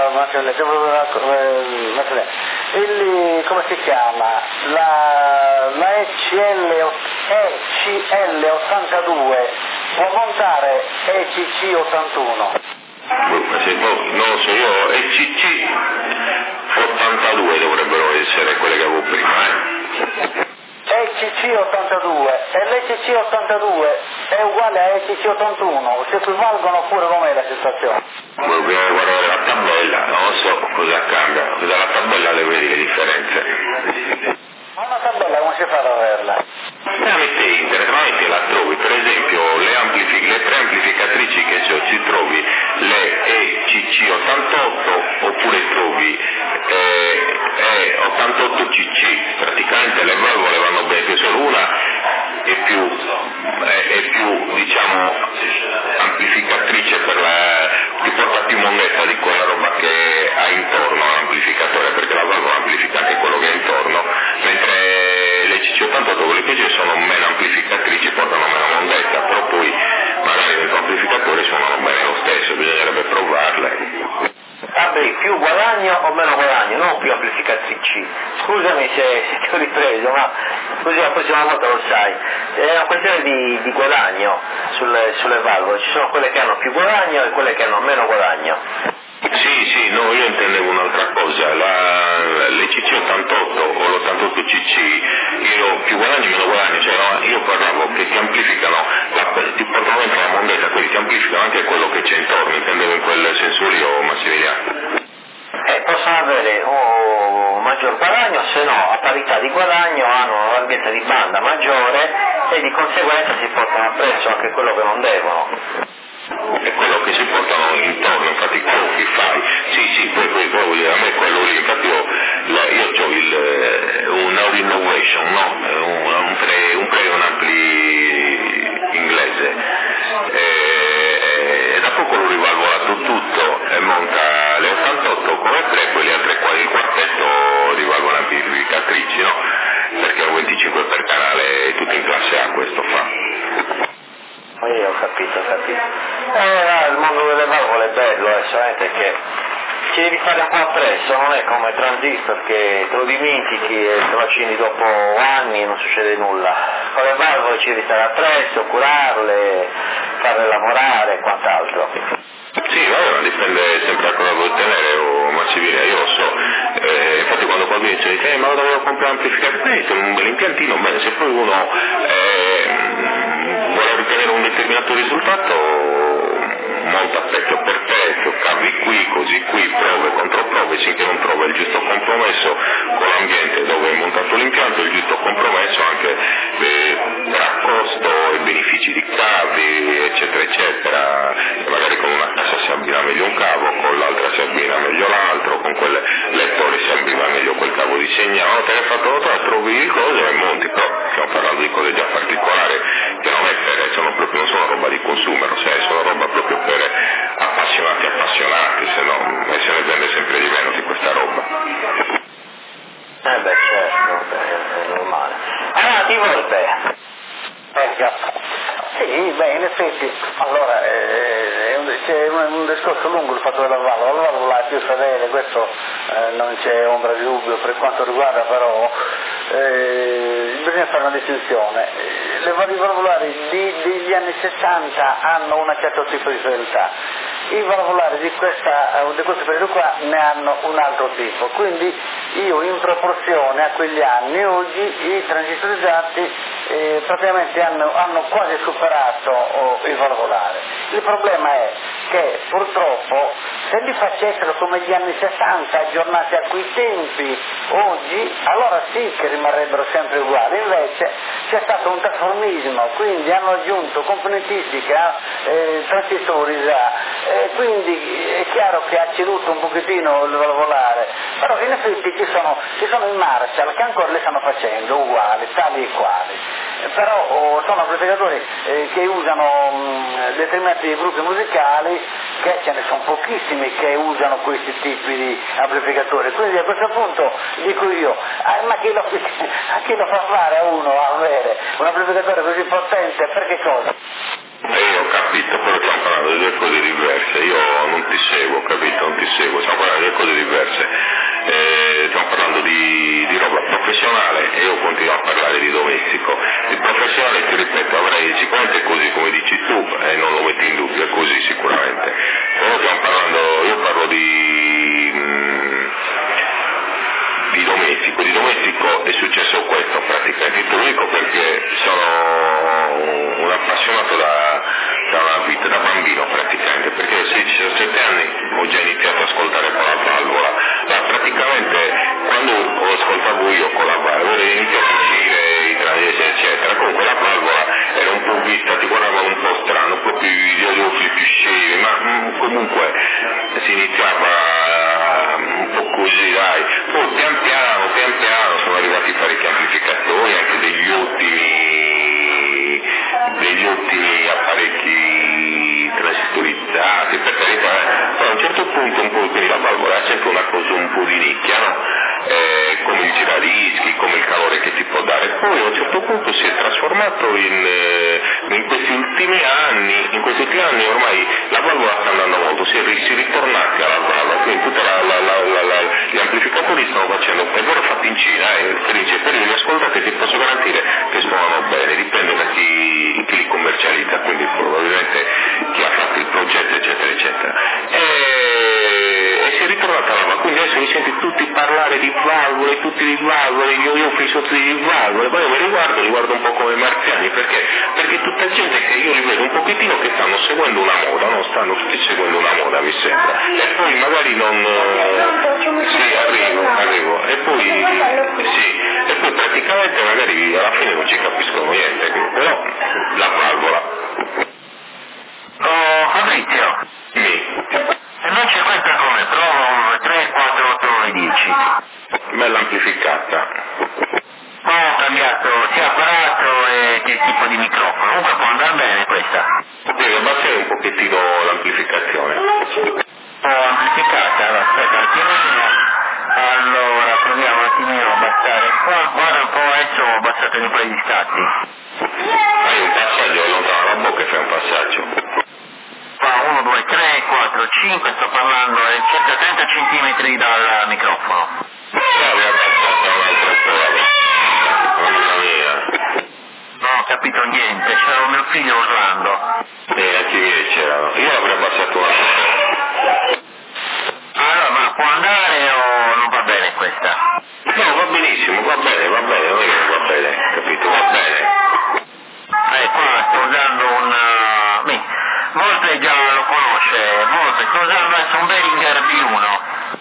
come si chiama? La ECL82 può montare ECC81? Non lo so, io ECC 82 dovrebbero essere quelle che avevo prima, ECC82 e l'ECC82 è uguale a ECC81, si equivalgono oppure com'è la situazione? Dobbiamo guardare la tabella, non so cosa cambia, dalla tabella le vedi le differenze. Ma una tabella come si fa ad averla? Tramite internet, tramite la trovi, per esempio le tre amplificatrici che ci trovi le ECC88 oppure trovi 88CC, praticamente le valvole vanno bene, solo una è più diciamo amplificatrice ti porta più mondezza di quella roba che ha intorno all'amplificatore, perché la valvola amplifica anche quello che è intorno, mentre le CC88 quelle che sono meno amplificatrici, portano meno mondezza, però poi magari nei tuoi amplificatori suonano bene lo stesso, bisognerebbe provarle. Vabbè, più guadagno o meno guadagno, non più amplificatrici. Scusami se ti ho ripreso, ma così la prossima volta lo sai. È una questione di guadagno sulle valvole, ci sono quelle che hanno più guadagno e quelle che hanno meno guadagno. Sì, no, io intendevo un'altra cosa, le CC88 o l'88CC, io più guadagno meno guadagno, cioè no, io parlavo che ti amplificano, ti portano dentro la mondezza, quindi ti amplificano anche quello che c'è intorno, intendevo in quel senso lì, Massimiliano. Possono avere un maggior guadagno, se no a parità di guadagno hanno una larghezza di banda maggiore e di conseguenza si portano appresso anche quello che non devono. È quello che si portano intorno, infatti quello che fai, sì, poi voglio dire, a me quello lì, infatti io ho un Audio Innovation, no? un ampli inglese, e da poco l'ho rivalvolato tutto e monta le 88 come 3, poi le altre qua il quartetto rivalvola amplificatrici, no? Perché è un 25 per canale, tutto in classe A questo fa. Ho capito. Il mondo delle valvole è bello, solamente che ci devi fare un po' appresso, non è come transistor che te lo dimentichi e te lo accendi dopo anni e non succede nulla. Con le valvole ci devi stare appresso, curarle, farle lavorare e quant'altro. Sì, allora dipende sempre da cosa vuoi ottenere, Massimiliano, io lo so, infatti quando qualcuno dice ma dovevo comprare un amplificatore, un bel impiantino, bene, se poi uno vuole ottenere un determinato risultato, monta pezzo per pezzo, cavi qui, così qui, prove, controprove, finché non trova il giusto compromesso con l'ambiente dove è montato l'impianto, il giusto compromesso anche tra costo e benefici di cavi, eccetera, e magari con una cassa si abbina meglio un cavo, con l'altra si abbina meglio l'altro, con quel lettore si abbina meglio quel cavo di segnale, te ne hai fatto trovi il coso e monti, però stiamo parlando di cose già particolari che non non sono roba di consumer, sono roba proprio per appassionati, se no se ne vende sempre di meno di questa roba. Certo, è normale. Ti Volpe. Sì, in effetti, allora, c'è un discorso lungo il fatto della valvola è più fedele, questo non c'è ombra di dubbio per quanto riguarda, però bisogna fare una distinzione. Le valvolari degli anni 60 hanno un certo tipo di fedeltà, i valvolari di questo periodo qua ne hanno un altro tipo, quindi io in proporzione a quegli anni oggi i transistorizzati praticamente hanno quasi superato il valvolare. Il problema è che purtroppo se li facessero come gli anni 60 aggiornati a quei tempi oggi, allora sì che rimarrebbero sempre uguali, invece c'è stato un trasformismo, quindi hanno aggiunto componentistica, transistori quindi è chiaro che ha ceduto un pochettino il valvolare, però in effetti ci sono i Marshall che ancora le stanno facendo uguali, tali e quali, però sono amplificatori che usano determinati gruppi musicali, che ce ne sono pochissimi che usano questi tipi di amplificatori, quindi a questo punto dico io, ma chi lo fa fare a uno a avere un amplificatore così potente, per che cosa? Ho capito, però stiamo parlando di due cose diverse, io non ti seguo, capito? Non ti seguo, stiamo parlando di cose diverse. Stiamo parlando di roba professionale e io continuo a parlare di domestico. Il professionale, ti ripeto, avrei sicuramente così come dici tu e non lo metti in dubbio, è così sicuramente. Però stiamo parlando, io parlo di domestico. Di domestico è successo questo praticamente, te lo dico perché sono un appassionato da una vita, da bambino praticamente, perché a 16-17 anni ho già iniziato ad ascoltare con la valvola, ma praticamente quando lo ascoltavo io con la valvola iniziato a uscire i tranesi eccetera, comunque la valvola era un po' vista, ti guardavano un po' strano, proprio i videofili più scemi, ma comunque si iniziava un po' così, dai. Poi pian piano sono arrivati parecchi amplificatori, anche degli ottimi apparecchi transistorizzati, per carità, però a un certo punto un po' quindi la valvola è sempre una cosa un po' di nicchia, no? Come il giradischi, come il calore che ti può dare. Poi a un certo punto si è trasformato in questi ultimi anni ormai la valvola sta andando molto, si è ritornati alla valvola, quindi tutti gli amplificatori stanno facendo, è vero fatti in Cina, per gli ascoltati ti posso garantire che suonano bene, dipende da chi li commercializza, quindi probabilmente chi ha fatto il progetto eccetera eccetera. E si è ritornata alla valvola, quindi adesso mi senti tutti parlare di valvole, tutti di valvole, io sotto di valvole, poi io li guardo un po' come marziani, perché tutta gente che io li vedo un pochettino che stanno seguendo una moda, non stanno tutti seguendo una moda mi sembra, e poi magari non... Sì, arrivo, e poi praticamente magari alla fine non ci capiscono niente, però la valvola. Oh, Fabrizio, se non c'è questa come, provo 3, 4, 8, 9, 10. Bella amplificata. Ho cambiato sia apparato e che tipo di microfono, comunque può andare bene questa. Deve abbassare un pochettino l'amplificazione. Ho amplificata, allora aspetta un attimino, allora proviamo un attimino a abbassare qua, guarda un po', adesso ho abbassato un paio di stati. Hai un passaggio lontano dalla bocca e fai un passaggio. Qua 1, 2, 3, 4, 5, sto parlando circa 30 cm dal microfono. Stavi abbassata un'altra prova. Mamma mia. Non ho capito niente, c'era mio figlio urlando. Anche miei c'erano. Io l'avrei abbassato un'altra prova. Allora, ma può andare o non va bene questa? No, va benissimo, va bene, non è che non va bene, capito? Va bene. Qua sto usando Molte già lo conosce, Molte, sto usando adesso un Behringer B1.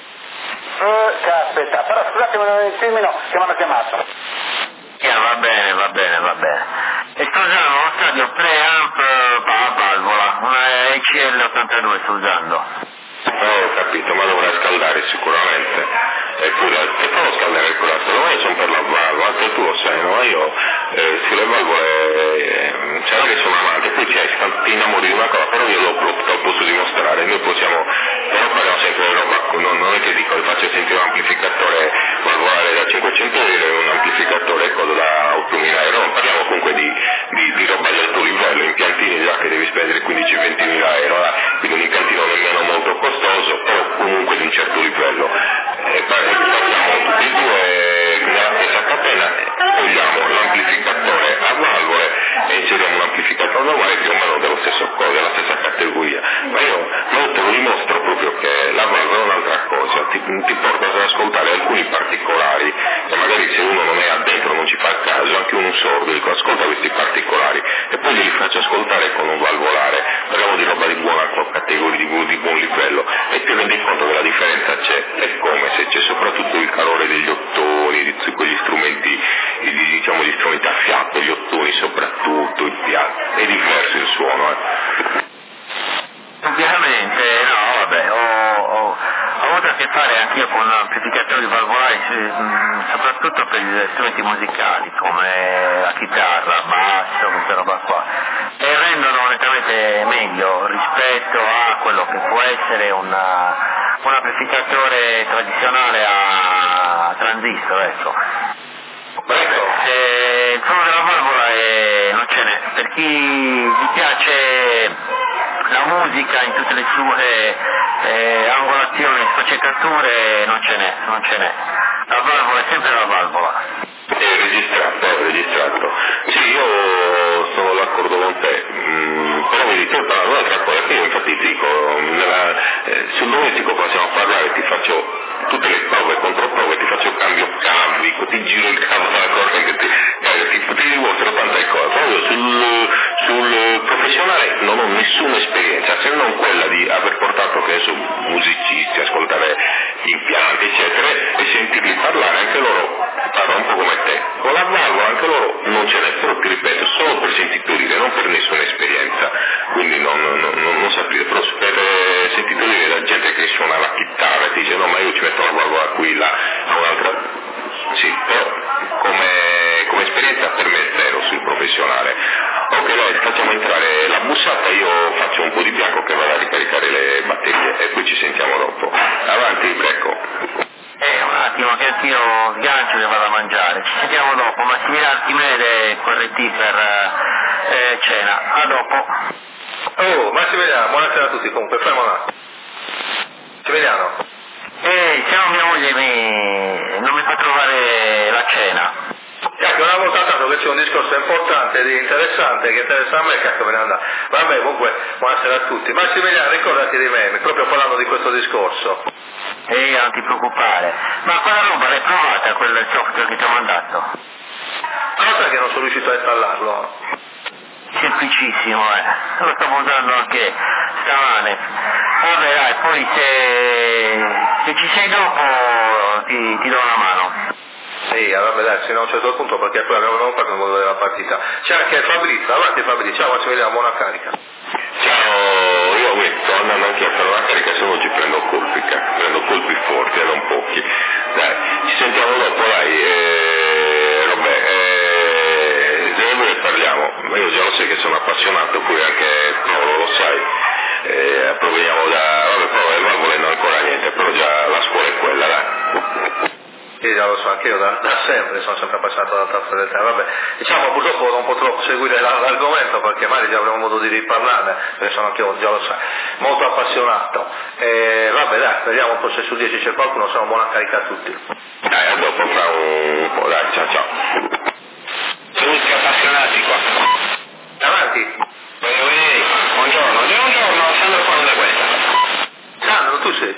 Aspetta, però scusatemi un attimino che mi hanno chiamato. Va bene. E sto usando uno stadio preamp a valvola, una ECL82 sto usando. Ho capito, ma dovrà scaldare sicuramente. E fa scaldare il corazzo, non sono per la valvola, anche tu lo sai, no? Io sulle valvole, cioè non che sono amante, poi ti innamori di una cosa, però io lo posso dimostrare, noi possiamo, però parliamo sempre di roba, non è che dico, vi faccio sentire un amplificatore valvolare da 500 euro e un amplificatore coda da 8.000 euro, non parliamo comunque di roba di alto livello, impiantini già che devi spendere 15-20 mila euro, quindi un impiantino nemmeno molto costoso, però comunque di un certo livello. Partiamo tutti e due nella stessa catena, togliamo l'amplificatore a valvole e inseriamo un amplificatore normale più o meno dello stesso coso, della stessa categoria, ma io te lo dimostro proprio che la valvola è un'altra cosa, ti porta ad ascoltare alcuni particolari e magari se uno non è addentro non ci fa caso, anche uno sordo, dico ascolta questi particolari e poi li faccio ascoltare con un valvolare, parliamo di roba di buona categoria, di buon livello e ti rendi conto che la differenza c'è, è come se c'è soprattutto il calore degli ottoni, di quegli strumenti, diciamo gli strumenti a fiato, gli ottoni soprattutto, il piatto, è diverso il suono. Ovviamente, no, vabbè, ho avuto a che fare anch'io con amplificatori valvolari, soprattutto per gli strumenti musicali, come la chitarra, basso, questa roba qua, e rendono nettamente meglio rispetto a quello che può essere un amplificatore tradizionale a transistor, ecco. Il suono della valvola non ce n'è, per chi gli piace la musica fisica in tutte le sue angolazioni, sfaccettature, non ce n'è. La valvola è sempre la valvola. È registrato. Sì, io sono d'accordo con te, però mi dico un'altra cosa, che io infatti dico, sul domestico possiamo parlare, ti faccio tutte le prove, controprove, ti faccio cambio cavi, ti giro il cavo dalla corrente, ti dimostrano tante cose. Proprio sul professionale non ho nessuna esperienza, se non quella di aver portato, che so, musicisti, ascoltare gli impianti, eccetera, e sentirli parlare, anche loro parlano un po' come te. Con la valvola anche loro non ce n'è, però ti ripeto, solo per sentitudine, non per nessuna esperienza, quindi non sapete, però per sentitudine da gente che suona la chitarra e ti dice no, ma io ci metto la valvola qui, là, a un'altra, sì, però come esperienza per me è zero sul professionale. Ok, dai, facciamo entrare la bussata, io faccio un po' di bianco che vado a ricaricare le batterie e poi ci sentiamo dopo. Avanti, Brecco. Un attimo che anch'io sgancio e vado a mangiare, ci sentiamo dopo. Massimiliano Archimede, corretti per cena, a dopo. Oh, Massimiliano, buonasera a tutti, comunque, fermo un attimo. Massimiliano. Siamo mia moglie, non mi fa trovare la cena. Cacchio, una volta tanto che c'è un discorso importante ed interessante che interessa a me, cacchio me ne andrà. Vabbè, comunque, buonasera a tutti. Massimiliano, ricordati di me, proprio parlando di questo discorso. Non ti preoccupare. Ma quella roba l'hai provata, quel software che ti ho mandato? Ma non sai che non sono riuscito a installarlo? Semplicissimo, lo stavo usando anche stamane. Vabbè dai, poi se ci sei dopo ti do una mano. Sì, vabbè dai, fino a un certo punto, perché poi abbiamo fatto un modo della partita. C'è anche Fabrizio, avanti Fabrizio, ciao Massimiliano, buona carica. Ciao, io sto andando anche a fare una carica, se no ci prendo colpi forti e non pochi. Dai, ci sentiamo dopo, dai, vabbè, se noi ne parliamo, io già lo sai che sono appassionato, poi anche Paolo lo sai, proveniamo vabbè, però le valvole non ancora niente, però già la scuola è quella, dai. Sì, già lo so, anche io da sempre sono sempre appassionato dalla tazza del tè. Vabbè, diciamo purtroppo non potrò seguire l'argomento perché magari già avremo modo di riparlarne, perché sono anche io, già lo sai, molto appassionato. Vabbè dai, vediamo un po' se su 10 c'è qualcuno, sono buona carica a tutti. Dai, a dopo fra un po', dai, ciao. Tutti appassionati qua. Avanti. Buongiorno, Sandro Quando è questa? Sandro, tu sei?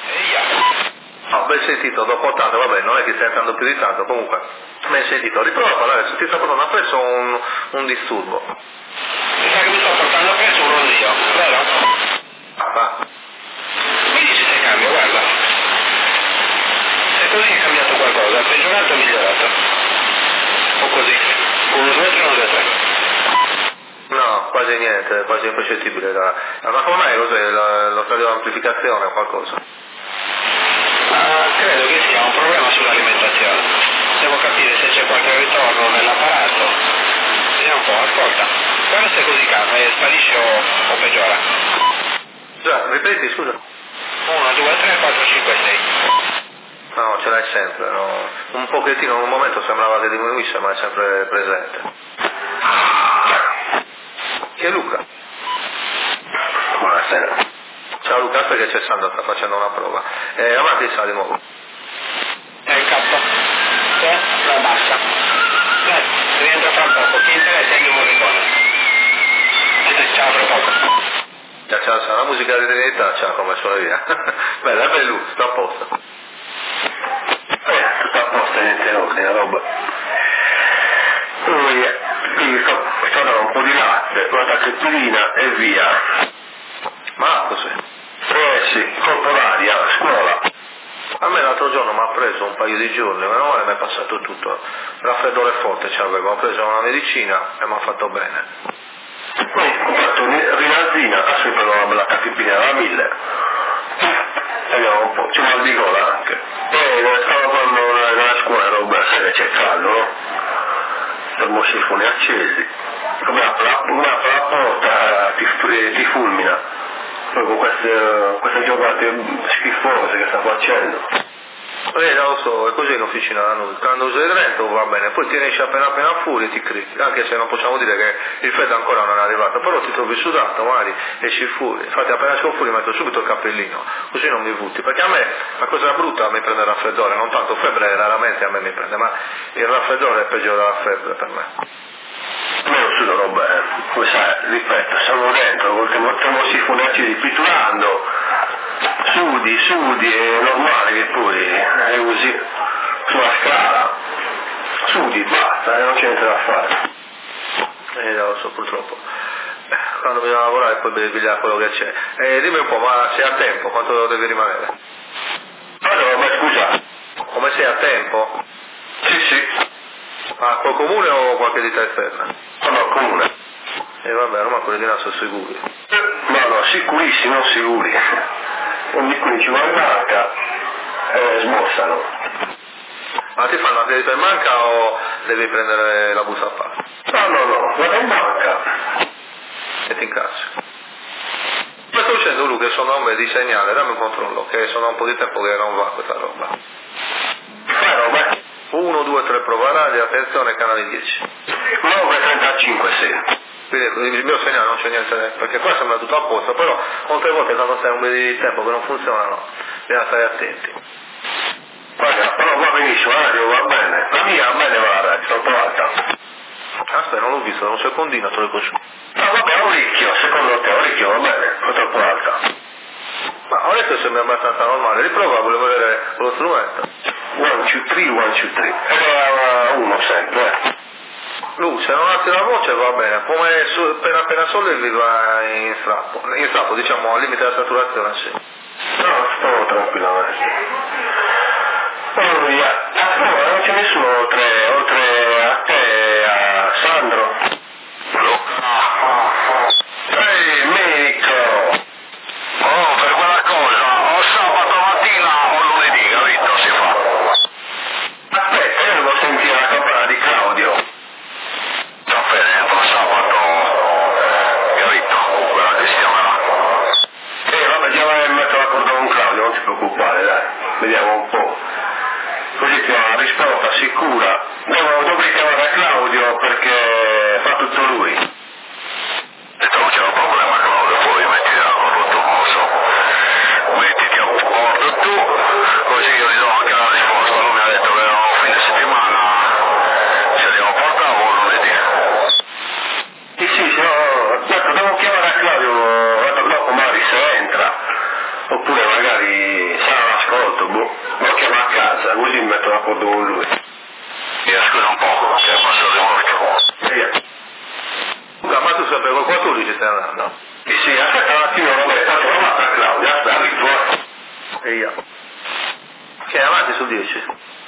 No, ben sentito, dopo tanto, vabbè, non è che stai entrando più di tanto, comunque, ben sentito. Riprova a parlare, se ti sta portando appresso un disturbo. Mi sa che mi sto portando appresso un ronzio, vero? Ah, va. Mi dici se cambio, guarda. È così che è cambiato qualcosa, è peggiorato o migliorato? O così? Uno 2 3, 1 2 3. No, quasi niente, quasi impercettibile. Ma come mai cos'è? Lo stadio di amplificazione o qualcosa? Credo che sia un problema sull'alimentazione. Devo capire se c'è qualche ritorno nell'apparato. Vediamo un po', ascolta. Guarda se così cambia, sparisce o peggiora. Già, ripeti, scusa. 1, 2, 3, 4, 5, 6. No, ce l'hai sempre, no? Un pochettino, in un momento sembrava che diminuisse, ma è sempre presente. Chi è Luca? Buonasera. Ciao Luca, aspetta che c'è Sandro, sta facendo una prova. Avanti sa di nuovo. È il capo. La bassa. Rientra fra un poco. Chi interessa è il Morricone. Ciao, fra poco. Già c'è una musica di divinità, c'ha come suona via. Bella, è bello, sta a posto. Tutto a posto, niente in ordine, roba. Quindi sto dando un po' di latte, una tacchettina e via. Ma cos'è? Sì, colpo d'aria, scuola. A me l'altro giorno mi ha preso un paio di giorni, meno male mi è passato tutto. Raffreddore forte c'avevo, ho preso una medicina e mi ha fatto bene. Poi ho fatto rinalzina, adesso prendo una bella tachipina da 1000. Vediamo un po', c'è mal di gola anche. Poi stavo quando nella scuola roba, se c'è caldo, no? Termosifoni accesi. Come apre la porta ti fulmina. Poi con queste giornate schifose che sta facendo. Lo so, è così in officina da noi, quando usi il Trento va bene, poi ti esci appena fuori e ti critica, anche se non possiamo dire che il freddo ancora non è arrivato, però ti trovi sudato, magari esci fuori, infatti appena esco fuori metto subito il cappellino, così non mi butti, perché a me la cosa brutta mi prende il raffreddore, non tanto febbre raramente a me mi prende, ma il raffreddore è peggio della febbre per me. Io non sudo roba, poi sai, ripeto, siamo dentro, voltiamo sifonarci ripiturando, sudi, è normale che poi è così, sulla scala, sudi, basta, non c'è niente da fare. Lo so, purtroppo. Quando bisogna lavorare poi devi pigliare quello che c'è. Dimmi un po', ma sei a tempo, quanto devi rimanere? Allora, ma scusa. Come sei a tempo? Sì. Ma col comune o qualche ditta esterna? No, comune. Vabbè, ma quelli di là sono sicuri. No, sicurissimi, non sicuri. Quindi qui ci va in banca e smorzano. Ma ti fanno la credito in banca o devi prendere la busta a parte? No, vado in banca. E ti incassi. Ma sto dicendo lui che il suo nome di segnale, dammi un controllo, che sono un po' di tempo che non va questa roba. Che roba? 1, 2, 3 prova radio, attenzione, canale 10. 935, sì. Quindi il mio segnale non c'è niente, perché qua sembra tutto a posto, però molte volte quando stai un po' di tempo che non funzionano, bisogna stare attenti. Guarda, però va benissimo, la radio va bene. La mia va bene, va la radio, sono alta. Aspetta, non l'ho visto, da un secondino te lo dico. No, vabbè, orecchio, secondo te, orecchio va bene, è troppo alta. Ma orecchio sembra abbastanza normale, riprova, volevo vedere quello strumento. 1, 2, 3, 1, 2, 3. Era uno sempre, Luce, non alzi la voce va bene, come appena sollevi va in strappo, diciamo al limite della saturazione, sì. No, sto tranquillamente. Via. Allora, non c'è nessuno oltre a te e a Sandro? Ehi, Mico! Oh, per quella cosa, o sabato mattina o lunedì, capito, si fa. Aspetta, io devo sentire la campana di Claudio. Va bene, entro sabato, capito, quella che si chiamerà. Vabbè, già vai a mettere l'accordo con Claudio, non ti preoccupare, dai. Vediamo un po'. Così ti ho una risposta sicura. Dovrei chiamare Claudio perché fa tutto lui. E non c'è un problema, Claudio, poi mettiti d'accordo tu, non lo so. Mettiti a bordo tu, così io gli do anche la risposta. Lui mi ha detto che era un fine settimana, ci andiamo a portare o lunedì. Sì, no, certo, devo chiamare a Claudio, dopo magari se entra, oppure magari sarà l'ascolto, lo chiamo a casa, così mi metto d'accordo con lui. Scusa un po', che è passato di morto. Luca, ma tu sempre col 14 stai andando? Sì, aspetta un attimo, vabbè, tanto non va per Claudio, aspetta, arrivo. E io. Che è avanti sul 10?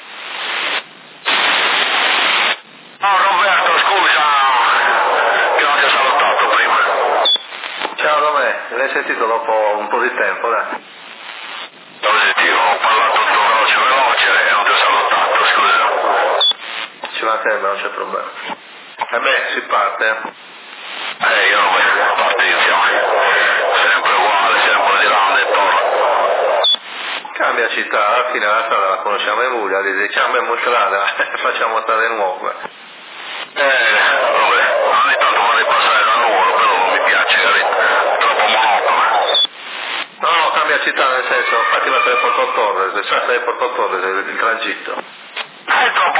No, Roberto, scusa, che non ti ho salutato prima. Ciao Domè, l'hai sentito dopo un po' di tempo, dai? Positivo, ho parlato tutto veloce e non ti ho salutato, scusa. Ci mancherebbe, non c'è problema. Si parte. Io non vedo partizio, sempre uguale, sempre di là, detto. Cambia città, alla fine la strada la conosciamo in Puglia, cambiamo strada, facciamo strade nuove. Vabbè, ogni tanto vorrei passare da Nuoro, però non mi piace, capito? Troppo monotono. No, cambia città nel senso, infatti va per Porto Torres, cioè per Porto Torres il tragitto. È troppo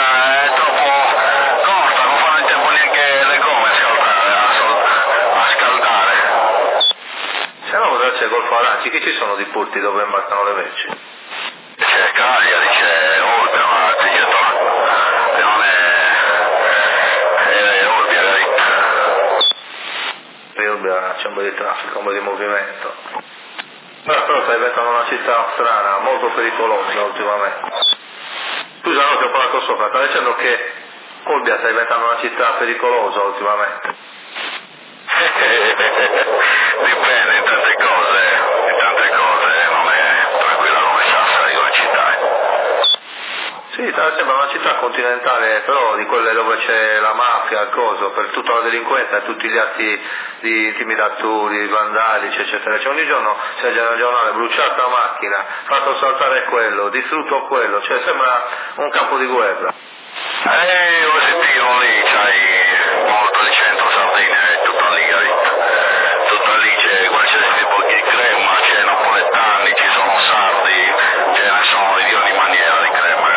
corta, non fanno in tempo neanche le gomme a scaldare. Se no cosa c'è Golfo Aranci? Chi ci sono di porti dove imbarcano le merci? C'è Cagliari, c'è Olbia, ma ti dietro non è Olbia, capito? Olbia c'è un po' di traffico, un po' di movimento. Però sta diventando una città strana, molto pericolosa ultimamente. Scusa, no, ti ho parlato sopra, sta dicendo che Olbia sta diventando una città pericolosa ultimamente. Dipende in tante cose non è tranquilla come Sassari come città. Sì, tra sembra una città continentale, però di quelle dove c'è la mafia, il coso, per tutta la delinquenza e tutti gli atti di intimidatori, vandalici, eccetera. Cioè, ogni giorno si legge nel giornale, bruciata la macchina, fatto saltare quello, distrutto quello, cioè sembra un campo di guerra. Ho sentito lì, c'hai molto di centro Sardegna, è tutta lì, tutta lì c'è qualsiasi tipo di crema, c'è napoletani, ci sono sardi, ce ne sono di ogni maniera di crema,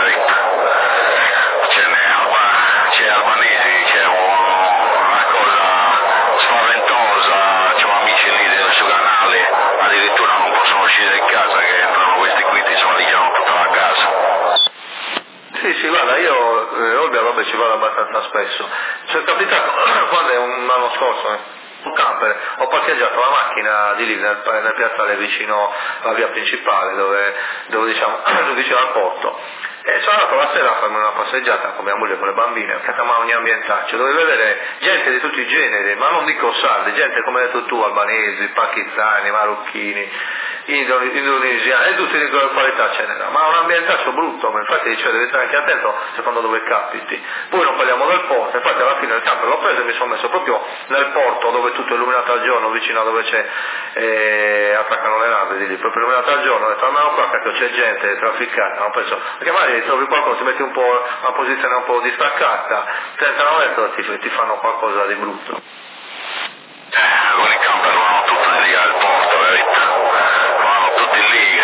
c'è albanesi, c'è una cosa spaventosa, c'ho amici lì del suo canale, addirittura non possono uscire di casa che entrano questi qui, ti svaligiano tutta la casa. Sì, guarda, io Olbia ci vado abbastanza spesso. C'è capitato quando è un anno scorso, un camper, ho parcheggiato la macchina di lì nel piazzale vicino alla via principale, dove diciamo, vicino al porto. E sono andato la sera a farmi una passeggiata con mia moglie con le bambine, che chiamava ogni ambientaccio, dove vedere gente di tutti i generi, ma non dico sardi, gente come hai detto tu, albanesi, pakistani, marocchini, indonesiani, e tutti di quella qualità ce n'era, ma un ambientaccio brutto, ma infatti devi stare anche attento secondo dove capiti. Poi non parliamo del porto, infatti alla fine il camper l'ho preso e mi sono messo proprio nel porto, dove tutto è illuminato al giorno, vicino a dove attaccano le navi, lì, proprio illuminato al giorno, ho detto almeno qua perché c'è gente trafficata, non penso, perché magari trovi qualcuno, ti metti un po' una posizione un po' distaccata, tentano detto ti fanno qualcosa di brutto. Con i camper vanno tutti lì al porto, vanno tutti lì,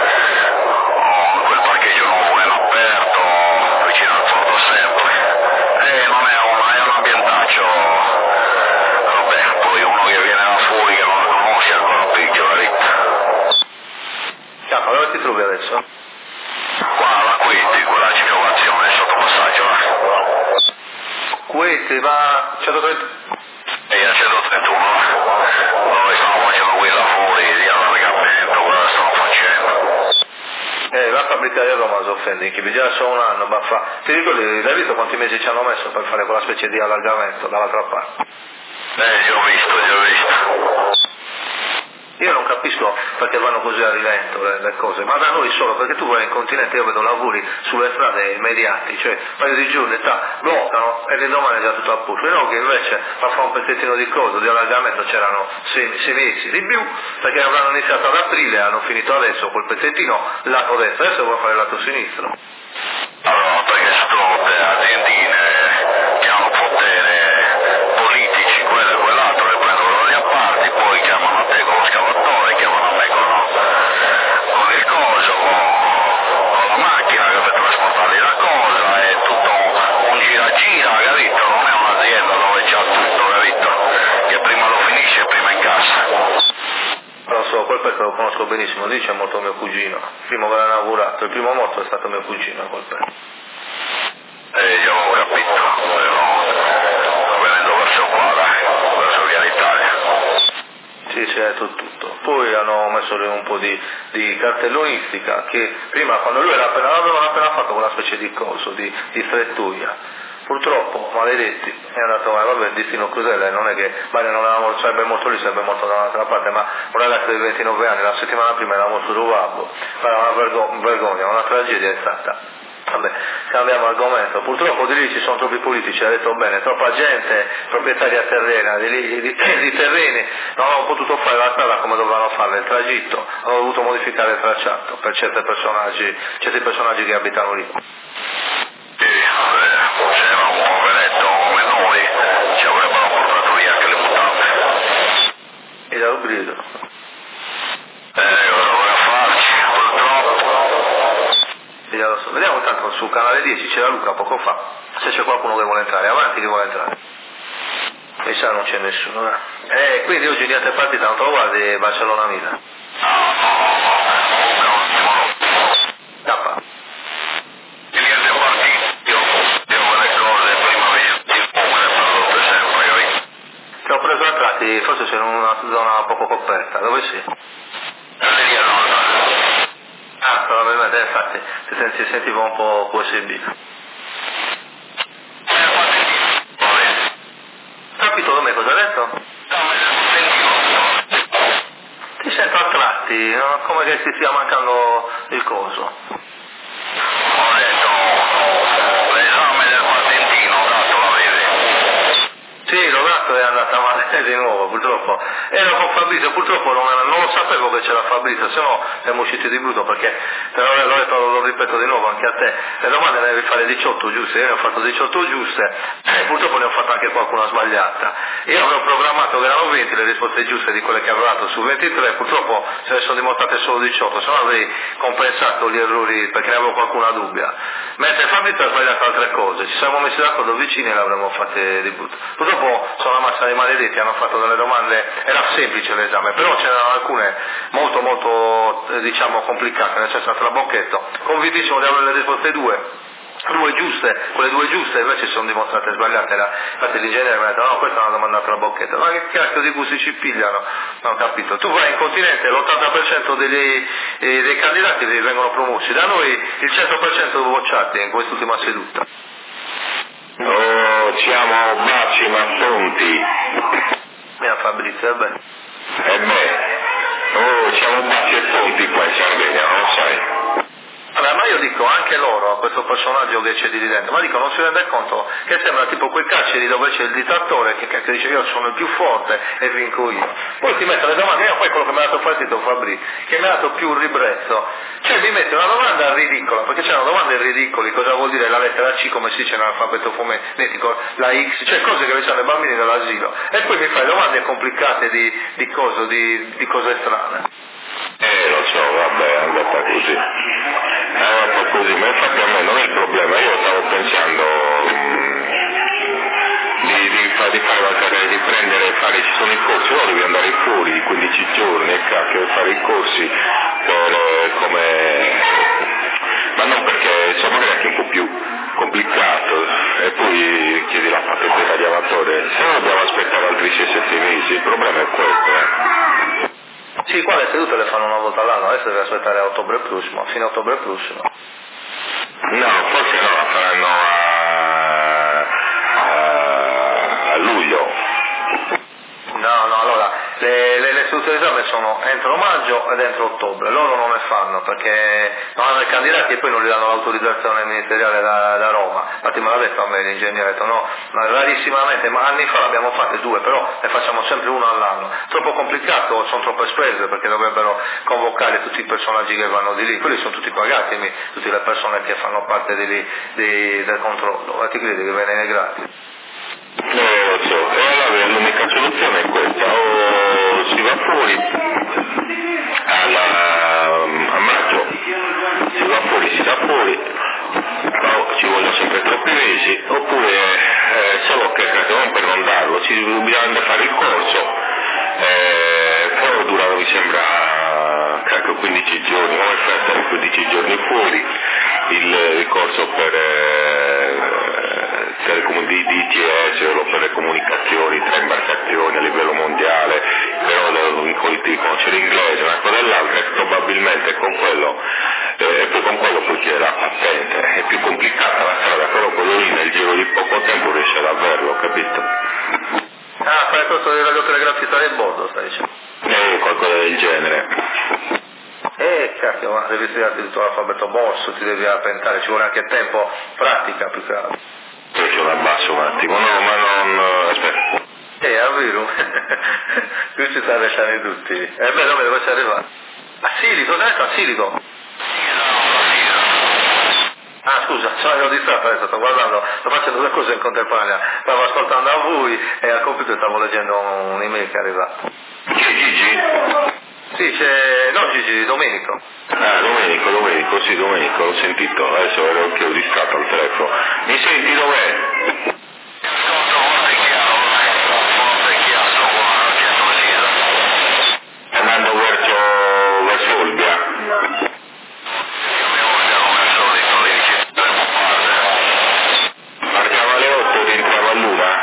quel parcheggio nuovo è aperto, vicino al porto sempre, non è un ambientaccio, vabbè, poi uno che viene da fuori che non la conosce è ancora peggio, Capa, dove ti trovi adesso? Qua la Queti, quella circolazione sotto passaggio, Queti, ma 130... a 131, dove stanno facendo quei lavori di allargamento, quello che stanno facendo. La fabbrica di Roma si offende, che già sono un anno, ma fa... Ti ricordi, l'hai visto quanti mesi ci hanno messo per fare quella specie di allargamento dall'altra parte? Li ho visto. Io non capisco perché vanno così a rilento le cose, ma da noi solo, perché tu vai in continente, io vedo lavori sulle strade immediati, cioè un paio di giorni bloccano e domani è già tutto a posto. No, che invece per fare un pezzettino di coso, di allargamento c'erano 6 mesi di più, perché avranno iniziato ad aprile e hanno finito adesso quel pezzettino lato destro, adesso vuoi fare il lato sinistro. Allora, perché sono aziendine che hanno potere politici, quello e quell'altro, le prendono gli apparti, poi chiamano a te con lo scavatore, chiamano a me con il coso, con la macchina che per trasportargli la cosa, è tutto un gira, capito? Non è un'azienda dove c'ha tutto, capito? Che prima lo finisce e prima in cassa. Lo so, quel pezzo lo conosco benissimo, lì c'è molto mio cugino, il primo che l'ha inaugurato, il primo morto è stato mio cugino quel pezzo. Io ho capito, sto venendo verso qua, verso via d'Italia. Sì, c'è tutto. Poi hanno messo lì un po' di cartellonistica che prima, quando lui avevano appena fatto quella specie di coso, di strettuia. Purtroppo, maledetti, è andato, vabbè, il destino crudele, non è che magari non sarebbe morto lì, sarebbe morto da un'altra parte, ma un ragazzo di 29 anni, la settimana prima era morto su Babbo, era una vergogna, una tragedia è stata. Vabbè, cambiamo argomento, purtroppo di lì ci sono troppi politici, ha detto bene, troppa gente, proprietaria terrena, di terreni, non hanno potuto fare la strada come dovevano fare, il tragitto, hanno dovuto modificare il tracciato per certi personaggi che abitano lì. Se era un poveretto come noi ci avrebbero portato via anche le mutande. E da un grido. Cosa vuoi farci, purtroppo? Vediamo intanto su canale 10 c'era Luca poco fa, se c'è qualcuno che vuole entrare, avanti che vuole entrare. Mi sa non c'è nessuno. Quindi oggi niente partita, non te lo guardi Barcellona-Milan? K. Ti ho preso a tratti, forse sei in una zona poco coperta, dove sei? Probabilmente, infatti, ti sentivo un po' USB. Capito come cosa hai detto? Ti sento a tratti, no? Come che ti stia mancando il coso. Ho detto di nuovo, purtroppo. Ero con Fabrizio, purtroppo non lo sapevo che c'era Fabrizio, se no siamo usciti di brutto, perché lo ripeto di nuovo anche a te, le domande ne devi fare 18 giuste, io ne ho fatto 18 giuste e purtroppo ne ho fatto anche qualcuna sbagliata. Io avevo programmato che erano 20 le risposte giuste di quelle che avevo dato su 23, purtroppo se ne sono dimostrate solo 18, se no avrei compensato gli errori perché ne avevo qualcuna dubbia. Mentre Fabrizio ha sbagliato altre cose, ci siamo messi d'accordo vicini e le avremmo fatte di brutto. Purtroppo sono una massa di maledetti, hanno fatto delle domande, era semplice l'esame, però c'erano alcune molto diciamo complicate, nel senso trabocchetto, convintissimo di avere le risposte due giuste, quelle 2 giuste invece si sono dimostrate sbagliate, infatti l'ingegnere mi ha detto no, questa è una domanda trabocchetto, ma che cazzo di gusti ci pigliano? Non ho capito, tu vai in continente, l'80% dei candidati vengono promossi, da noi il 100% bocciati in quest'ultima seduta. Oh, siamo baci ma tonti. Mia Fabrizio, beh. Oh, siamo baci e tonti qua in Sardegna, non lo sai. Vabbè, ma io dico anche loro a questo personaggio che c'è di dentro, ma dico non si rende conto che sembra tipo quei carceri dove c'è il dittatore che dice io sono il più forte e vinco io. Poi ti metto le domande, io poi quello che mi ha dato fastidio Fabri, che mi ha dato più ribrezzo, cioè mi mette una domanda ridicola, perché c'erano domande ridicole, cosa vuol dire la lettera C come si dice nell'alfabeto fonetico, la X, cioè cose che facevano i bambini dell'asilo, e poi mi fai domande complicate di cose strane. Lo so, vabbè, è andata così, ma infatti a me non è il problema, io stavo pensando di prendere e fare, ci sono i corsi, no, devi andare fuori di 15 giorni e cacchio, fare i corsi ma non perché insomma magari anche un po' più complicato e poi chiedi la patente di amatore, se no dobbiamo aspettare altri 6-7 mesi, il problema è questo. Sì, qua le sedute le fanno una volta all'anno, adesso deve aspettare a ottobre prossimo, fine ottobre prossimo. No, forse no, la faranno a luglio. No, allora, le sedute d'esame sono entro maggio ed entro ottobre, loro non le fanno perché non hanno i candidati e poi non gli danno l'autorizzazione ministeriale da Roma, infatti me l'ha detto a me l'ingegnere, ha detto no, rarissimamente, ma anni fa l'abbiamo fatte 2, però ne facciamo sempre una all'anno, troppo complicato, sono troppe spese perché dovrebbero convocare tutti i personaggi che vanno di lì, quelli sono tutti pagati, tutte le persone che fanno parte del controllo, e ti credi che viene gratis? Lo so, e allora l'unica soluzione è questa, o si va fuori a maggio, si va fuori, o ci vogliono sempre troppi mesi, oppure solo che non per non darlo, bisogna fare il corso, però dura mi sembra 15 giorni, come fai a stare 15 giorni fuori, il corso di ITS o per le comunicazioni tra imbarcazioni a livello mondiale, però in cui ti conosce l'inglese, una cosa e l'altra, e probabilmente con quello e poi con quello poi chiede la patente, è più complicata la strada, però quello lì nel giro di poco tempo riesce ad averlo, capito? Ah, fai questo dei radiotelegrafista del bordo, stai dicendo? Qualcosa del genere. Cacchio, ma devi studiarti tutto l'alfabeto morso, ti devi appentare, ci vuole anche tempo, pratica più che altro. Poi ce l'abbasso un attimo, no, ma non... aspetta. È vero, qui ci sta lasciando tutti. E beh, dove sei arrivato? A Silico, dove sta Silico? Ah scusa, sono distratto adesso, sto guardando, sto facendo 2 cose in contemporanea, stavo ascoltando a voi e al computer stavo leggendo un'email che è arrivata. C'è Gigi? Sì, c'è... no Gigi, Domenico. Ah, Domenico, sì, Domenico, l'ho sentito, adesso ero anch'io distratto al telefono. Mi senti dov'è? Andando verso Olbia. Partiamo alle 8 e rientriamo a Luna?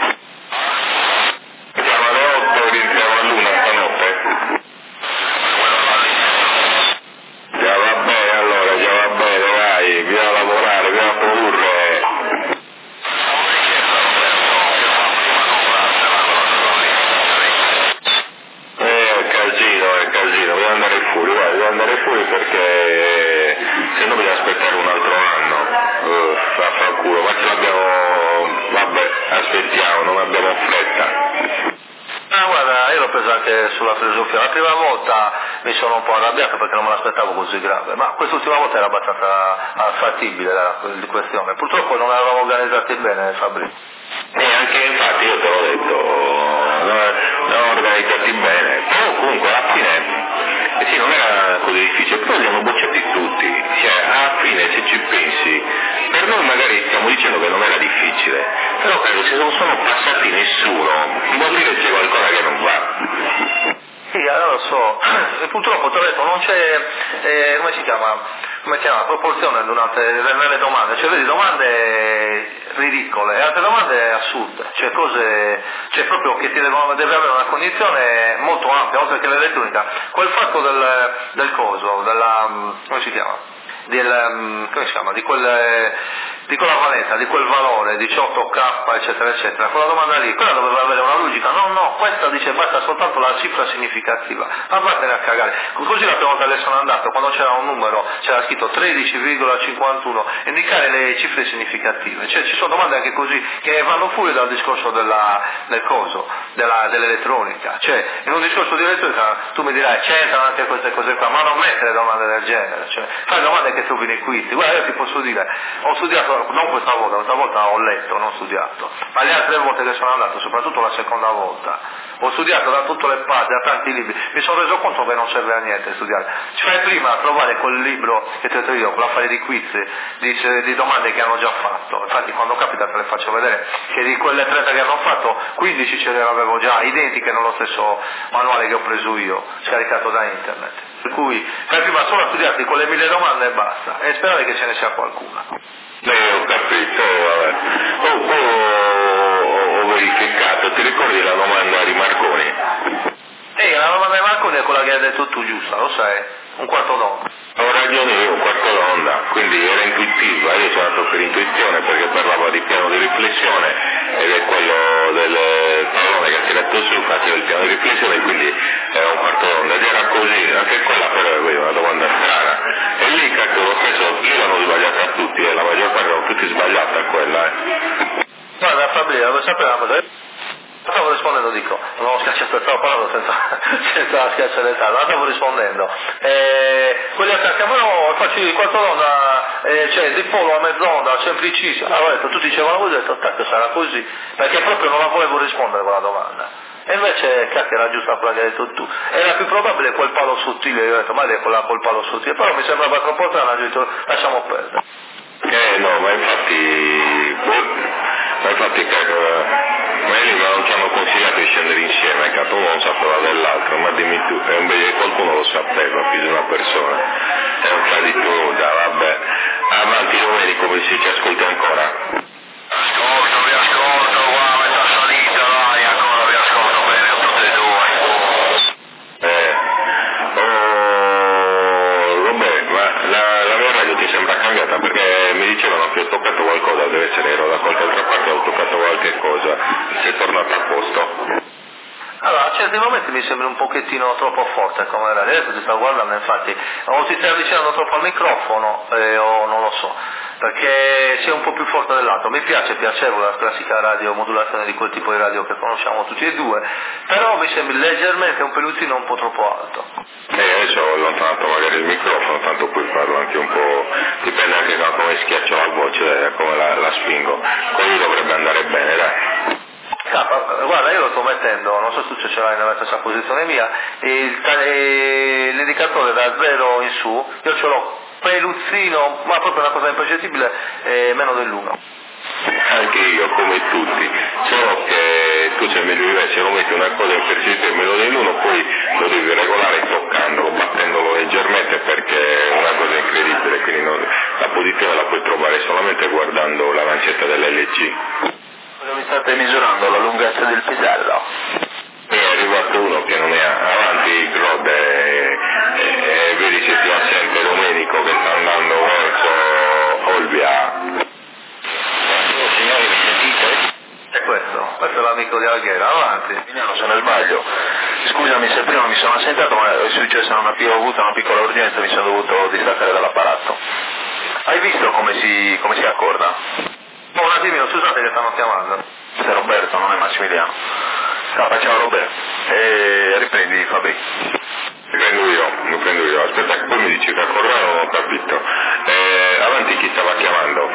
Partiamo alle 8 e rientriamo a Luna stanotte? Già va bene, dai, bisogna lavorare, bisogna produrre. È casino, bisogna andare fuori perché se no bisogna aspettare un altro anno, fa culo, ma ce l'abbiamo, vabbè, aspettiamo, non abbiamo fretta. anche sulla filosofia. La prima volta mi sono un po' arrabbiato perché non me l'aspettavo così grave, ma quest'ultima volta era abbastanza fattibile la questione. Purtroppo non eravamo organizzati bene, Fabrizio. E anche infatti io te l'ho detto, non organizzati bene, però comunque alla fine sì, non era così difficile, però li hanno bocciati tutti, cioè alla fine se ci pensi, per noi magari stiamo dicendo che non era difficile, però credo se non sono passati nessuno, vuol dire che c'è qualcosa che non va. Sì, allora lo so, e purtroppo ti ho detto non c'è, come si chiama, proporzione nelle domande, cioè vedi domande ridicole e altre domande assurde, cioè cose, cioè proprio che deve avere una cognizione molto ampia, oltre che l'elettronica. Quel fatto del coso, come si chiama? Di quella valenza, di quel valore, 18K, eccetera, eccetera, quella domanda lì, quella doveva avere una logica, no, questa dice basta soltanto la cifra significativa, ma vattene a cagare. Così la prima volta che sono andato, quando c'era un numero, c'era scritto 13,51, indicare le cifre significative, cioè ci sono domande anche così, che vanno fuori dal discorso dell'elettronica, cioè in un discorso di elettronica tu mi dirai c'entrano anche queste cose qua, ma non mettere domande del genere, cioè fai domande che trovi nei quiz. Guarda, io ti posso dire, ho studiato, non questa volta ho letto, non studiato, ma le altre volte che sono andato, soprattutto la seconda volta, ho studiato da tutte le parti, da tanti libri, mi sono reso conto che non serve a niente studiare. Ci fai prima a trovare quel libro che ti ho detto io, quell'affare di quiz, di domande che hanno già fatto, infatti quando capita te le faccio vedere, che di quelle 30 che hanno fatto, 15 ce le avevo già, identiche nello stesso manuale che ho preso io, scaricato da internet. Per cui fai prima solo a studiarti quelle 1000 domande e basta, e sperare che ce ne sia qualcuna. Ho capito, vabbè. Ho verificato, ti ricordi la domanda di Marconi? La domanda di Marconi è quella che hai detto tu, giusta, lo sai? Un quarto d'onda. Ho ragione io, un quarto d'onda, quindi era intuitiva, io sono andato per intuizione perché parlava di piano di riflessione ed è quello del pallone che ha tirato su, infatti del piano di riflessione, quindi era un quarto d'onda ed era così, anche quella però è una domanda strana. E lì cacchio lo stesso, lì l'hanno sbagliata tutti, la maggior parte l'hanno tutti sbagliata quella. Guarda Fabrizio, vuoi sapere una cosa? Stavo rispondendo, dico, non ho schiacciato, stavo parlando senza schiacciare il tasto, stavo rispondendo. Quelli attaccavano, faccio il quarto d'onda, cioè di polo a mezz'onda, semplicissimo. Allora ho detto, tutti dicevano così, ho detto, cacchio sarà così, perché proprio non la volevo rispondere quella domanda. E invece, cacchio, era giusta quella che hai detto tu. Era più probabile quel palo sottile, io ho detto, ma è quella col palo sottile, però mi sembrava troppo strano, ho detto, lasciamo perdere. No, ma infatti non ci hanno consigliato di scendere insieme, che uno non sapeva dell'altro, ma dimmi tu, e invece qualcuno lo sapeva, più di una persona, è un po' di tutto, vabbè, avanti Domenico, mi si ci ascolta ancora? Vi ascolto, qua metà salita, dai, ancora vi ascolto bene tutti e due. Vabbè, ma la mia radio ti sembra cambiata perché mi dicevano che ho toccato qualcosa, deve essere, ero da qualche altra parte, ho toccato qualche cosa, sei tornato a posto? Allora, a certi momenti mi sembra un pochettino troppo forte come radio, adesso ti stavo guardando, infatti, o ti stai avvicinando troppo al microfono o non lo so, perché sei un po' più forte dell'altro. Mi piace, è piacevole la classica radiomodulazione di quel tipo di radio che conosciamo tutti e due, però mi sembra leggermente un pelutino un po' troppo alto. Adesso ho allontanato magari il microfono, tanto poi parlo anche un po', dipende anche da come schiaccio la voce, come la spingo, così dovrebbe andare bene, dai. Guarda, io lo sto mettendo, non so se tu ce l'hai nella stessa posizione mia, l'indicatore da 0 in su, io ce l'ho peluzzino, ma proprio una cosa impercettibile, meno dell'1. Anche io, come tutti, solo che tu sei meglio di me, se lo metti una cosa impercettibile meno dell'1, poi lo devi regolare toccandolo, battendolo leggermente, perché è una cosa incredibile, quindi la posizione la puoi trovare solamente guardando la lancetta dell'LG. Mi state misurando la lunghezza del pisello? È arrivato uno che non è avanti Claude e vedi se ti assente Domenico che sta andando verso Olbia. Signori, mi sentite? È questo è l'amico di Alghera, avanti. Se non sbaglio. Scusami se prima mi sono assentato, ma è successo ho avuto una piccola urgenza, mi sono dovuto distaccare dall'apparato. Hai visto come si accorda? Un attimino, scusate che stanno chiamando. È Roberto, non è Massimiliano. Ciao, Roberto. e riprendi Fabri. Riprendo io, aspetta che poi mi dici che a Corrado non ho capito. Avanti, chi stava chiamando?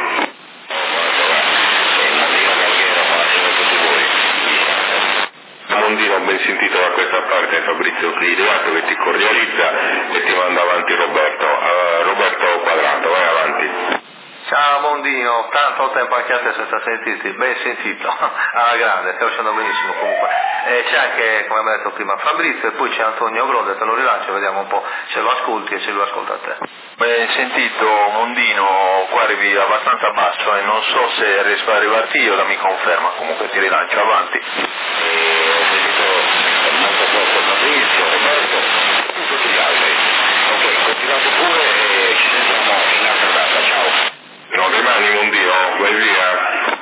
Mondino, ben sentito da questa parte, Fabrizio Cliriato che ti cordializza e ti manda avanti Roberto. Roberto Quadrato, vai avanti. Ciao Mondino, tanto tempo anche a te senza sentirti, ben sentito, alla grande, stai facendo benissimo comunque. C'è anche, come abbiamo detto prima, Fabrizio e poi c'è Antonio Gronde, te lo rilancio, vediamo un po' se lo ascolti e se lo ascolta a te. Ben sentito Mondino, qua arrivi abbastanza basso e non so se riesco ad arrivarti io, mi conferma, comunque ti rilancio, avanti. Ho sentito molto poco Fabrizio, Roberto, tutti gli altri. Ok, continuate pure e ci sentiamo in altra data, ciao. Non rimani Mondino, vai via.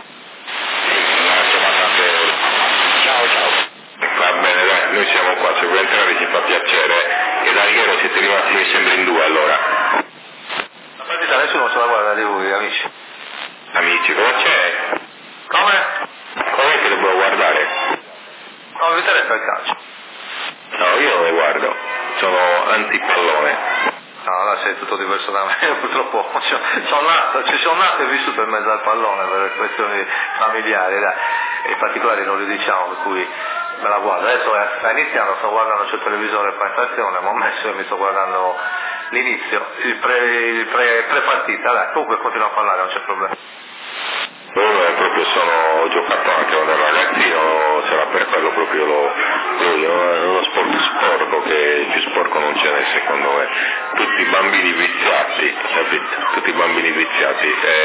Va bene, dai, noi siamo qua, se vuoi entrare ci fa piacere. E da Alghero siete rimasti mi sembra in due allora. La partita nessuno se la guarda di voi, amici. Amici, cosa c'è? Come? Com'è che devo guardare? Non vi interessa il calcio? No, io non le guardo, sono antipallone. No, là sei tutto diverso da me, purtroppo ci sono nato e vissuto in mezzo al pallone per questioni familiari, dai. E in particolare non li diciamo, per cui me la guardo. Adesso sta iniziando, sto guardando sul televisore prestazione, ma ho messo e mi sto guardando l'inizio, il pre-partita, dai, comunque continuo a parlare, non c'è problema. Proprio ho giocato anche quando ero ragazzino, sarà per quello proprio uno sport sporco, che più sporco non ce n'è secondo me. Tutti bambini viziati, capito? Tutti bambini viziati.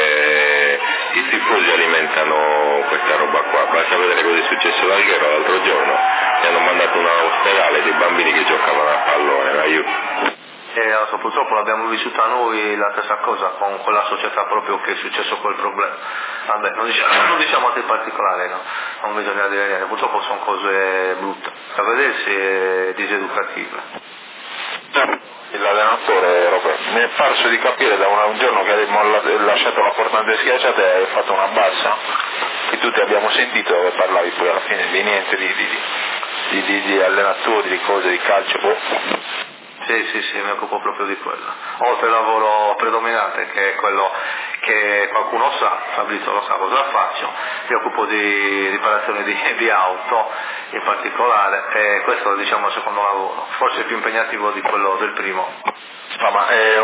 I tifosi alimentano questa roba qua. Basta vedere cosa è successo ad Alghero l'altro giorno, mi hanno mandato un ospedale dei bambini che giocavano a pallone, aiuto. Adesso purtroppo l'abbiamo vissuta noi la stessa cosa con quella società proprio che è successo quel problema. Vabbè, non diciamo altri particolari, no? Non bisogna dire niente, purtroppo sono cose brutte, da vedersi è diseducative. L'allenatore Roberto, mi è parso di capire da un giorno che abbiamo lasciato la portante schiacciata e hai fatto una bassa, che tutti abbiamo sentito dove parlavi poi alla fine di niente di allenatori, di cose, di calcio, boh. Sì, mi occupo proprio di quello. Oltre al lavoro predominante, che è quello che qualcuno sa, Fabrizio lo sa cosa faccio, mi occupo di riparazione di auto in particolare, e questo diciamo è il secondo lavoro, forse più impegnativo di quello del primo. Ma è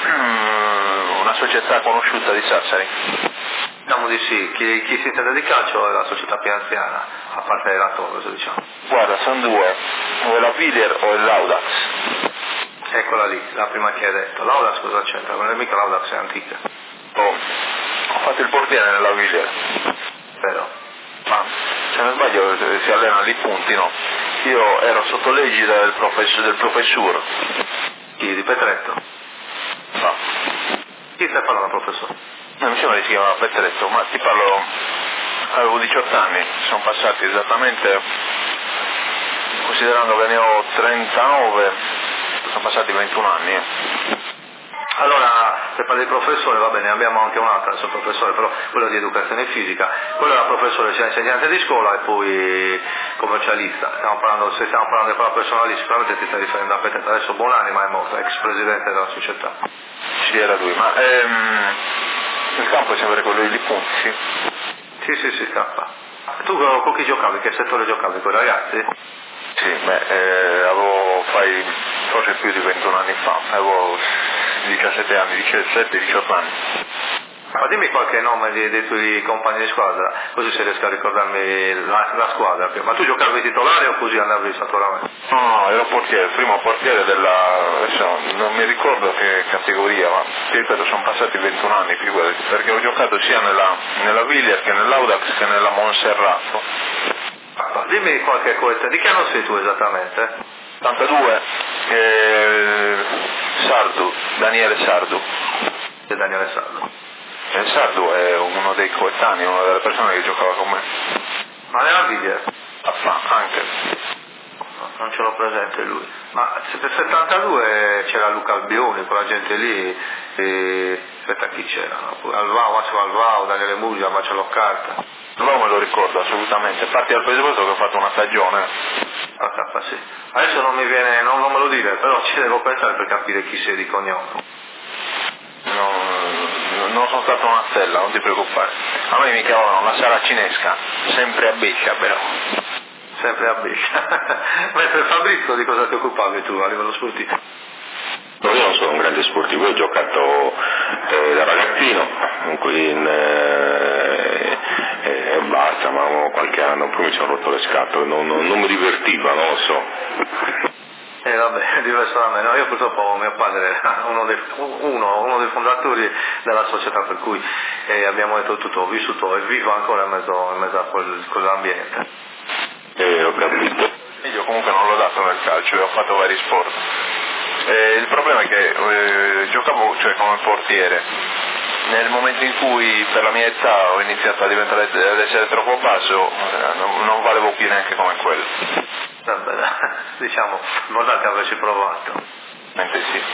una società conosciuta di Sassari? Diciamo di sì, chi si intende di calcio è la società più anziana, a parte la Torres, diciamo. Guarda, sono due, o è la Villiers o è l'Audax. Eccola lì, la prima che hai detto. L'Audax cosa c'entra? Non è mica l'Audax, è antica. Ho fatto il portiere nella Villiers. Vero. Ma se non sbaglio si allena lì punti, no? Io ero sotto l'egida del professore. Chi? Di Petretto? No. Chi stai parlando, professore? Mi sembra che si chiama Petretto, ma ti parlo, avevo 18 anni, sono passati esattamente, considerando che ne ho 39, sono passati 21 anni. Allora, se parli di professore, va bene, abbiamo anche un'altra, adesso professore, però quello di educazione fisica, quello era professore, sia insegnante di scola e poi commercialista. Se stiamo parlando di quella persona lì, sicuramente ti stai riferendo a Petretto, adesso Buonanima è morto, ex presidente della società. Sì, era lui, ma il campo è sempre quello di punti, sì? Sì, scappa. Tu con chi giocavi? Che settore giocavi? Con i ragazzi? Sì, avevo forse più di 21 anni fa, avevo 17 anni, 17-18 anni. Ma dimmi qualche nome dei tuoi compagni di squadra, così se riesco a ricordarmi la squadra. Ma tu giocavi titolare o così andavi saturamente? No, ero portiere, il primo portiere adesso non mi ricordo che categoria, ma ti ripeto, sono passati 21 anni, figurati, perché ho giocato sia nella Villiers che nell'Audax che nella Monserrato. Dimmi qualche cosa, di che anno sei tu esattamente? 82, Sardu, Daniele Sardu. È Daniele Sardu. Sardu è uno dei coetanei, una delle persone che giocava con me. Ma nella Villiers? Anche. non ce l'ho presente lui. Ma per 72 c'era Luca Albioni, quella gente lì, aspetta chi c'era? Alvao, Massimo Alvao, Daniele Muggia, Marcello Carta. No, me lo ricordo assolutamente, parti dal presupposto che ho fatto una stagione. Sì. Adesso non mi viene, non me lo dire, però ci devo pensare per capire chi sei di cognome. Non sono stato una stella, non ti preoccupare. A me mi chiamavano la saracinesca, sempre a beccia però. Sempre a beccia. Mentre Fabrizio, di cosa ti occupavi tu a livello sportivo? No, io non sono un grande sportivo, ho giocato da ragazzino, e basta, ma qualche anno poi mi sono rotto le scatole, non mi divertiva, non lo so. Vabbè, diverso da me, no, io purtroppo mio padre era uno dei fondatori della società, per cui abbiamo detto tutto, ho vissuto e vivo ancora in mezzo a quell'ambiente. Ho capito. Io comunque non l'ho dato nel calcio, ho fatto vari sport. Il problema è che giocavo come portiere. Nel momento in cui per la mia età ho iniziato ad essere troppo basso, non valevo più neanche come quello. Vabbè, diciamo, l'importante è averci provato. Sì.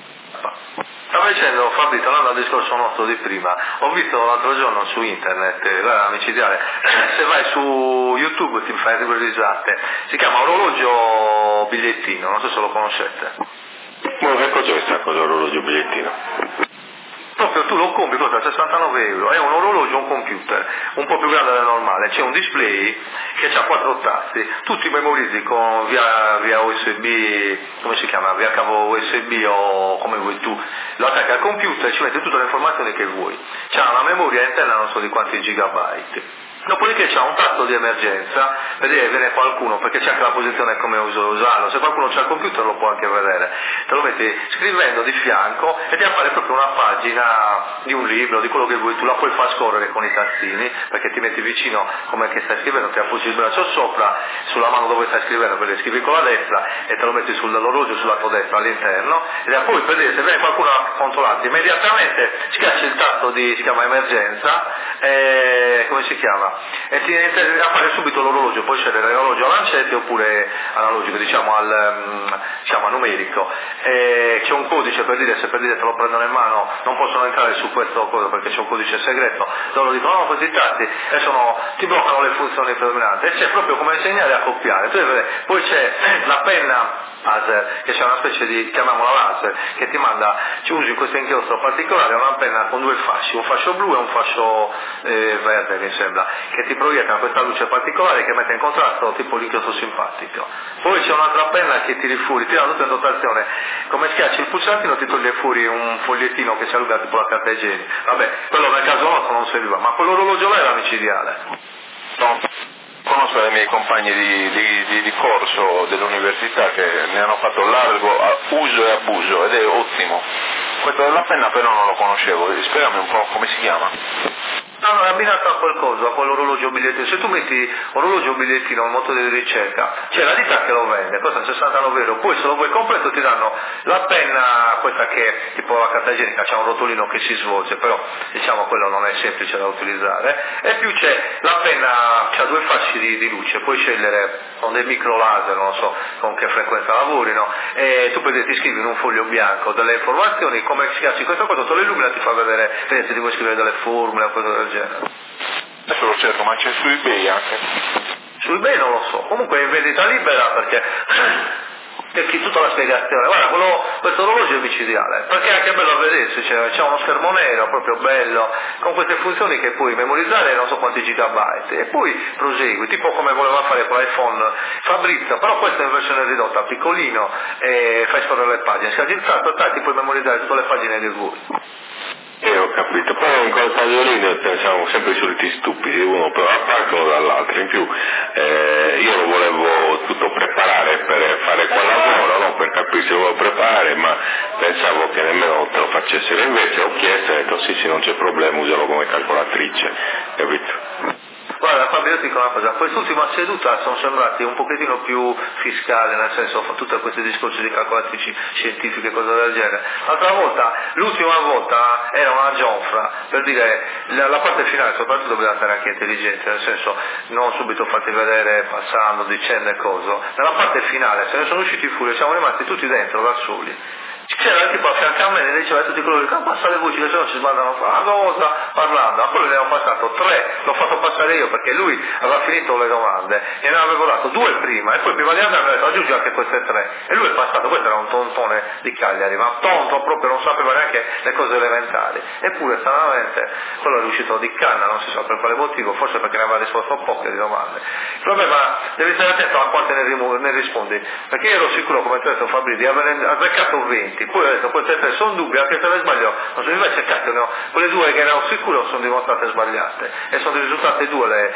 Stavo dicendo, Fabio, tornando al discorso nostro di prima, ho visto l'altro giorno su internet, la micidiale, se vai su YouTube ti fai due risate, si chiama orologio bigliettino, non so se lo conoscete. Ma che cos'è questa cosa, orologio bigliettino? Proprio tu lo compri, costa 69 euro, è un orologio, un computer, un po' più grande del normale, c'è un display che ha 4 tasti, tu ti memorizzi con via USB, come si chiama, via cavo USB o come vuoi tu, lo attacchi al computer e ci metti tutte le informazioni che vuoi, c'ha una memoria interna non so di quanti gigabyte. Dopodiché c'è un tasto di emergenza, vedere viene qualcuno, perché c'è anche la posizione come usarlo, se qualcuno c'ha il computer lo può anche vedere, te lo metti scrivendo di fianco e ti appare proprio una pagina di un libro, di quello che vuoi, tu la puoi far scorrere con i tastini, perché ti metti vicino come che stai scrivendo, ti appoggi il braccio sopra, sulla mano dove stai scrivendo, perché scrivi con la destra e te lo metti sull'orologio sul lato destro all'interno, e poi per vedere se viene qualcuno a controllarti, immediatamente schiacci il tasto si chiama emergenza, come si chiama? E ti appare subito l'orologio, puoi scegliere l'orologio a lancette oppure analogico, diciamo a numerico, c'è un codice per dire, se per dire te lo prendono in mano non possono entrare su questo cosa perché c'è un codice segreto, loro dicono no, questi tasti e ti bloccano le funzioni predominanti, e c'è proprio come segnale a copiare, poi c'è la penna laser, che c'è una specie di, chiamiamola laser, che ti manda, ci usi questo inchiostro particolare, una penna con 2 fasci, un fascio blu e un fascio verde mi sembra, che ti proiettano questa luce particolare che mette in contrasto tipo l'inchiostro simpatico. Poi c'è un'altra penna che tiri fuori, tirano tutto in dotazione, come schiacci il pulsantino ti toglie fuori un fogliettino che si allunga tipo la carta igienica, vabbè, quello nel caso nostro non serviva, ma quell'orologio là era micidiale. No. Conosco dei miei compagni di corso dell'università che ne hanno fatto largo uso e abuso ed è ottimo. Questo della penna però non lo conoscevo, spiegami un po' come si chiama. No, è abbinato a qualcosa, a quell'orologio bigliettino. Se tu metti orologio bigliettino al motore di ricerca, c'è la ditta che lo vende, costa 69 euro, poi se lo vuoi completo ti danno la penna, questa che è tipo la carta igienica, c'è un rotolino che si svolge, però diciamo quello non è semplice da utilizzare, e più c'è la penna, c'ha 2 fasci di luce, puoi scegliere con dei micro laser, non so con che frequenza lavorino, e tu ti scrivi in un foglio bianco delle informazioni, come schiacci questa cosa, te lo illumina, ti fa vedere se ti vuoi scrivere delle formule o cose del genere. Adesso lo cerco, ma c'è su eBay anche? Su eBay non lo so, comunque è in vendita libera perché tutta la spiegazione, guarda, questo orologio è micidiale, perché è anche bello a vedersi, c'è uno schermo nero proprio bello, con queste funzioni che puoi memorizzare non so quanti gigabyte, e poi prosegui, tipo come voleva fare con l'iPhone Fabrizio, però questo è in versione ridotta, piccolino, e fai scorrere le pagine, schiacci il tasto e ti puoi memorizzare tutte le pagine che vuoi. Ho capito, poi in quel caso lì siamo sempre i soliti stupidi, uno per una parte o dall'altra, in più io lo volevo tutto preparare per fare quel lavoro, no? Per capire se lo volevo preparare, ma pensavo che nemmeno te lo facessero, invece ho chiesto e ho detto sì non c'è problema, usalo come calcolatrice, capito? Guarda Fabio, io ti dico una cosa, quest'ultima seduta sono sembrati un pochettino più fiscali, nel senso tutti questi discorsi di calcolatrici scientifiche e cose del genere. L'ultima volta era una giofra, per dire la parte finale soprattutto bisogna stare anche intelligenti, nel senso non subito farti vedere passando, dicendo e cose. Nella parte finale se ne sono usciti fuori, siamo rimasti tutti dentro da soli. C'era il tipo a fianco a me e diceva a tutti coloro che passa le voci che se no si sbandano una cosa parlando, a quello ne avevo passato 3, l'ho fatto passare io perché lui aveva finito le domande e ne avevo dato 2 prima e poi prima di andare mi ha detto aggiungi anche queste 3 e lui è passato, questo era un tontone di Cagliari, ma tonto proprio, non sapeva neanche le cose elementari, eppure stranamente quello è riuscito di canna, non si sa per quale motivo, forse perché ne aveva risposto poche di domande. Il problema, devi stare attento a quante ne rispondi, perché io ero sicuro, come ti ho detto Fabri, di aver azzeccato 20, poi ho detto queste 3 sono dubbi, anche se le sbaglio, non so, invece cacchio, no, quelle 2 che ero sicuro sono dimostrate sbagliate e sono risultate 2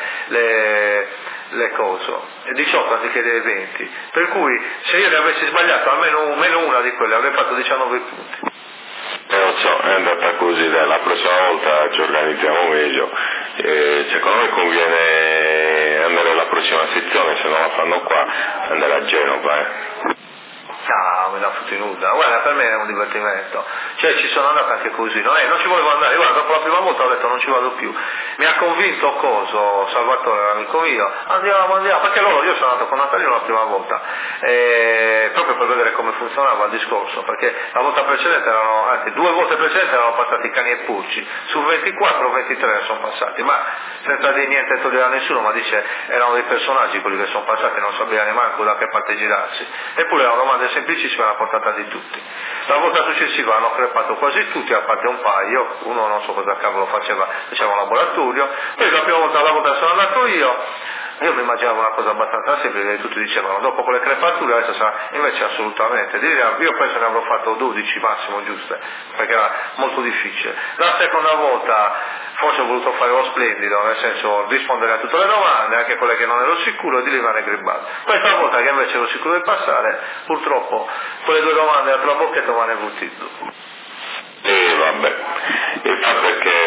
le cose, 18 anziché le 20, per cui se io ne avessi sbagliato almeno una di quelle avrei fatto 19 punti. Lo so, è andata così, dai, la prossima volta ci organizziamo meglio, secondo me conviene andare alla prossima sezione, se non la fanno qua, andare a Genova. No, mi dà foto in nuda, guarda per me è un divertimento, cioè ci sono andato anche così, non ci volevo andare, guarda dopo la prima volta ho detto non ci vado più, mi ha convinto Salvatore, l'amico mio, andiamo, perché io sono andato con Natalino la prima volta, proprio per vedere come funzionava il discorso, perché la volta precedente anzi 2 volte precedenti erano passati Cani e Pulci, su 24 23 ne sono passati, ma senza dire niente togliere a nessuno, ma dice erano dei personaggi quelli che sono passati, non sapeva neanche da che parte girarsi, eppure erano domande semplicissima alla portata di tutti. La volta successiva hanno crepato quasi tutti, a parte un paio, uno non so cosa cavolo faceva un laboratorio, poi la prima volta sono andato io mi immaginavo una cosa abbastanza semplice, tutti dicevano dopo quelle crepature adesso sarà, invece assolutamente, io penso ne avrò fatto 12 massimo giuste, perché era molto difficile. La seconda volta forse ho voluto fare lo splendido, nel senso rispondere a tutte le domande, anche quelle che non ero sicuro, e di rimane gribbato. Questa volta che invece ero sicuro di passare, purtroppo quelle 2 domande a 3 bocchetto me ne butti 2. Vabbè, il fatto è che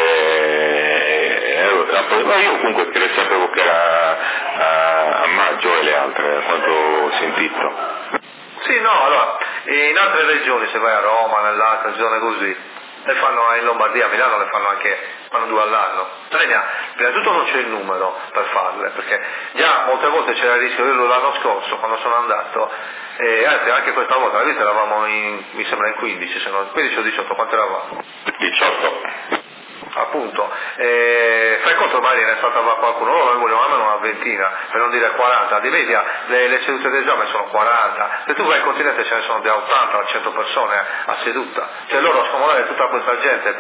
io comunque sapevo che era a maggio e le altre, da quanto ho sentito. Sì, no, allora, in altre regioni, se vai a Roma, nell'altre zone così, le fanno in Lombardia, a Milano le fanno 2 all'anno. Prima di tutto non c'è il numero per farle, perché già molte volte c'era il rischio, io l'anno scorso quando sono andato, anzi anche questa volta, la vita eravamo mi sembra in 15, se non 15 o 18, quanto eravamo? 18. Appunto, fai conto magari ne saltava qualcuno, loro vogliono almeno una ventina, per non dire 40, di media le sedute d'esame sono 40, se tu vai in continente ce ne sono da 80 a 100 persone a seduta, cioè loro a scomodare tutta questa gente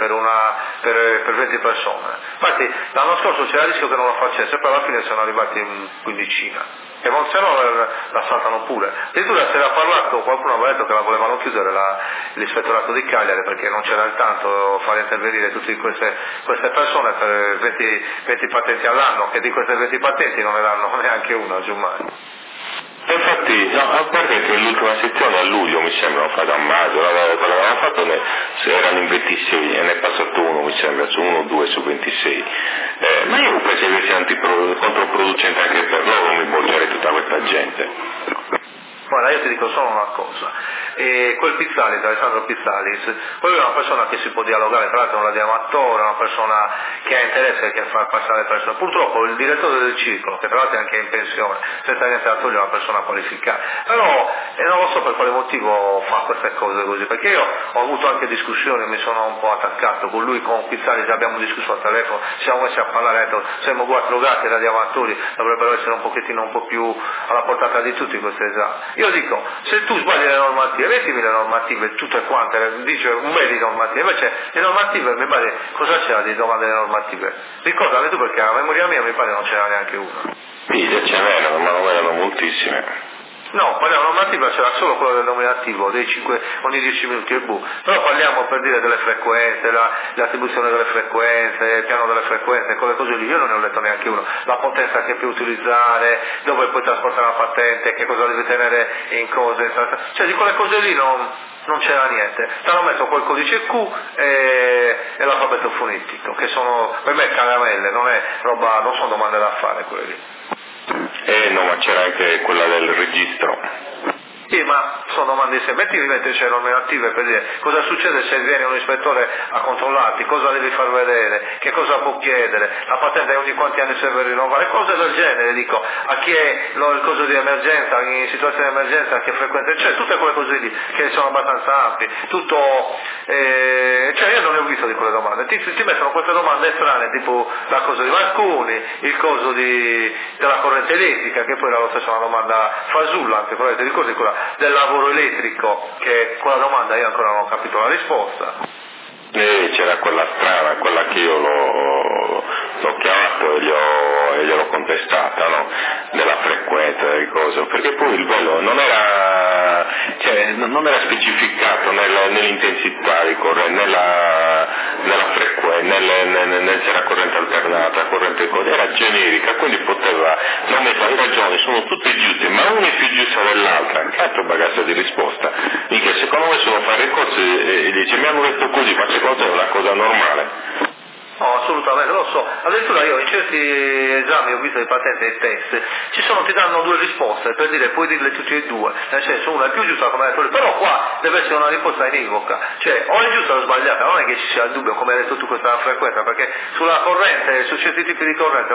per 20 persone. Infatti l'anno scorso c'era il rischio che non lo facesse, poi alla fine sono arrivati in 15. E se no la saltano pure. Addirittura si era parlato, qualcuno aveva detto che la volevano chiudere l'ispettorato di Cagliari perché non c'era il tanto fare intervenire tutte queste persone per 20 patenti all'anno, che di queste 20 patenti non ne danno neanche una giù mai. Infatti, no, a parte che l'ultima sezione a luglio mi sembra, non fatta a maggio, quella che avevamo fatto erano in 26 e ne è passato uno, mi sembra, su 1 o 2 su 26. Ma io penso che sia controproducente anche per loro non invogliare tutta questa gente. Guarda, io ti dico solo una cosa, quel Pizzalis, Alessandro Pizzalis, poi è una persona che si può dialogare, tra l'altro non la diamo attore, una persona che ha interesse, che fa passare le persone. Purtroppo il direttore del circolo, che tra l'altro è anche in pensione, senza niente da togliere, è una persona qualificata, però non lo so per quale motivo fa queste cose così, perché io ho avuto anche discussioni, mi sono un po' attaccato con lui, con Pizzalis, abbiamo discusso al telefono, siamo messi a parlare, detto, siamo 4 gatti da diamantori, dovrebbero essere un pochettino un po' più alla portata di tutti questi esami. Io dico, se tu sbagli le normative, mettimi le normative tutte quante, dice un bel di normative, invece le normative mi pare, cosa c'era di domande delle normative? Ricordami tu perché a memoria mia mi pare non c'era neanche una. Sì, ce n'erano, ma non erano moltissime. No, parliamo normativa, c'era solo quello del nominativo, dei 5 ogni 10 minuti e però parliamo per dire delle frequenze, l'attribuzione delle frequenze, il piano delle frequenze, quelle cose lì, io non ne ho letto neanche uno, la potenza che puoi utilizzare, dove puoi trasportare la patente, che cosa devi tenere in cose, cioè di quelle cose lì non non c'era niente, ti hanno messo quel codice Q e l'alfabeto fonetico, che sono per me caramelle, non è roba, non sono domande da fare quelle lì. No, ma c'era anche quella del registro. Sì, ma sono domande insieme. Metti di metterci le normative per dire cosa succede se viene un ispettore a controllarti, cosa devi far vedere, che cosa può chiedere, la patente ogni quanti anni serve rinnovare, cose del genere, dico, a chi è il coso di emergenza, in situazione di emergenza, che frequenta, cioè tutte quelle cose lì che sono abbastanza ampie, tutto, cioè io non ne ho visto di quelle domande, ti mettono queste domande strane, tipo la cosa di Marconi, il coso della corrente elettrica, che poi era lo stesso una domanda fasulla, anche quella, ti ricordi quella del lavoro elettrico, che quella domanda io ancora non ho capito la risposta. C'era quella strana, quella che io l'ho chiamato e gliel'ho contestata, no? Della frequenza, delle cose, perché poi il velo non era specificato nell'intensità di corrente, nella frequenza, nel c'era corrente alternata, corrente era generica, quindi poteva, non mi fai ragione, sono tutte giuste, ma una è più giusta dell'altra, che altro bagasso di risposta, dice secondo me se lo fa ricorso e dice mi hanno detto così, ma secondo te è una cosa normale? No, assolutamente, lo so. Addirittura io in certi esami ho visto di patente e test, ti danno due risposte, per dire, puoi dirle tutte e due, nel senso una è più giusta come detto, però qua deve essere una risposta univoca, cioè o è giusta o sbagliata, non è che ci sia il dubbio, come hai detto tu, questa frequenza, perché sulla corrente, su certi tipi di corrente,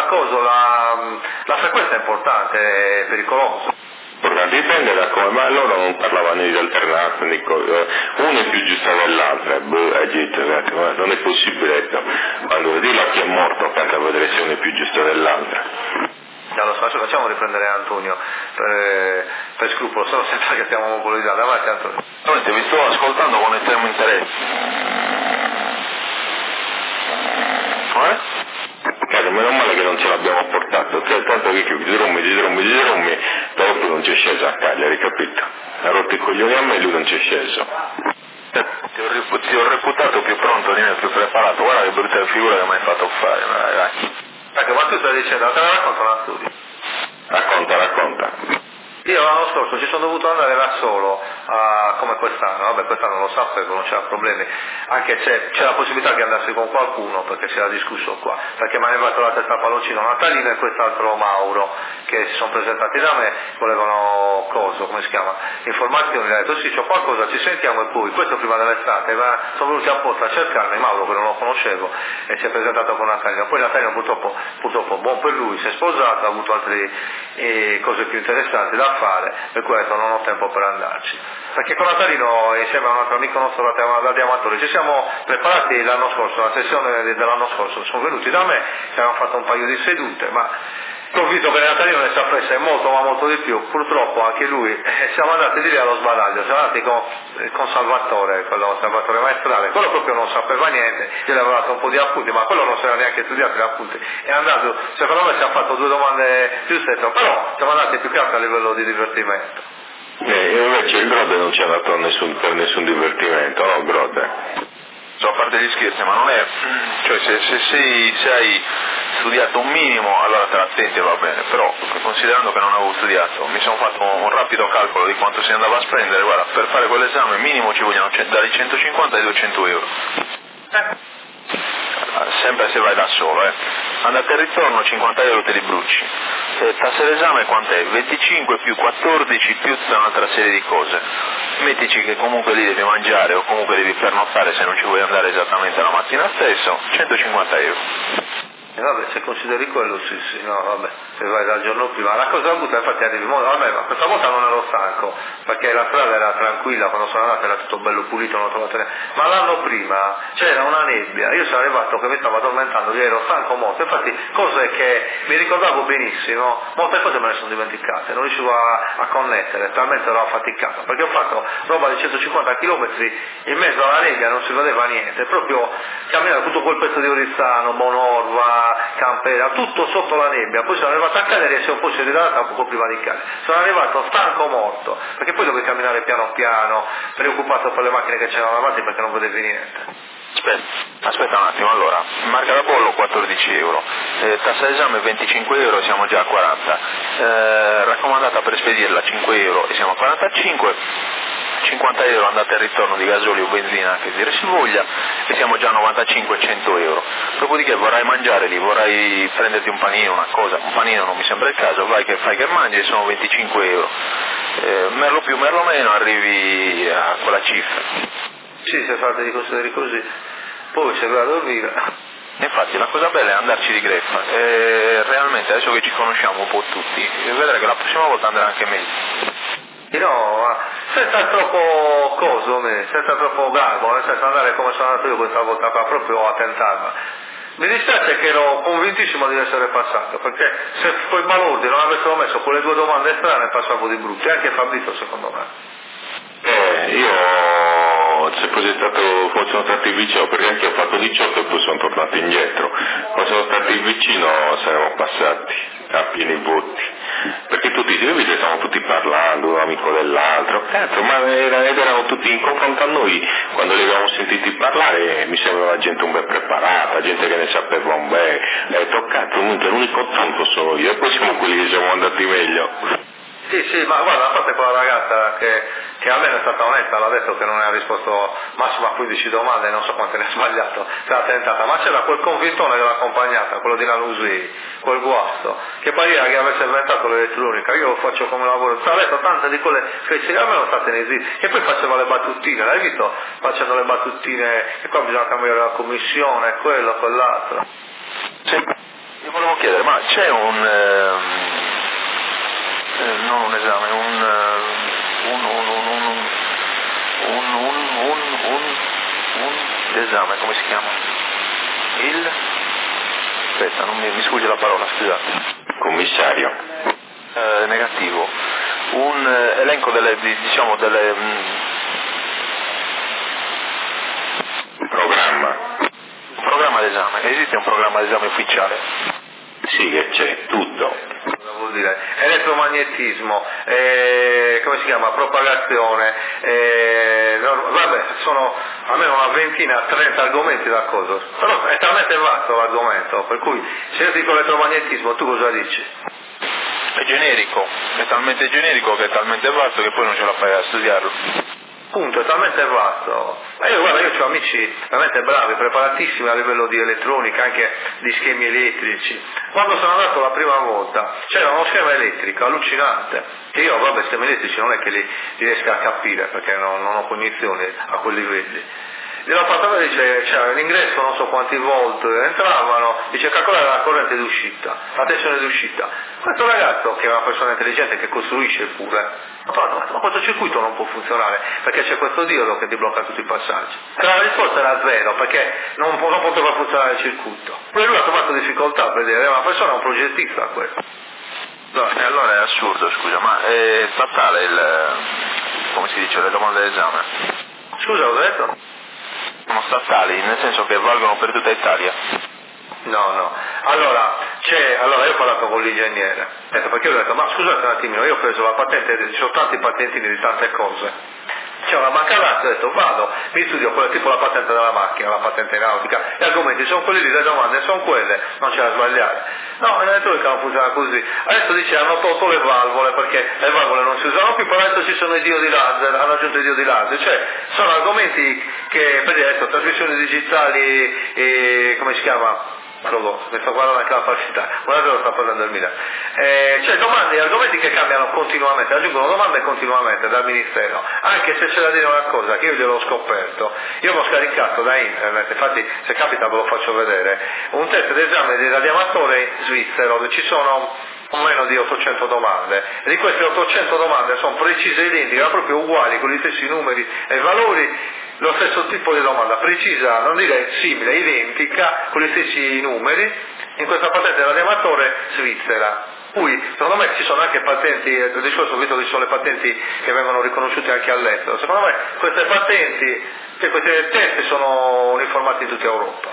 la frequenza è importante, è pericolosa. Dipende da come, ma loro non parlavano di alternanza, una è più giusta dell'altra, non è possibile, quando dillo a chi è morto, pensa a vedere se una è più giusta dell'altra. Lo so, facciamo riprendere Antonio per scrupolo, solo senza che stiamo mobilizzando. Avanti Antonio. Vi sto ascoltando con estremo interesse. Meno male che non ce l'abbiamo portato, tanto che disrommi, dopo non c'è sceso a Cagliari, capito? Ha rotto i coglioni a me e lui non c'è sceso. Ti ho reputato più pronto di me, più preparato, guarda che brutta figura che mi hai fatto fare, ragazzi. Ecco, ma tu stai dicendo, te la racconto una studio. Racconta. Io l'anno scorso ci sono dovuto andare da solo, come quest'anno, quest'anno lo so perché non c'era problemi, anche se c'è la possibilità che andassi con qualcuno, perché si era discusso qua, perché mi è arrivato la testa palloncino Natalino e quest'altro Mauro, che si sono presentati da me, volevano informazioni, gli ho detto sì, c'ho qualcosa, ci sentiamo e poi, questo prima dell'estate, sono venuti apposta a cercarmi, Mauro che non lo conoscevo, e si è presentato con Natalino, poi Natalino purtroppo buon per lui, si è sposato, ha avuto altre cose più interessanti da fare, per questo non ho tempo per andarci, perché con Natalino insieme a un altro amico nostro da Diamatore ci siamo preparati l'anno scorso, la sessione dell'anno scorso, sono venuti da me, ci abbiamo fatto un paio di sedute, ma ho visto che Natalino ne sa presa molto di più, purtroppo anche lui, siamo andati di lì allo sbaraglio, siamo andati con Salvatore, Salvatore Maestrale, quello proprio non sapeva niente, io le avevo dato un po' di appunti, ma quello non si era neanche studiato gli appunti, è andato, secondo me ci ha fatto due domande giuste, però siamo andati più che altro a livello di divertimento. Invece il Grode non ci è andato per nessun divertimento, no Grode? A parte gli scherzi, ma non è, cioè se hai studiato un minimo allora te l'attenti va bene, però considerando che non avevo studiato mi sono fatto un rapido calcolo di quanto si andava a spendere, guarda, per fare quell'esame minimo ci vogliono dai 150 ai 200 euro. Sempre se vai da solo, andate e ritorno 50 euro te li bruci, tassa d'esame quant'è? 25 più 14 più tutta un'altra serie di cose, mettici che comunque lì devi mangiare o comunque devi pernottare se non ci vuoi andare esattamente la mattina stesso, 150 euro. Vabbè, se consideri quello sì, no vabbè, se vai dal giorno prima, la cosa brutta infatti arrivi, vabbè, ma questa volta non ero stanco, perché la strada era tranquilla, quando sono andato era tutto bello pulito, non ho trovato niente, ma l'anno prima c'era una nebbia, io sono arrivato che mi stavo addormentando, io ero stanco molto, infatti cose che mi ricordavo benissimo, molte cose me ne sono dimenticate, non riuscivo a connettere, talmente ero affaticato, perché ho fatto roba di 150 km in mezzo alla nebbia, non si vedeva niente, proprio camminare tutto quel pezzo di Orizzano, Bonorva, Campera, tutto sotto la nebbia, poi sono arrivato a Cagliari e poi si è ridata un po' prima di Cagliari, sono arrivato stanco morto, perché poi dovevi camminare piano piano, preoccupato per le macchine che c'erano davanti perché non vedevi niente. Aspetta un attimo, allora, marca da bollo 14 euro, tassa d'esame 25 euro, siamo già a 40, raccomandata per spedirla 5 euro e siamo a 45, 50 euro andata e ritorno di gasolio o benzina che dire si voglia, e siamo già a 95-100 euro. Dopodiché vorrai mangiare lì, vorrai prenderti un panino, una cosa, un panino non mi sembra il caso, vai che fai che mangi e sono 25 euro. Merlo più, merlo meno, arrivi a quella cifra. Sì, se fate di consideri così, poi se vai a dormire. Infatti la cosa bella è andarci di greffa, realmente adesso che ci conosciamo un po' tutti, vedrai che la prossima volta andrà anche meglio. No, senza troppo coso, senza troppo garbo, nel senso andare come sono andato io questa volta qua, proprio a tentarla. Mi dispiace che ero convintissimo di essere passato, perché se quei balordi non avessero messo quelle due domande strane passavo di brutto, e anche Fabrizio secondo me. Io se fosse fossero stati vicino, perché anche ho fatto 18 e poi sono tornato indietro, fossero stati vicino saremmo passati a pieni voti, perché tutti i servizi stavano tutti parlando, un amico dell'altro, ma erano tutti in confronto a noi, quando li avevamo sentiti parlare mi sembrava gente un bel preparata, gente che ne sapeva un bel, toccato, l'unico tonto sono io, e poi siamo quelli che siamo andati meglio. Sì, ma guarda, a parte quella ragazza che almeno è stata onesta, l'ha detto che non ha risposto massimo a 15 domande, non so quante ne ha sbagliato, se l'ha tentata, ma c'era quel convintone dell'accompagnata, quello di Lanusei, quel guasto, che pareva che avesse inventato l'elettronica, io faccio come lavoro, ha detto tante di quelle fece, almeno statene zitti, e poi faceva le battutine, l'hai visto? Facendo le battutine, che qua bisogna cambiare la commissione, quello, quell'altro. Sì, io volevo chiedere, ma c'è non un esame, un esame, come si chiama? Aspetta, non mi sfugge la parola, scusate. Commissario. Negativo. Un elenco delle Programma. un programma d'esame. Esiste un programma d'esame ufficiale? Sì, che c'è, tutto. Cosa vuol dire? Elettromagnetismo, come si chiama? Propagazione, vabbè, sono almeno una ventina, 30 argomenti da cosa, però è talmente vasto l'argomento, per cui se io dico elettromagnetismo tu cosa dici? È generico, è talmente generico che è talmente vasto che poi non ce la fai a studiarlo. Punto, è talmente vasto. Io ho amici veramente bravi, preparatissimi a livello di elettronica, anche di schemi elettrici. Quando sono andato la prima volta c'era uno schema elettrico allucinante, che io schemi elettrici non è che li riesco a capire, perché non ho cognizioni a quei livelli. Gliel'ho fatto vedere, dice, c'era l'ingresso, non so quanti volt entravano, dice calcolare la corrente d'uscita, la tensione d'uscita. Questo ragazzo, che è una persona intelligente, che costruisce pure, ma questo circuito non può funzionare, perché c'è questo diodo che ti blocca tutti i passaggi. E la risposta era zero, perché non poteva funzionare il circuito. Poi lui ha trovato difficoltà a vedere, è una persona, un progettista questo. No, e allora è assurdo, scusa, ma è statale come si dice, le domande d'esame? Scusa, ho detto? Sono statali, nel senso che valgono per tutta Italia. No. Allora io ho parlato con l'ingegnere, perché io ho detto, ma scusate un attimino, io ho preso la patente, ci sono tanti patentini di tante cose. C'è una banca dati, ho detto vado, mi studio quella tipo la patente della macchina, la patente nautica, gli argomenti sono quelli lì, le domande sono quelle, non c'è da sbagliare. No, l'elettronica non funziona così. Adesso dice hanno tolto le valvole perché le valvole non si usano più, però adesso ci sono i diodi laser, hanno aggiunto i diodi laser, cioè sono argomenti che per adesso trasmissioni digitali e come si chiama? Mi sto guardando anche la falsità, guardate lo sta parlando il Milan. Cioè domande e argomenti che cambiano continuamente, aggiungono domande continuamente dal Ministero, anche se c'è da dire una cosa che io gliel'ho scoperto, io l'ho scaricato da internet, infatti se capita ve lo faccio vedere, un test d'esame di radioamatore svizzero dove ci sono meno di 800 domande, e di queste 800 domande sono precise e identiche, proprio uguali, con gli stessi numeri e valori, lo stesso tipo di domanda, precisa, non dire simile, identica, con gli stessi numeri, in questa patente radioamatore svizzera. Poi, secondo me ci sono anche patenti, il discorso ho visto che ci sono le patenti che vengono riconosciute anche all'estero, secondo me queste patenti, questi test sono uniformati in tutta Europa.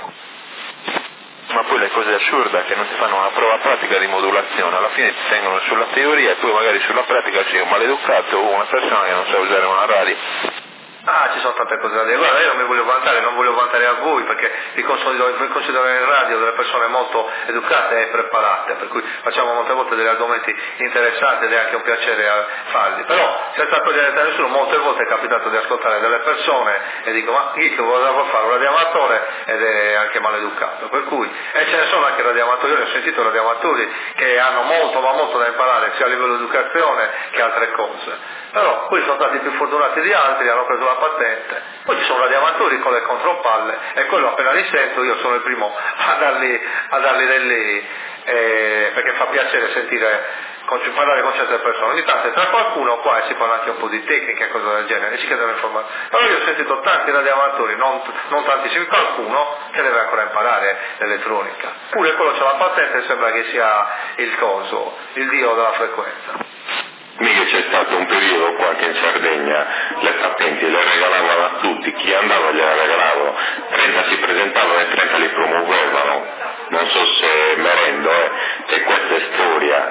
Ma poi le cose assurde è che non ti fanno una prova pratica di modulazione, alla fine ti tengono sulla teoria e poi magari sulla pratica c'è un maleducato o una persona che non sa usare una radio. ma ci sono tante cose da dire. Guarda, io non mi voglio vantare, non voglio vantare a voi, perché vi considero in radio delle persone molto educate e preparate, per cui facciamo molte volte degli argomenti interessanti ed è anche un piacere farli, però senza togliere da nessuno, molte volte è capitato di ascoltare delle persone e dico, ma chi cosa può fare un radioamatore, ed è anche maleducato, per cui, e ce ne sono anche radioamatori, io ho sentito radioamatori che hanno molto ma molto da imparare sia a livello di educazione che altre cose, però quelli sono stati più fortunati di altri, hanno preso la patente. Poi ci sono radioamatori con le contropalle e quello appena li sento io sono il primo a dargli degli perché fa piacere sentire parlare con certe persone. Ogni tanto tra qualcuno qua e si parla anche un po' di tecnica e cose del genere e ci chiedono informazioni. Però io ho sentito tanti radioamatori, non tantissimi, qualcuno che deve ancora imparare l'elettronica. Pure quello c'ha la patente e sembra che sia il dio della frequenza. Mica c'è stato un periodo qua che in Sardegna le patenti le regalavano a tutti, chi andava gliele regalavano, 30 si presentavano e 30 li promuovevano, non so se mi rendo, se questa è storia.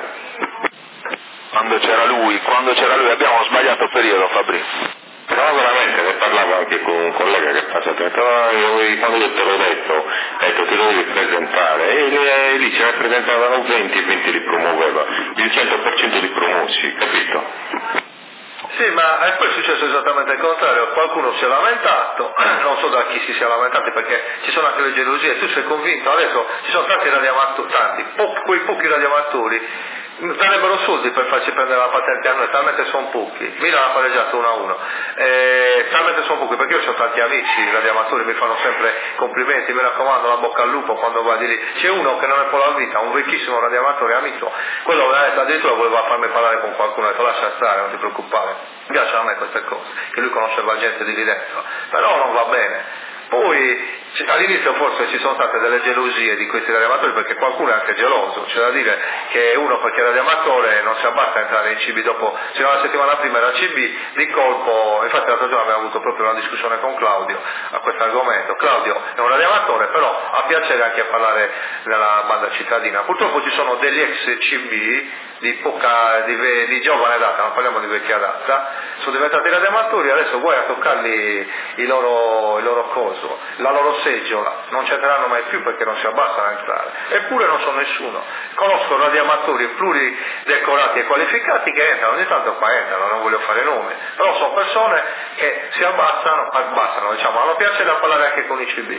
Quando c'era lui abbiamo sbagliato periodo, Fabrizio. No, veramente, ne parlavo anche con un collega che è passato, quando io te l'ho detto ti dovevi presentare, e lì ce ne presentavano 20 e 20 li promuoveva, il 100% li promossi, capito? Sì, ma poi è successo esattamente il contrario, qualcuno si è lamentato, non so da chi si sia lamentato perché ci sono anche le gelosie, tu sei convinto, adesso ci sono tanti radioamatori, quei pochi radioamatori darebbero soldi per farci prendere la patente a noi, talmente sono pochi. Milan ha pareggiato 1-1, talmente sono pochi, perché io ho tanti amici radioamatori, mi fanno sempre complimenti, mi raccomando, la bocca al lupo quando va di lì. C'è uno che non è poi la vita, un vecchissimo radioamatore amico, quello addirittura voleva farmi parlare con qualcuno, ha detto lascia stare, non ti preoccupare, mi piacciono a me queste cose, che lui conosceva gente di lì dentro, però non va bene. Poi all'inizio forse ci sono state delle gelosie di questi radioamatori perché qualcuno è anche geloso, c'è da dire che uno perché è radioamatore non si abbassa a entrare in CB dopo, se no la settimana prima era CB, di colpo, infatti l'altro giorno abbiamo avuto proprio una discussione con Claudio a questo argomento. Claudio è un radioamatore però ha piacere anche a parlare nella banda cittadina, purtroppo ci sono degli ex CB di giovane data, non parliamo di vecchia data, sono diventati radioamatori, adesso vuoi a toccarli il loro coso, la loro seggiola, non c'entreranno mai più perché non si abbassano a entrare, eppure non sono nessuno. Conosco radioamatori pluridecorati e qualificati che entrano, ogni tanto qua entrano, non voglio fare nomi, però sono persone che si abbassano, diciamo, hanno piacere a parlare anche con i CB.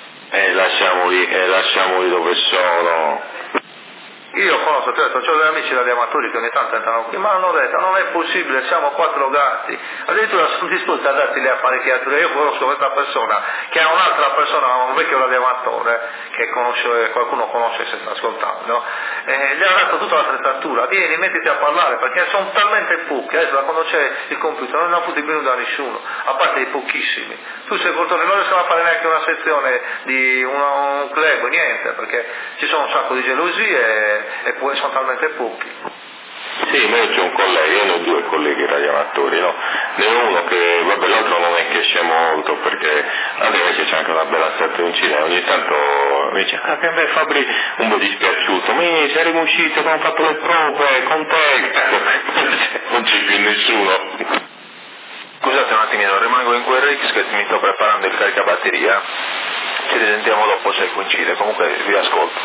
Lasciamoli dove sono. Io conosco, ti ho detto, ho degli amici radioamatori che ogni tanto entrano qui, ma hanno detto non è possibile, siamo 4 gatti, addirittura sono disposti a darti le apparecchiature. Io conosco questa persona che ha un'altra persona, un vecchio radioamatore che qualcuno conosce se sta ascoltando, gli ha dato tutta l'attrezzatura, vieni, mettiti a parlare, perché sono talmente pochi, adesso da quando c'è il computer non ne ha avuto più da nessuno, a parte i pochissimi. Tu sei portatore, non riescono a fare neanche una sezione di un club, niente, perché ci sono un sacco di gelosie e poi sono talmente pochi. Sì, ma io c'ho un collega, io ne ho 2 colleghi radioamatori, no? Ne ho uno che, vabbè, l'altro non è che esce molto, perché invece c'è anche una bella stationcina, ogni tanto mi dice, che beh Fabri, un po' dispiaciuto, mi saremo usciti, abbiamo fatto le prove con te, non c'è più nessuno. Scusate un attimino, rimango in QRX che mi sto preparando il caricabatteria, ci risentiamo dopo se coincide, comunque vi ascolto.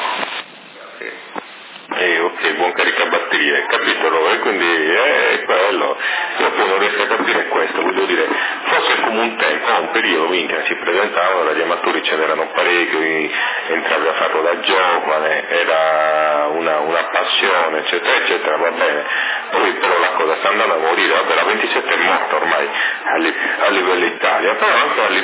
Ok, buon caricabatterie, capito? E quindi è quello. Io poi non riesco a capire questo, voglio dire, forse come un tempo, un periodo, minchia, si presentavano, radioamatori ce n'erano parecchi, entravi a farlo da giovane, era una passione, eccetera, eccetera, va bene. Poi però la cosa sta andando a morire, vabbè, la 27 è morta ormai a livello Italia, però anche a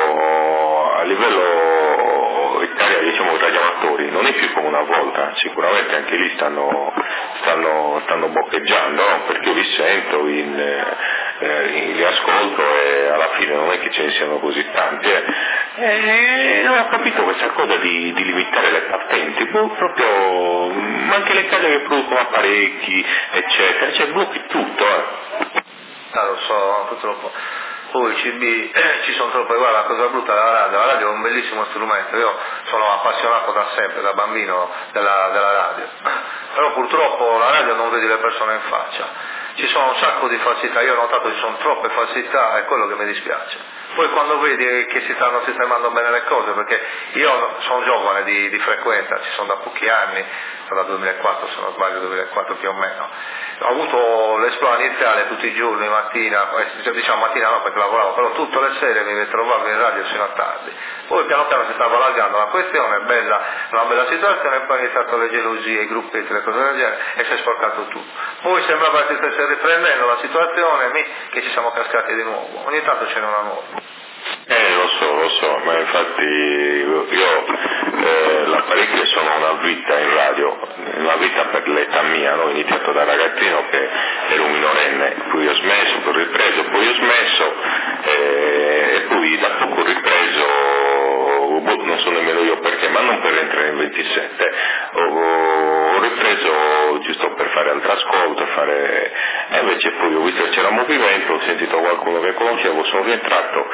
livello Italia, diciamo, i radioamatori non è più come una volta, sicuramente anche lì stanno boccheggiando, no? Perché io li sento, li ascolto e alla fine non è che ce ne siano così tanti. E non ho capito questa cosa di limitare le patenti, proprio, ma anche le case che producono apparecchi, eccetera, cioè blocchi tutto. Lo so, purtroppo. Poi ci sono troppe, guarda, la cosa brutta della radio è un bellissimo strumento, io sono appassionato da sempre, da bambino della radio, però purtroppo la radio non vedi le persone in faccia, ci sono un sacco di falsità, io ho notato che ci sono troppe falsità, è quello che mi dispiace. Poi quando vedi che si stanno sistemando bene le cose, perché io sono giovane di frequenza, ci sono da pochi anni, sono dal 2004 se non sbaglio, 2004 più o meno, ho avuto l'esplorazione iniziale tutti i giorni, mattina, diciamo mattina no perché lavoravo, però tutte le sere mi trovavo in radio fino a tardi, poi piano piano si stava allargando la questione, è bella, una bella situazione, e poi è iniziato le gelosie, i gruppetti, le cose del genere, e si è sporcato tutto. Poi sembrava che stesse riprendendo la situazione, che ci siamo cascati di nuovo, ogni tanto ce n'è una nuova. Lo so, ma infatti io l'apparecchio sono una vita in radio, una vita per l'età mia, no? Ho iniziato da ragazzino che ero un minorenne, poi ho smesso, poi ho ripreso, poi ho smesso e poi da poco ho ripreso, non so nemmeno io perché, ma non per entrare in 27, ho ripreso giusto per fare altro ascolto, e invece poi ho visto che c'era movimento, ho sentito qualcuno che conoscevo, sono rientrato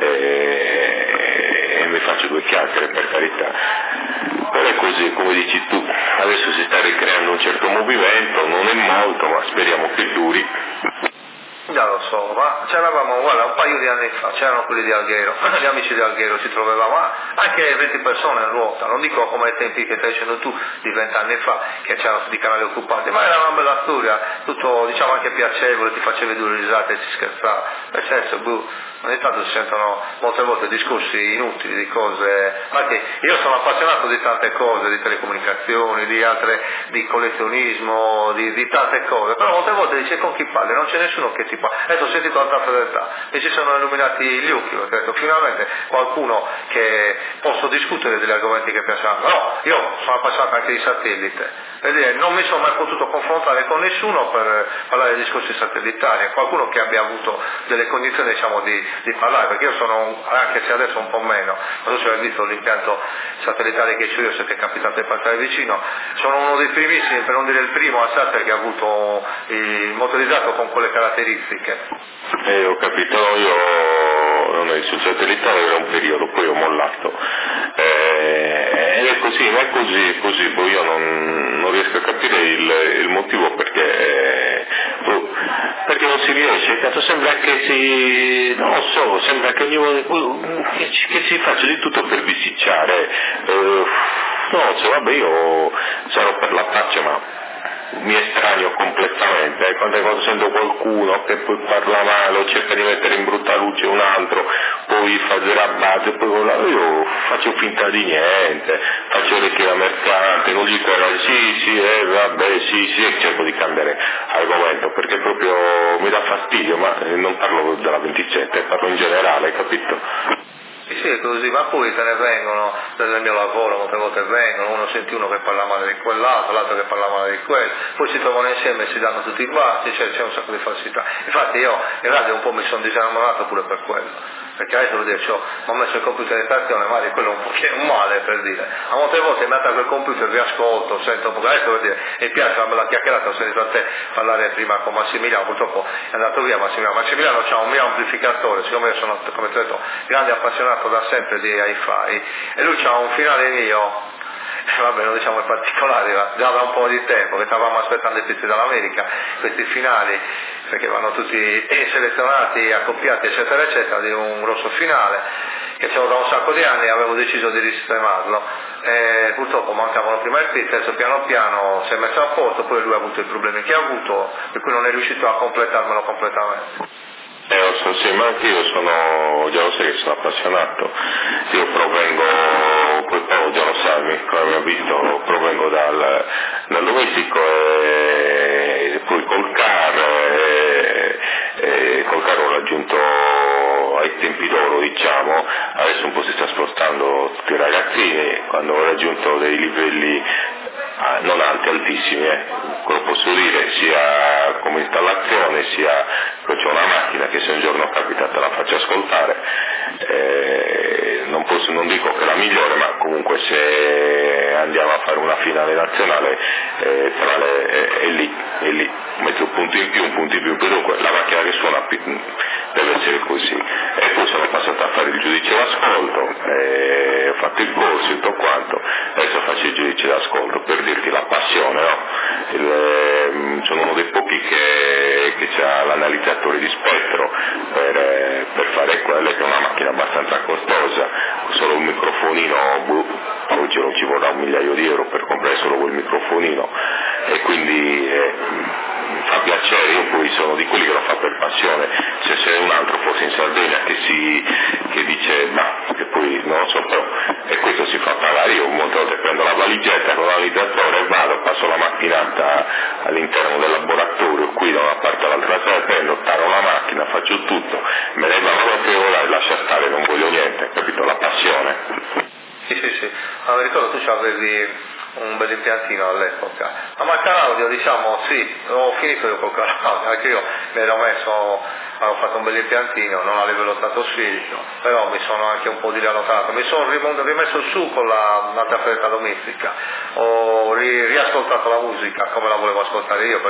e mi faccio due chiacchiere, per carità. Però è così, come dici tu, adesso si sta ricreando un certo movimento, non è molto, ma speriamo che duri. Già lo so, ma c'eravamo, guarda, un paio di anni fa, c'erano quelli di Alghero, gli amici di Alghero ci trovavamo, anche 20 persone in ruota, non dico come ai tempi che stai dicendo tu, di 20 anni fa, che c'erano di canali occupati, ma era una bella storia, tutto diciamo anche piacevole, ti facevi due risate, si scherzava, nel senso, ogni tanto si sentono molte volte discorsi inutili di cose, infatti io sono appassionato di tante cose, di telecomunicazioni, di collezionismo, di tante cose, però molte volte dice con chi parli, non c'è nessuno che ti parla. Adesso ho sentito alta fedeltà e ci sono illuminati gli occhi, perché ho detto finalmente qualcuno che posso discutere degli argomenti che piacciono. No, io sono appassionato anche di satellite, non mi sono mai potuto confrontare con nessuno per parlare di discorsi satellitari, qualcuno che abbia avuto delle condizioni diciamo di parlare, perché io sono, anche se adesso un po' meno, non so se avete visto l'impianto satellitare che c'ho io, se è capitato di passare vicino, sono uno dei primissimi, per non dire il primo a Satter che ha avuto il motorizzato con quelle caratteristiche. Ho capito, io sul satellitare era un periodo, poi ho mollato. Ed è così, ma è così, poi io non riesco a capire il motivo perché non si riesce, cazzo, sembra che non lo so, sembra che che si faccia di tutto per bisticciare, non so, vabbè, io sarò per la faccia, ma mi estraneo completamente, quando sento qualcuno che poi parla male o cerca di mettere in brutta luce un altro, poi fa zerabate, poi io faccio finta di niente, faccio orecchie da mercante, non dico sì, e cerco di cambiare argomento perché proprio mi dà fastidio, ma non parlo della 27, parlo in generale, capito? Sì, è così, ma poi te ne vengono, nel mio lavoro molte volte vengono, uno sente uno che parla male di quell'altro, l'altro che parla male di quello, poi si trovano insieme e si danno tutti i batti, cioè c'è un sacco di falsità. Infatti io in radio un po' mi sono disinnamorato pure per quello, perché adesso vuol dire, ho messo il computer in stazione, magari quello è un male per dire, a molte volte mi attacco il computer, vi ascolto, sento un po', adesso vuol dire, mi piace una bella chiacchierata, ho sentito a te parlare prima con Massimiliano, purtroppo è andato via Massimiliano c'ha un mio amplificatore, siccome io sono, come ti ho detto, grande appassionato da sempre di hi-fi, e lui c'ha un finale mio, vabbè non diciamo in particolare, già da un po' di tempo che stavamo aspettando i pezzi dall'America, questi finali, perché vanno tutti selezionati, accoppiati eccetera eccetera, di un grosso finale che c'avevo da un sacco di anni e avevo deciso di risistemarlo, purtroppo mancavano prima il pezzo, adesso piano piano si è messo a posto, poi lui ha avuto i problemi che ha avuto, per cui non è riuscito a completarmelo completamente. Lo so, sì, ma anche io già lo sai che sono appassionato, io provengo, poi Paolo già lo sai, come abbiamo visto, provengo dal domestico e poi col car ho raggiunto ai tempi d'oro, diciamo, adesso un po' si sta spostando tutti i ragazzini, quando ho raggiunto dei livelli non alti, altissimi, quello posso dire, sia come installazione, sia che c'è una macchina che se un giorno capita te la faccio ascoltare, non dico che è la migliore, ma comunque se andiamo a fare una finale nazionale è lì, metto un punto in più, dunque la macchina che suona deve essere così. E poi sono passato a fare il giudice d'ascolto, ho fatto il corso e tutto quanto, adesso faccio i giudici d'ascolto, per dirti la passione, no? Sono uno dei pochi che ha l'analizzatore di spettro per fare quello, che è una macchina abbastanza costosa, solo un microfonino, oggi non ci vorrà €1.000.000 per comprare solo quel microfonino, e quindi fa piacere. Io poi sono di quelli che lo fa per passione. Se c'è un altro forse in Sardegna che dice ma che poi non lo so, però, e questo si fa pagare. Io molte volte prendo la valigetta con l'analizzatore e vado, passo la macchinetta all'interno del laboratorio, qui da una parte all'altra parte, prendo, taro la macchina, faccio tutto, me ne vado a e lascia stare, non voglio niente, capito? La passione. Sì, ma mi ricordo tu avevi un bel impiantino all'epoca, ma Macalaudio, diciamo, sì, ho finito io col Calaudio, anche io mi ero messo, avevo fatto un bel impiantino, non a livello stratosferico, però mi sono anche un po' diranotato, mi sono rimesso su con la tappetta domestica, ho riascoltato la musica come la volevo ascoltare io,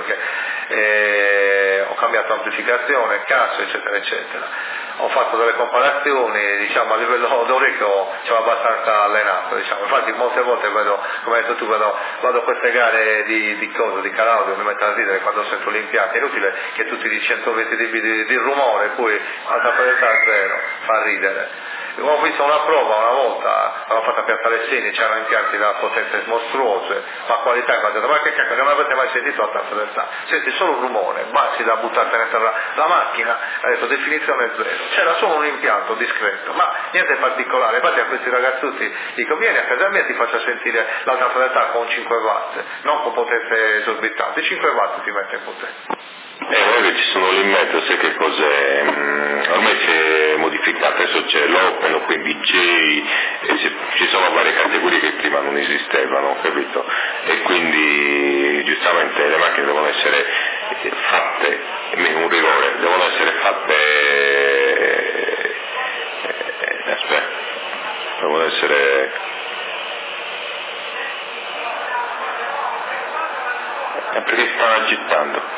perché ho cambiato amplificazione, cazzo, eccetera eccetera. Ho fatto delle comparazioni, diciamo, a livello d'orecchio c'ho abbastanza allenato, diciamo. Infatti molte volte vedo, come hai detto tu, vado a queste gare di Calaudio, mi metto a ridere quando sento l'impianto, è inutile che tu ti di 120 dB di rumore, poi alta frequenza a zero, fa ridere. Ho visto una prova una volta, avevo fatto a Piazza Lessini, c'erano impianti da potenze mostruose, ma qualità, ma che cacchio, non avete mai sentito alta frequenza? Senti solo un rumore, basti da buttarti dentro la macchina, ha detto definizione zero, c'era solo un impianto discreto, ma niente particolare. Infatti a questi ragazzutti dico vieni a casa mia e ti faccio sentire l'alta frequenza con 5 watt, non con potenze esorbitanti, 5 watt ti mette in potenza. Guarda che ci sono lì in mezzo, sai che cos'è? Ormai si è modificato, adesso c'è l'Open, poi DJ, ci sono varie categorie che prima non esistevano, capito? E quindi giustamente le macchine devono essere fatte, un rigore, devono essere fatte, devono essere... perché si stanno agitando.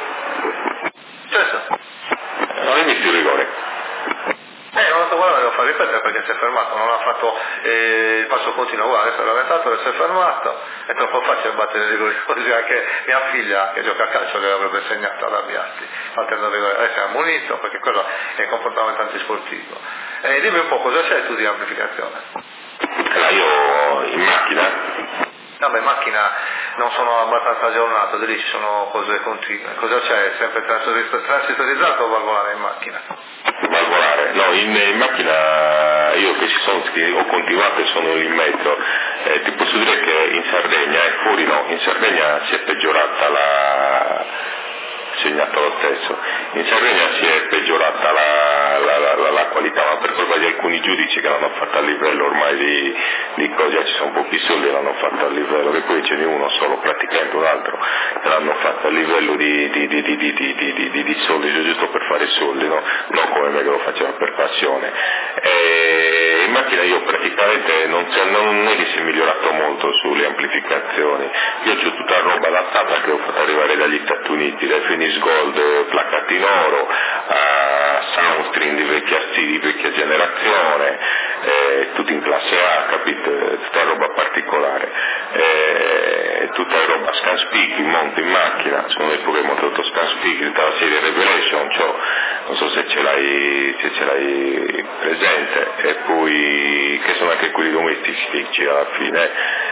Non hai visto il rigore? Non ho guardato, devo far ripetere perché si è fermato, non ha fatto il passo continuo, guarda, si è lamentato e si è fermato, è troppo facile battere il rigore così, anche mia figlia che gioca a calcio le avrebbe segnato ad arrabbiarsi, battendo il rigore, adesso è ammonito perché quello è il comportamento antisportivo. Dimmi un po' cosa c'è tu di amplificazione? Io in macchina? Vabbè, in macchina non sono abbastanza aggiornato, lì ci sono cose continue. Cosa c'è? Sempre transistorizzato o valvolare in macchina? Valvolare, no, in macchina io che ho continuato e sono lì in mezzo, ti posso dire che in Sardegna e fuori no, in Sardegna si è peggiorata segnato lo stesso, in Sardegna si è peggiorata la qualità, ma per colpa di alcuni giudici che l'hanno fatta a livello ormai di cose, ci sono pochi soldi, l'hanno fatta a livello, che poi ce n'è uno solo, praticamente un altro, l'hanno fatta a livello di soldi, giusto per fare soldi, no? Non come me che lo faceva per passione. In macchina io praticamente non è che si è migliorato molto sulle amplificazioni, io ho tutta roba adattata che ho fatto arrivare dagli Stati Uniti, dai Phoenix Gold placcati in oro, a Soundstream di vecchia generazione, tutti in classe A, capito? Tutta roba particolare, tutta roba Scanspeak in monte in macchina, sono le pure montato Scanspeak, tutta la serie Revelation, non so se ce l'hai presente, e poi che sono anche quelli domestici alla fine,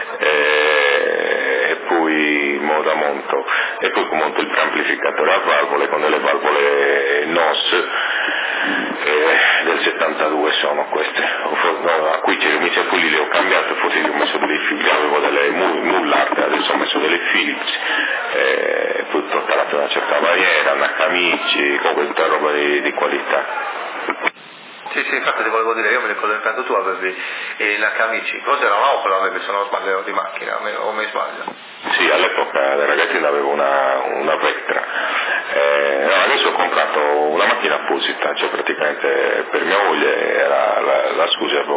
e poi monto, e poi monto il preamplificatore a valvole con delle valvole NOS del 72 sono queste, a cui mi sa poi le ho cambiate, forse gli ho messo delle fili, avevo delle Mullard, adesso ho messo delle Philips, poi portate in una certa maniera, Nakamichi, comunque tutta roba di qualità. Sì, infatti ti volevo dire, io mi ricordo intanto tu avevi Nakamichi, cos'era una Opel avevi, se non sbaglio, di macchina, o mi sbaglio? Sì, all'epoca dei ragazzini avevo una Vectra, adesso ho comprato una macchina apposita, cioè praticamente per mia moglie era la scusa, avevo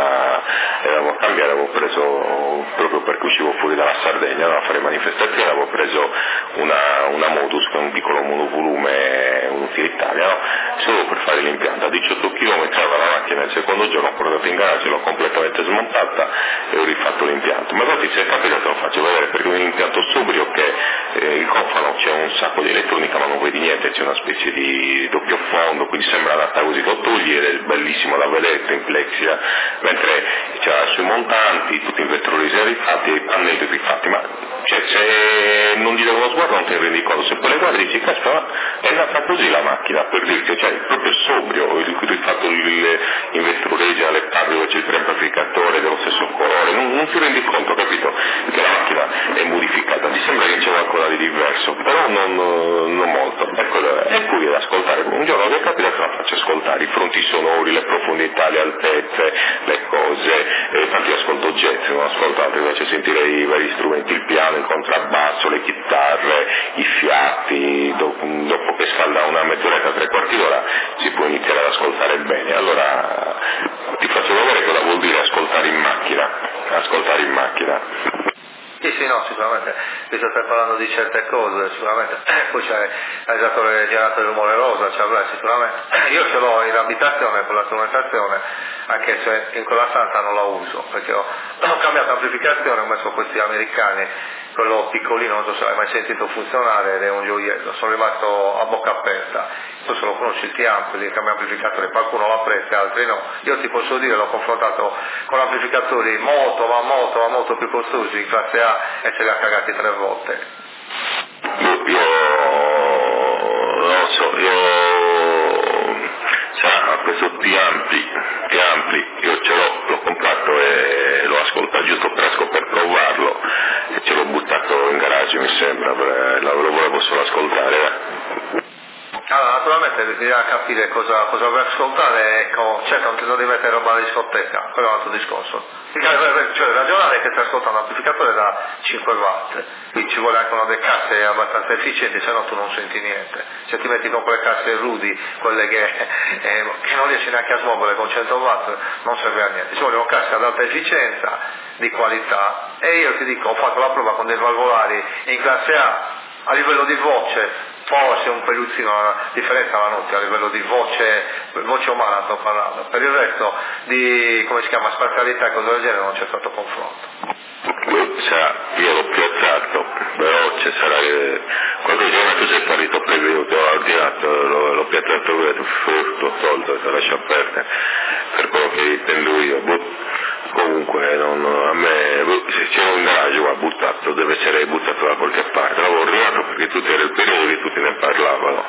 preso proprio perché uscivo fuori dalla Sardegna, a fare manifestazioni, avevo preso una Modus con un piccolo monovolume, un'utilitaria, no? Solo per fare l'impianto, a 18 km aveva la macchina macchina, il secondo giorno ho portato in garage, l'ho completamente smontata e ho rifatto l'impianto. Ma infatti se capita te lo faccio vedere, perché è un impianto sobrio che il cofano c'è un sacco di elettronica ma non vedi niente, c'è una specie di doppio fondo, quindi sembra adatta così, lo togli ed è bellissimo da vedere in plexia, mentre c'era sui montanti, tutti i vettori rifatti e i pannelli rifatti, ma cioè, se non gli devo sguardo non ti rendi conto, se poi le guardi dici caspita, è andata così la macchina, per dirti, cioè proprio sobrio, rifatto in vetturegia, le parti dove c'è il preamplificatore dello stesso colore, non ti rendi conto, capito, che la macchina è modificata, ti sembra che c'è qualcosa di diverso, però non molto, e qui ad ascoltare, un giorno che capita te la faccio ascoltare, i fronti sonori, le profondità, le altezze, le cose, infatti ascolto jazz, non ascolto altro, invece sentire i vari strumenti, il piano, il contrabbasso, le chitarre, i fiati, dopo che scalda una mezz'oretta, tre quarti d'ora si può iniziare ad ascoltare bene. Allora ti faccio vedere cosa vuol dire ascoltare in macchina. Sì, no, sicuramente, visto che stai parlando di certe cose, sicuramente, poi c'è il generatore rumore rosa, sicuramente, io ce l'ho in abitazione con la strumentazione, anche se in quella stanza non la uso, perché ho cambiato amplificazione, ho messo questi americani, quello piccolino, non so se l'hai mai sentito funzionare, ed è un gioiello, sono rimasto a bocca aperta. Tu se lo conosci il T-Amp, il cambio amplificatore, qualcuno lo apprezza, altri no. Io ti posso dire, l'ho confrontato con amplificatori molto più costosi in classe A e ce li ha cagati 3 volte. Questo T-Ampli, io ce l'ho comprato e l'ho ascoltato giusto per provarlo, e ce l'ho buttato in garage mi sembra, lo volevo solo ascoltare. Allora, naturalmente bisogna capire cosa vuoi ascoltare, ecco, certo non ti devi mettere roba alla discoteca, quello è un altro discorso. Cioè ragionare che stai ascoltando un amplificatore da 5 watt, qui ci vuole anche una delle casse abbastanza efficienti, se no tu non senti niente. Se ti metti con quelle casse Rudy, quelle che non riesci neanche a smuovere con 100 watt, non serve a niente. Ci vogliono casse ad alta efficienza, di qualità, e io ti dico, ho fatto la prova con dei valvolari in classe a livello di voce, forse un pelluzzino la differenza la notte, a livello di voce umana sto parlando, per il resto di, come si chiama, spazialità e cose del genere non c'è stato confronto. Io l'ho piazzato, però ci sarà qualche giorno tu sei partito prevenuto, ho ordinato, l'ho piazzato, l'ho tolto e te lascio aperte per quello che intendo io. Comunque a me se c'era un garage buttato, deve essere buttato da qualche parte, l'avevo ordinato perché tutti era il periodo che tutti ne parlavano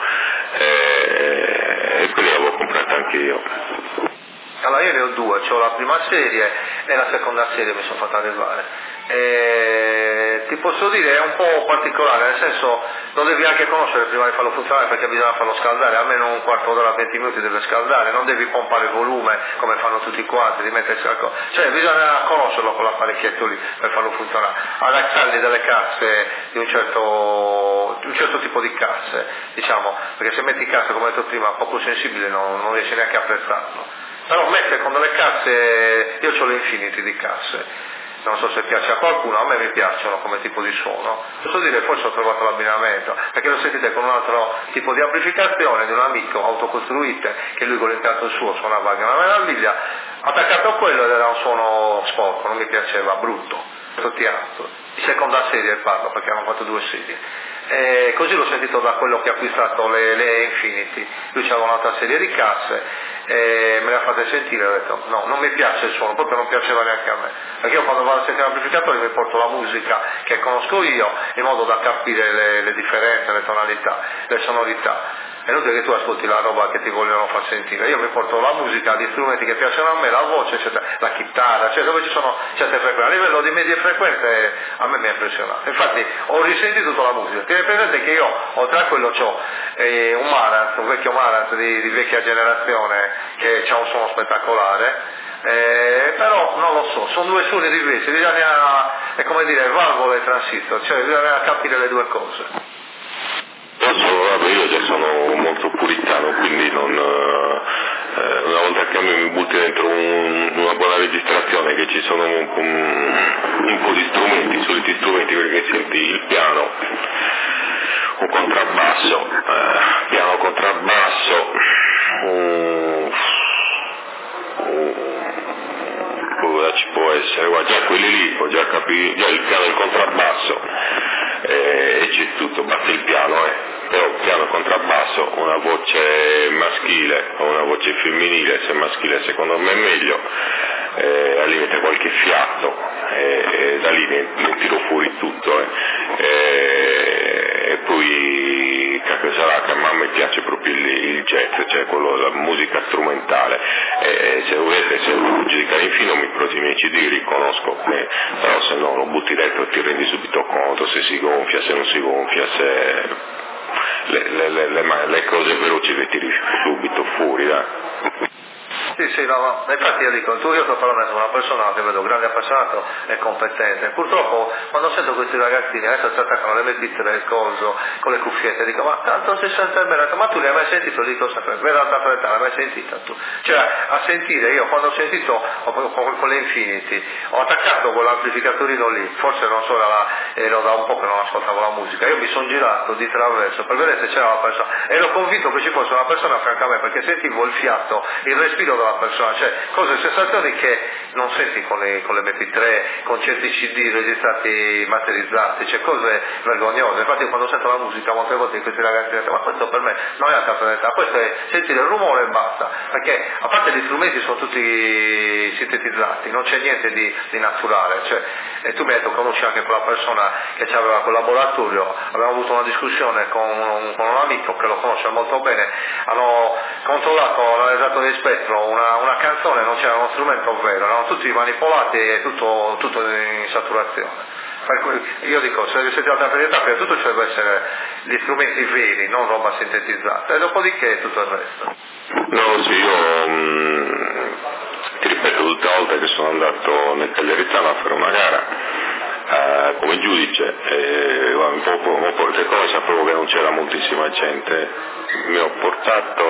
e quindi l'avevo comprata anche io. Allora io ne ho 2, ho la prima serie e la seconda serie mi sono fatta arrivare. Ti posso dire è un po' particolare, nel senso lo devi anche conoscere prima di farlo funzionare, perché bisogna farlo scaldare, almeno un quarto d'ora, 20 minuti deve scaldare, non devi pompare il volume come fanno tutti quanti, di mettersi al cioè bisogna conoscerlo con l'apparecchietto lì per farlo funzionare, adattargli delle casse di un certo tipo di casse, diciamo, perché se metti casse come ho detto prima poco sensibili non riesci neanche a apprezzarlo, però mettere con delle casse, io ho le Infinity di casse, non so se piace a qualcuno, a me mi piacciono come tipo di suono, posso dire forse ho trovato l'abbinamento, perché lo sentite con un altro tipo di amplificazione di un amico autocostruite, che lui con l'impianto suo suonava anche una meraviglia, attaccato a quello ed era un suono sporco, non mi piaceva, brutto, tutti altro. Di seconda serie parlo, perché hanno fatto 2 serie. Così l'ho sentito da quello che ha acquistato le Infinity, lui c'aveva un'altra serie di casse, me le ha fatte sentire e ho detto no, non mi piace il suono, proprio non piaceva neanche a me, perché io quando vado a sentire l'amplificatore mi porto la musica che conosco io in modo da capire le differenze, le tonalità, le sonorità. È inutile che tu ascolti la roba che ti vogliono far sentire, io mi porto la musica, gli strumenti che piacciono a me, la voce, eccetera, la chitarra, cioè dove ci sono certe frequenze, a livello di medie frequenze a me mi ha impressionato. Infatti ho risentito tutta la musica, tieni presente che io oltre a quello c'ho un Marantz, un vecchio Marantz di vecchia generazione che ha un suono spettacolare, però non lo so, sono 2 suoni diversi, bisogna, è come dire, valvole e transistor, cioè bisogna capire le 2 cose. Io già sono molto puritano, quindi una volta che mi butti dentro una buona registrazione, che ci sono un po' di strumenti, soliti strumenti, perché senti il piano, un contrabbasso, ci può essere, guarda, già quelli lì, ho già capito, già il piano del contrabbasso, e c'è tutto, basta il piano, però piano e contrabbasso, una voce maschile o una voce femminile, se maschile secondo me è meglio, al limite qualche fiato, e da lì ne tiro fuori tutto, e poi sarà che a me piace proprio il jazz, cioè la musica strumentale, se volete, se lo giudicare infine mi proti i miei CD, riconosco, però se no lo butti dentro e ti rendi subito conto se si gonfia, se non si gonfia, se le cose veloci le tiri subito fuori, dai. Sì, no, ma infatti io sto parlando con una persona che vedo grande appassionato e competente. Purtroppo quando sento questi ragazzini adesso si attaccano le MP3 del coso con le cuffiette, dico ma tanto si sente bene, ma tu li hai mai sentito? Dico sempre, l'hai mai sentita tu? Cioè a sentire, io quando ho sentito con le Infinity ho attaccato quell'amplificatorino lì, forse non so, ero da un po' che non ascoltavo la musica, io mi sono girato di traverso per vedere se c'era una persona, ero convinto che ci fosse una persona a fianco a me perché sentivo il fiato, il respiro della persona, cioè cose, sensazioni che non senti con le MP3, con certi CD registrati, masterizzati, cioè cose vergognose. Infatti quando sento la musica molte volte questi ragazzi dicono ma questo per me non è una cazzata, questo è sentire il rumore e basta, perché a parte gli strumenti sono tutti sintetizzati, non c'è niente di naturale, cioè, e tu mi hai detto conosci anche quella persona che aveva quel laboratorio, abbiamo avuto una discussione con un amico che lo conosce molto bene, hanno controllato, hanno analizzato di spettro una canzone, non c'era uno strumento vero, erano tutti manipolati e tutto in saturazione. Per cui io dico, se siete alla proprietà, prima di tutto ci deve essere gli strumenti veri, non roba sintetizzata, e dopodiché tutto il resto. No, sì, io ti ripeto, l'ultima volta che sono andato nel Cagliaritano a fare una gara come giudice, che cosa sapevo che non c'era moltissima gente, mi ho portato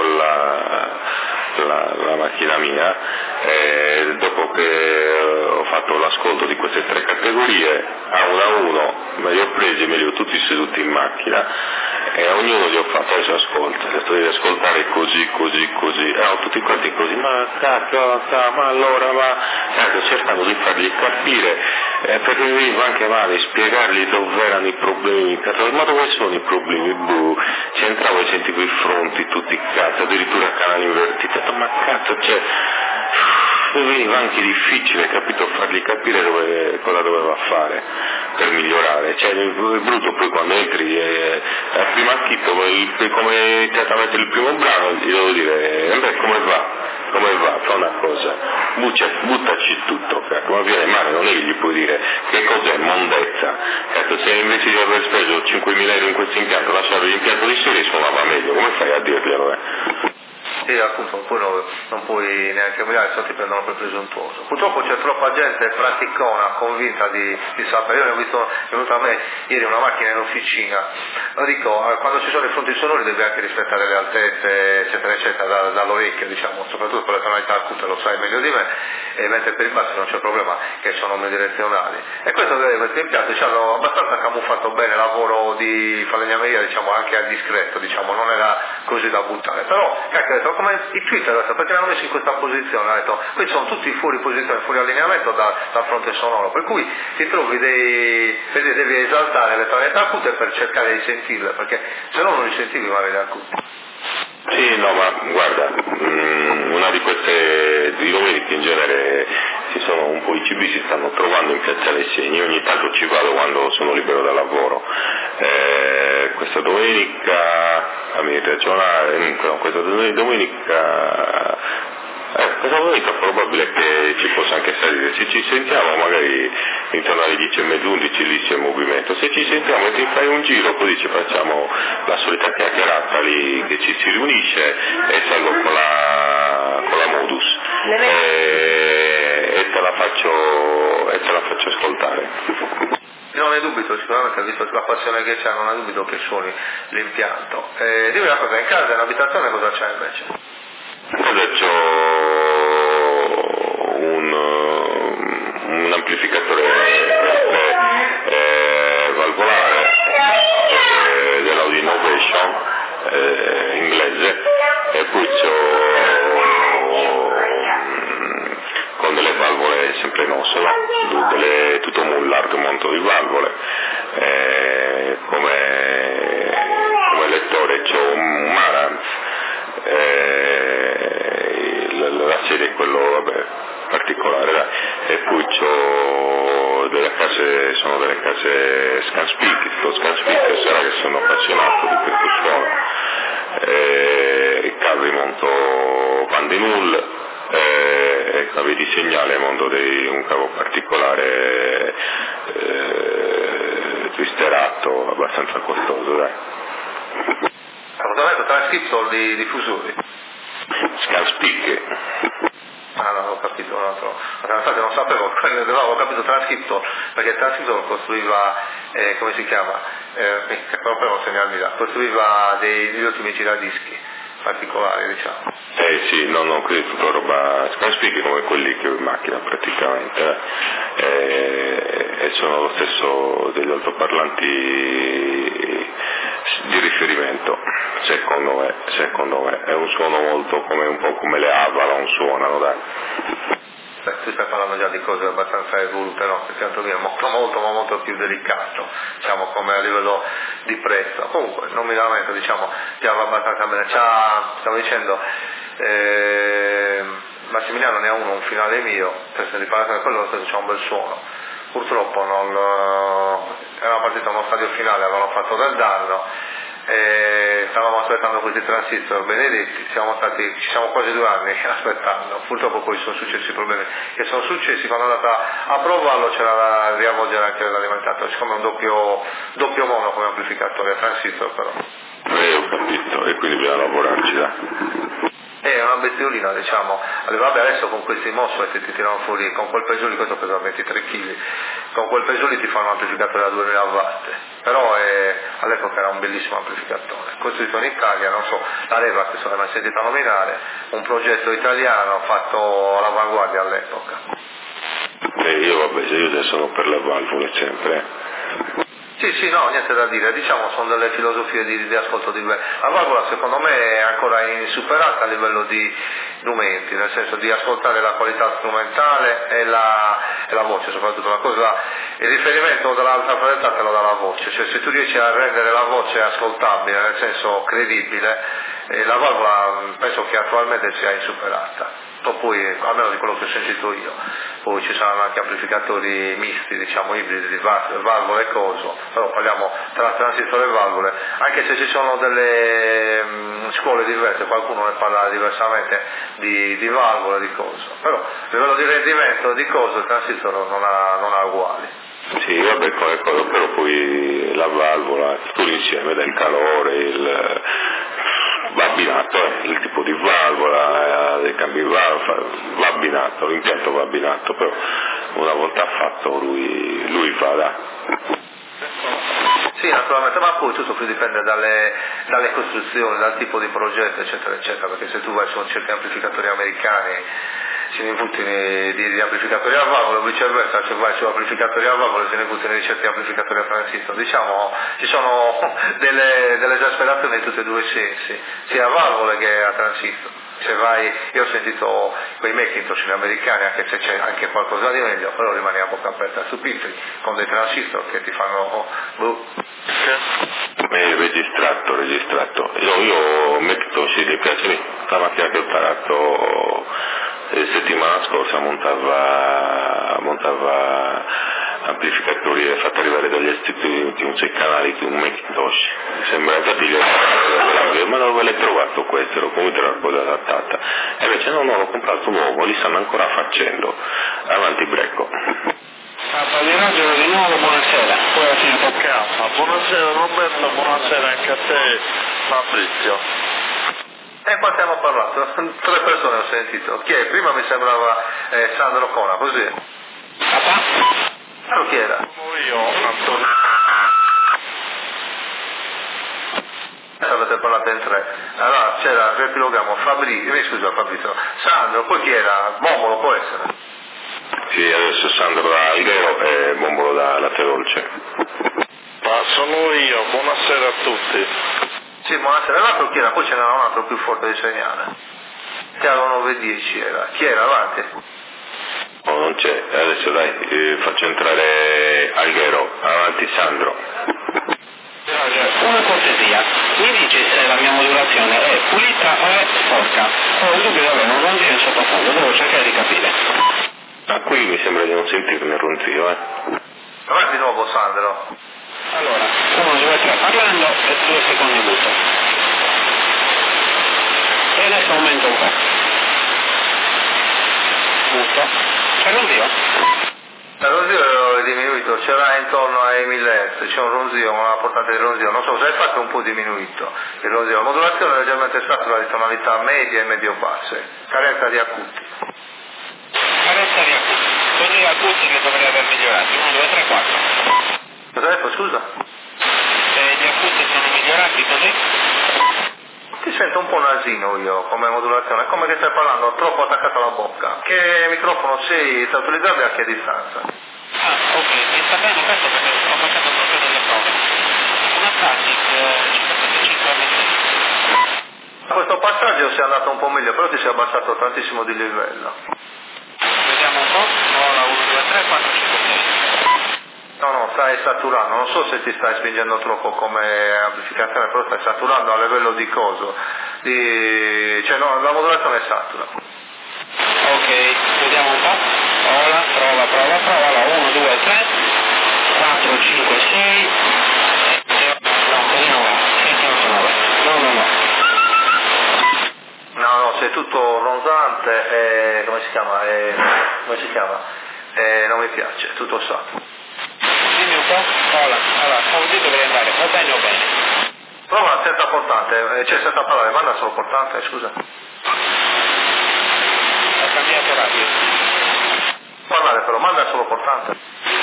la macchina mia e dopo che ho fatto l'ascolto di queste tre categorie a uno me li ho presi e me li ho tutti seduti in macchina e a ognuno gli ho fatto adesso ascolta, adesso devi ascoltare così erano tutti quanti così, ma cacchio, ma allora, cercando di fargli capire perché mi veniva anche male spiegargli dove erano i problemi, ma dove sono i problemi, c'entravo e sentivo i fronti tutti cazzo, addirittura canali invertiti, ma cazzo, cioè mi veniva anche difficile, capito, fargli capire cosa doveva fare per migliorare, cioè è brutto poi quando entri al primo acchito come iniziato a mettere il primo brano gli devo dire come va, fa una cosa, buttaci tutto, come viene male, non è che gli puoi dire che cos'è mondezza, se invece di aver speso 5.000 euro in questo impianto lasciare l'impianto di serie suonava meglio, come fai a dirglielo? Sì, appunto, poi non puoi neanche mirare, se no ti prendono per presuntuoso. Purtroppo c'è troppa gente praticona, convinta di sapere. Io ne ho visto, è venuta a me ieri una macchina in officina, lo dico, quando ci sono i fronti sonori devi anche rispettare le altezze, eccetera, eccetera, dall'orecchio, diciamo, soprattutto per le tonalità acute, lo sai meglio di me, e mentre per i bassi non c'è problema, che sono omnidirezionali. E questi impianti ci hanno abbastanza camuffato bene il lavoro di falegnameria, diciamo, anche a discreto, diciamo, non era così da buttare. Però, cacchio, come i Twitter adesso, perché l'hanno messo in questa posizione, ha detto, qui sono tutti fuori posizione, fuori allineamento dal fronte sonoro, per cui ti trovi devi esaltare le tonalità acute per cercare di sentirle, perché se no non li sentivi magari le acute. Sì, no, ma guarda, una di queste di domeniche in genere un po' i CB si stanno trovando in Piazzale Segni, ogni tanto ci vado quando sono libero dal lavoro. Questa domenica questa domenica è probabile che ci possa anche salire, se ci sentiamo magari intorno alle 10:30, 11 lì c'è movimento, se ci sentiamo e ti fai un giro così ci facciamo la solita chiacchierata lì che ci si riunisce e salgo con la modus e te la faccio ascoltare. Non ne dubito, sicuramente, visto la passione che c'è, non ne dubito che suoni l'impianto. Dimmi una cosa, in casa, in abitazione cosa c'è invece? Adesso un amplificatore valvolare dell'Audi Innovation inglese e poi c'ho con delle valvole sempre penoso, no? Tutto un largo monto di valvole, come lettore c'ho un Marantz, la serie è quello particolare, e poi c'ho sono delle case Scanspeak, sarà che sono appassionato di questo suono, cavi monto Van de Null, e cavi di segnale monto di un cavo particolare twisterato abbastanza costoso, dai. Transcriptor di diffusori? Scanspeak. Ah no, ho capito un altro. Infatti non sapevo, ho capito Transcriptor, perché il Transcriptor costruiva, come si chiama? Proprio segnarmi là, costruiva degli ultimi giradischi particolari, diciamo. Sì, no, qui è tutta roba Scanspeak come quelli che ho in macchina praticamente, e sono lo stesso degli altoparlanti di riferimento, secondo me, è un suono molto un po' come le Avalon suonano, dai. Tu stai parlando già di cose abbastanza evolute, no? Perché altro è molto più delicato, diciamo, come a livello di prezzo. Comunque non mi lamento, diciamo, già va abbastanza bene. Stavo dicendo, Massimiliano ne ha un finale mio, per se parlare di quello c'è un bel suono. Purtroppo era partito uno stadio finale, avevano fatto del danno, e stavamo aspettando questi transistor benedetti, ci siamo quasi 2 anni aspettando. Purtroppo poi sono successi i problemi che sono successi. Quando è andata a provarlo c'era da riavvolgere anche l'alimentato, siccome è un doppio mono come amplificatore a transistor, però ho capito, e quindi bisogna lavorarci, dai. È una bestiolina, diciamo. Vabbè, adesso con questi MOSFET ti tirano fuori, con quel peso lì, questo pesa 23 kg, con quel peso lì ti fanno un amplificatore da 2000 watt, però all'epoca era un bellissimo amplificatore, costruito in Italia, non so, la Leva, che sono mai sentita nominare, un progetto italiano fatto all'avanguardia all'epoca. Io sono per le valvole sempre. Sì, no, niente da dire, diciamo sono delle filosofie di ascolto diverse. La valvola secondo me è ancora insuperata a livello di strumenti, nel senso di ascoltare la qualità strumentale e la voce, soprattutto il riferimento dall'alta frequenza te lo dà la voce, cioè se tu riesci a rendere la voce ascoltabile, nel senso credibile, la valvola penso che attualmente sia insuperata. Poi, almeno di quello che ho sentito io, poi ci saranno anche amplificatori misti, diciamo ibridi di valvole e coso, però parliamo tra transistor e valvole, anche se ci sono delle scuole diverse, qualcuno ne parla diversamente di valvole, di coso, però a livello di rendimento di coso il transistor non ha uguali. Sì, vabbè, però poi la valvola, tutto l'insieme del calore, va abbinato, il tipo di valvola, dei cambi di valvola, va abbinato, l'impianto va abbinato, però una volta fatto lui fa da. Sì, naturalmente, ma poi tutto più dipende dalle costruzioni, dal tipo di progetto, eccetera, eccetera, perché se tu vai su certi amplificatori americani se ne buttino di amplificatori a valvole, o viceversa, se vai su amplificatori a valvole se ne buttino di certi amplificatori a transistor. Diciamo, ci sono delle esasperazioni in tutti e due i sensi, sia a valvole che a transistor. Se vai, io ho sentito quei Macintosh americani, anche se c'è anche qualcosa di meglio, però rimani a bocca aperta su Pitri con dei transistor che ti fanno registrato. Io Macintosh mi piace, la macchina che ho imparato settimana scorsa montava amplificatori e fatta arrivare dagli istituti un 6 canali di un Macintosh. Sembra infatti ma dove l'hai trovato questo? Ero come una cosa adattata. E invece no, l'ho comprato nuovo, li stanno ancora facendo. Avanti Brecco. Padrinaggio di nuovo, buonasera. Poi alla fine tocca. Buonasera Roberto, buonasera anche a te Fabrizio. E qua stiamo parlando, 3 persone ho sentito. Chi è? Prima mi sembrava Sandro Cona, così. Allora chi era? Sono io, Antonio. Avete parlato in 3. Allora c'era, riepiloghiamo, Fabrizio, Sandro, poi chi era? Mombolo può essere? Sì, adesso Sandro da Alghero e Mombolo da Latte Dolce. Ma sono io, buonasera a tutti. Sì, buonasera, l'altro chi era? Poi ce n'era un altro più forte di segnale. Chiaro 910 era. Chi era? Avanti. microfono non c'è, adesso dai, faccio entrare Alghero, avanti Sandro. Una cortesia, mi dice se la mia modulazione è pulita o è sporca? Ho il dubbio di avere un ronzio in sottofondo, devo cercare di capire. Ah, qui mi sembra di non sentirne ronzio, Vai di nuovo Sandro. Allora, 1, 2, 3 parlando e 2 secondi muto. E adesso aumento un po'. Muto. C'è ronzio? Il ronzio è diminuito, c'era intorno ai 1000 Hz, c'è un ronzio, una portata di ronzio, non so se hai fatto un po' diminuito il ronzio. La modulazione è leggermente satura di tonalità medie e medio-basse, carenza di acuti. Carenza di acuti. Così acuti che dovrei aver migliorati. 1, 2, 3, 4. Cosa hai detto, scusa? Gli acuti sono migliorati così? Ti sento un po' nasino io come modulazione, è come che stai parlando troppo attaccato alla bocca. Che microfono sei sta utilizzando e a che distanza? Ah, ok, mi sta bene questo perché ho fatto proprio delle prove. Una Classic 575 M6. A questo passaggio sei andato un po' meglio, però ti sei abbassato tantissimo di livello. Vediamo un po'. Ora 1, 2, 3, 4, 5, 6. No, stai saturando, non so se ti stai spingendo troppo come amplificazione, però stai saturando a livello di coso. Cioè no, la modulazione è satura. Ok, vediamo un po'. Ora, prova. Allora, 1, 2, 3, 4, 5, 6. No, così non va. 7, 8, 9. No. No, sei tutto ronzante e come si chiama? Non mi piace, è tutto saturo. Dimmi un po'. Allora, così dovrei andare. Va bene. Prova senza portante, cioè senza parlare, manda solo portante, scusa. Ho cambiato radio. Parlare però, manda solo portante.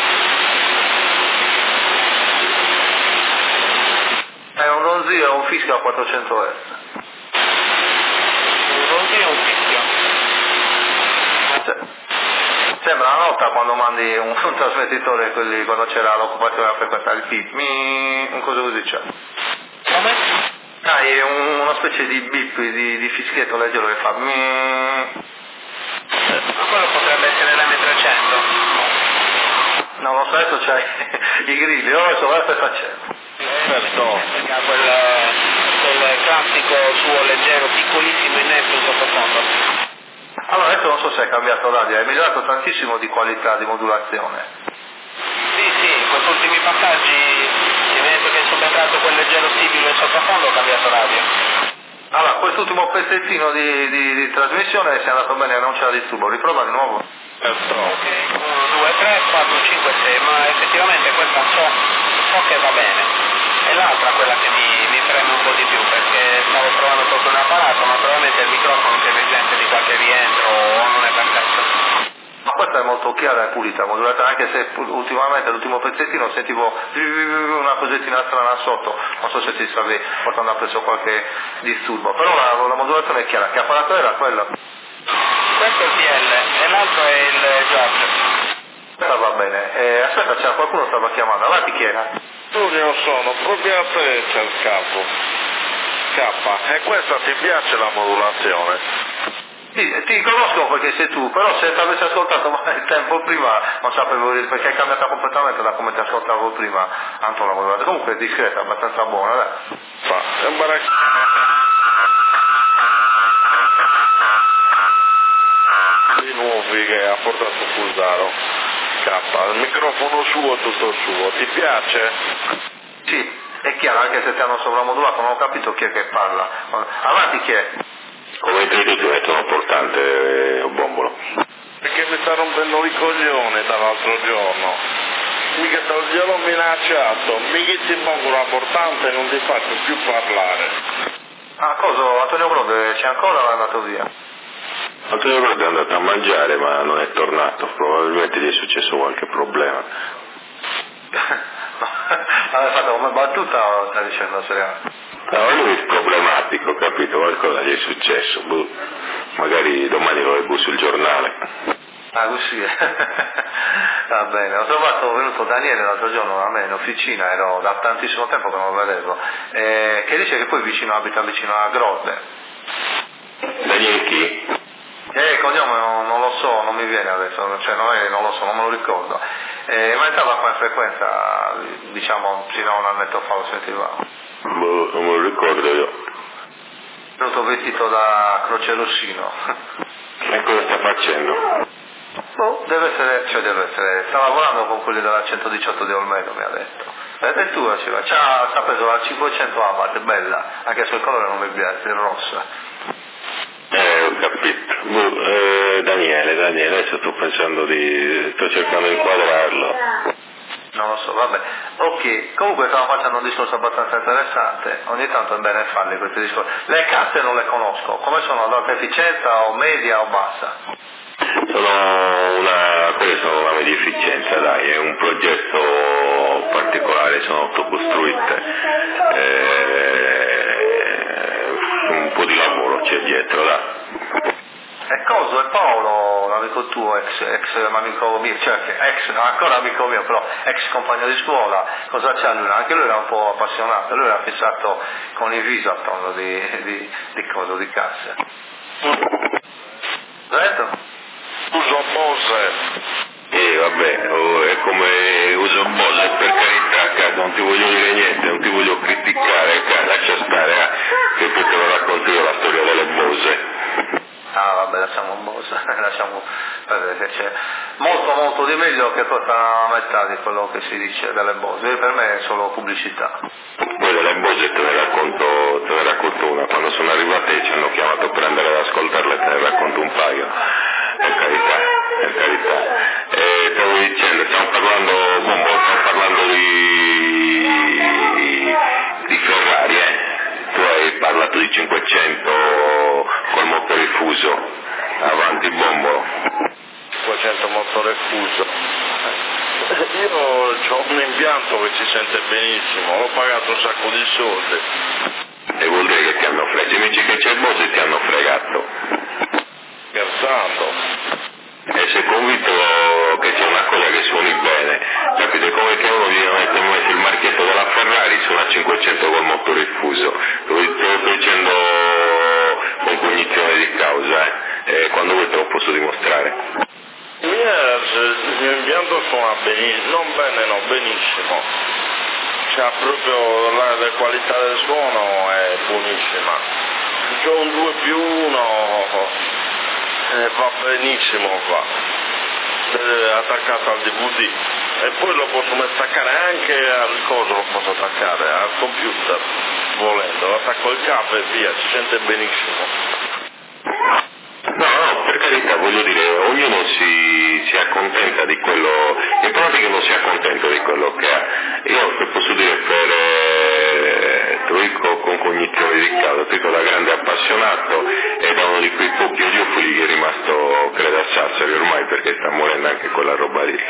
È un ronzio, è un fischio a 400 Hz. Un ronzio o un fischio? Sembra una nota quando mandi un trasmettitore, quelli, quando c'era l'occupazione della frequenza, il pip, un coso così c'è. Come? È una specie di bip, di fischietto leggero che fa Ma quello potrebbe essere l'M300. Non lo so, adesso c'hai i grilli, non lo so, adesso facendo. Quel classico suo leggero, piccolissimo e netto in sottofondo. Allora adesso non so se hai cambiato radio, hai migliorato tantissimo di qualità di modulazione. Sì, questi ultimi passaggi, mi ha detto che è subentrato quel leggero sibilo in sottofondo, ho cambiato radio. Allora, quest'ultimo pezzettino di trasmissione se è andato bene, non c'era disturbo, riprova di nuovo. Ok, 1, 2, 3, 4, 5, 6, ma effettivamente questa so che va bene. E l'altra quella che mi preme un po' di più, perché stavo provando proprio un apparato, ma probabilmente il microfono che risente di qualche rientro o non è perfetto. Ma questa è molto chiara e pulita, modulata, anche se ultimamente l'ultimo pezzettino sentivo una cosettina strana sotto, non so se ti stavi portando appresso qualche disturbo, però la modulazione è chiara. Che apparato era quello? Questo è il PL e l'altro è il George. Va bene, aspetta, c'era qualcuno stava chiamando, avanti chi era? Giulio sono, proprio a te c'è il capo. K, e questa ti piace la modulazione? Ti conosco perché sei tu, però se ti avessi ascoltato il tempo prima non sapevo perché è cambiata completamente da come ti ascoltavo prima, Antonio modulata. Comunque è discreta, abbastanza buona, dai. Sembra di nuovi che ha portato Fulgaro. K, il microfono suo tutto suo, ti piace? Sì, è chiaro, anche se ti hanno sovramodulato, non ho capito chi è che parla. Avanti chi è? Come credi ti mettono portante o bombolo? Perché mi sta rompendo i coglioni dall'altro giorno. Mica gliel'ho minacciato, mica ti pongo la portante e non ti faccio più parlare. Ah, cosa? Antonio Brode c'è ancora o è andato via? Antonio Brode è andato a mangiare ma non è tornato, probabilmente gli è successo qualche problema. L'hai fatto come battuta o stai dicendo seriamente? No, lui è problematico, capito? Qualcosa gli è successo, magari domani lo leggo sul giornale. Ah, così va bene. Ho trovato, è venuto Daniele l'altro giorno da me in officina, ero da tantissimo tempo che non lo vedevo, che dice che poi abita vicino a Grotte. Daniele chi? Cognome non lo so, so, non mi viene adesso, cioè non lo so, non me lo ricordo. Ma entrava qua in frequenza, diciamo, fino a un annetto fa lo sentivamo. Non me lo ricordo io. Tutto vestito da Croce Rossino. E cosa sta facendo? Deve essere, sta lavorando con quelli della 118 di Olmedo, mi ha detto. E tu c'ha preso la 500 Abarth, bella, anche se il colore non mi piace, è rossa. Ho capito. Daniele, adesso sto cercando di inquadrarlo. Non lo so, vabbè. Ok, comunque stiamo facendo un discorso abbastanza interessante, ogni tanto è bene farli questi discorsi. Le casse non le conosco, come sono? Ad alta efficienza o media o bassa? Quelle sono una media efficienza, dai, è un progetto particolare, sono autocostruite, un po' di lavoro c'è dietro, dai. E Coso e Paolo, l'amico tuo, ex amico mio, cioè ancora amico mio, però ex compagno di scuola, cosa c'ha lui? Anche lui era un po' appassionato, lui era fissato con i Visaton di casse. Detto? Uso Bose. Vabbè, è come uso Bose, per carità, non ti voglio dire niente, non ti voglio criticare, lascia stare, che poi te lo racconto io la storia delle Bose. Ah vabbè, lasciamo Bose, lasciamo perdere, che c'è molto di meglio che costa la metà di quello che si dice delle Bose, per me è solo pubblicità. Poi delle Bose te ne racconto una, quando sono arrivate ci hanno chiamato per andare ad ascoltarle, te ne racconto un paio, per carità. Stavo dicendo, stiamo parlando di Ferrari, tu hai parlato di 500 col motore fuso, avanti bombolo. 500 motore fuso. Io ho un impianto che si sente benissimo, l'ho pagato un sacco di soldi. E vuol dire che ti hanno fregato, se mi dici che c'è il Bose ti hanno fregato. Scherzando. E sei convinto che c'è una cosa che suoni bene, capite? Come che uno viene a mettere il marchietto della Ferrari su una 500 col motore fuso, te lo sto dicendo con cognizione di causa, quando vuoi te lo posso dimostrare. Il mio impianto suona benissimo, non bene, no, benissimo. C'ha proprio la qualità del suono è buonissima. C'ho un 2+1. Va benissimo qua, attaccato al DVD e poi lo posso attaccare anche al coso, lo posso attaccare al computer volendo, attacco il capo e via, si sente benissimo. No, per carità, voglio dire, ognuno si accontenta di quello, in pratica non si accontenta di quello che ha. Io te posso dire te lo dico con cognizione di causa, te dico da grande appassionato e da uno di quei pochi audiofili che è rimasto, credo, a Sassari ormai perché sta morendo anche quella roba lì.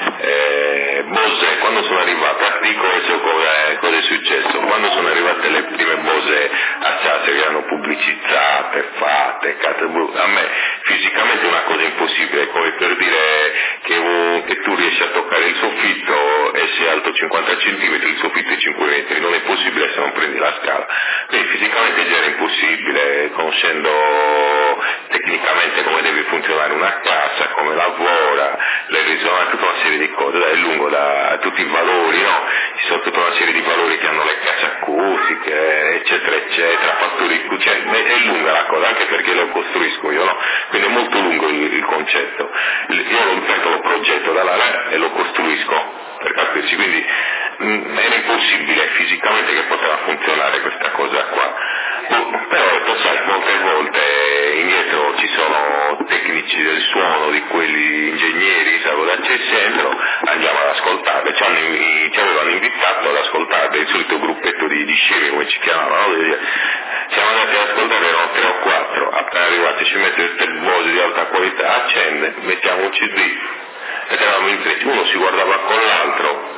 Bose, quando sono arrivate a Pico, cosa è successo? Quando sono arrivate le prime Bose a Sassari, erano pubblicizzate, fatte, a me fisicamente è una cosa impossibile, è come per dire che tu riesci a toccare il soffitto e sei alto 50 cm, il soffitto è 5 metri, non è possibile se non prendi la scala, quindi fisicamente già era impossibile, conoscendo tecnicamente come deve funzionare una cassa, come lavora, le risonanze, tutta una serie di cose, è lungo da tutti i valori, no? Ci sono tutta una serie di valori che hanno le casse acustiche, eccetera, fattori, cioè è lunga la cosa, anche perché lo costruisco io, no? Quindi è molto lungo il concetto. Io lo progetto da là e lo costruisco, per capirci, quindi era impossibile fisicamente che poteva funzionare questa cosa qua. Però sai, molte volte indietro ci sono tecnici del suono, di quelli ingegneri, sai cosa c'è centro, andiamo ad ascoltarle, ci avevano invitato ad ascoltarle, il solito gruppetto di scemi come ci chiamavano, no? Siamo andati ad ascoltare, erano 3 o 4, appena arrivati ci mette queste Bose di alta qualità, accende, mettiamo un CD, ed eravamo in 3, uno si guardava con l'altro,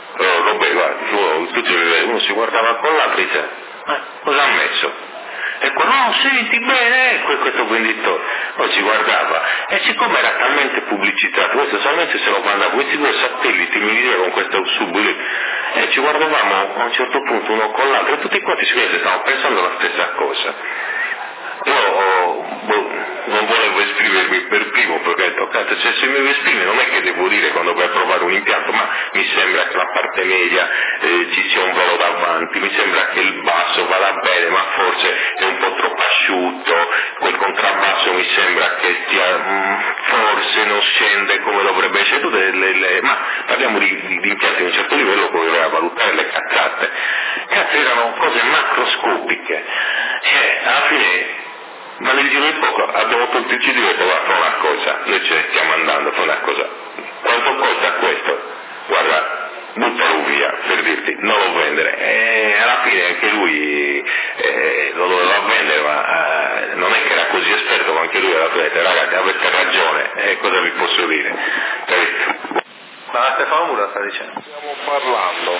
uno si guardava con l'altro e dice, cosa ha messo? E quello, no, senti bene, questo venditore, poi ci guardava, e siccome era talmente pubblicizzato, questo solamente se lo mandava, questi due satelliti mi diceva con questo sub lì, e ci guardavamo a un certo punto uno con l'altro, e tutti quanti sicuramente stavamo pensando la stessa cosa. Io non volevo esprimermi per primo perché ho detto impianto, cioè se mi esprime non è che devo dire quando vai a provare un impianto, ma mi sembra che la parte media ci sia un volo davanti, mi sembra che il basso vada bene, ma forse è un po' troppo asciutto, quel contrabbasso mi sembra che forse non scende come dovrebbe scendere, ma parliamo di impianti di un certo livello, poi doveva valutare le cazzate. Cazzo, erano cose macroscopiche, alla fine. Ma nel giro di poco abbiamo tolto il CD e detto guarda, fa una cosa, noi ce ne stiamo andando, fa una cosa, quanto costa questo? Guarda, buttalo via, per dirti, non lo vendere, e alla fine anche lui lo doveva vendere, ma non è che era così esperto, ma anche lui aveva detto ragazzi avete ragione, cosa vi posso dire? Capito? Ma Stefano Mura sta dicendo? Stiamo parlando.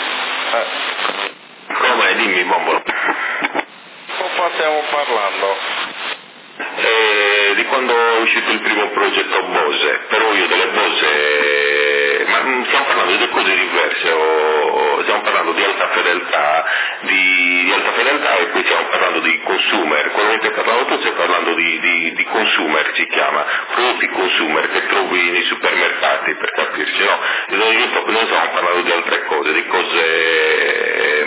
Come? Dimmi Bombolo. Qua stiamo parlando. Di quando è uscito il primo progetto Bose, però io delle Bose, ma stiamo parlando di due cose diverse, stiamo parlando di alta fedeltà, di alta fedeltà e poi stiamo parlando di consumer, quello che stai parlando tu stai parlando di consumer si chiama, prodotti consumer che trovi nei supermercati per capirci, no? Noi stiamo parlando di altre cose, di cose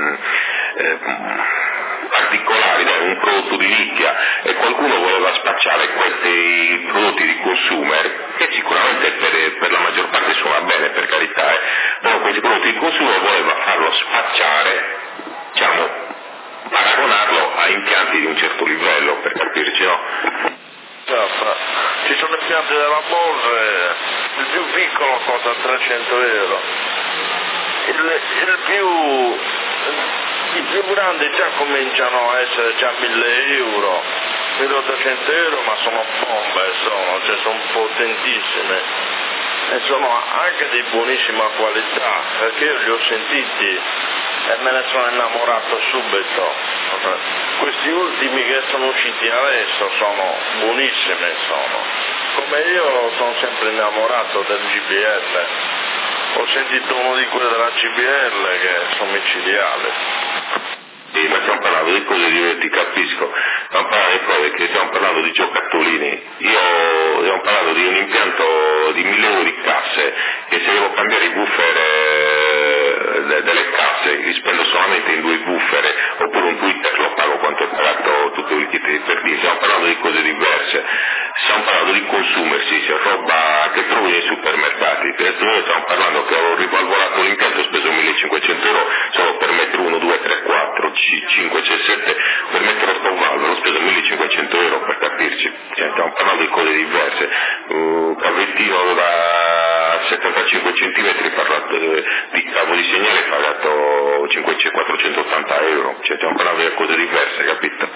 particolari, un prodotto di nicchia e qualcuno voleva spacciare questi prodotti di consumer che sicuramente per la maggior parte suona bene per carità, però questi prodotti di consumer voleva farlo spacciare, diciamo paragonarlo a impianti di un certo livello per capirci, no? Ci sono impianti della Bose, il più piccolo costa 300 euro, i più grandi già cominciano a essere già 1.000 euro, 1.800 euro, ma sono bombe, sono potentissime e sono anche di buonissima qualità, perché io li ho sentiti e me ne sono innamorato subito. Questi ultimi che sono usciti adesso sono buonissimi, come io sono sempre innamorato del GBL. Ho sentito uno di quelli della CBL che sono micidiali. Sì, ma stiamo parlando di cose diverse, capisco. Stiamo parlando di cose che stiamo parlando di giocattolini. Stiamo parlando di un impianto di 1.000 euro di casse, che se devo cambiare i woofer delle casse, li spendo solamente in 2 woofer, oppure un Twitter lo pago quanto è pagato tutto il kit per dire. Stiamo parlando di cose diverse. Stiamo parlando di consumer, sì, c'è roba che trovi nei supermercati. Noi stiamo parlando che ho rivalvolato l'impianto, ho speso 1.500 euro solo per mettere 1, 2, 3, 4, 5, 6, 7, per mettere sto valvo, ho speso 1.500 euro per capirci. Stiamo parlando di cose diverse. Cavettino da 75 cm parlato di cavo di segnale pagato 480 euro. Stiamo parlando di cose diverse, capito?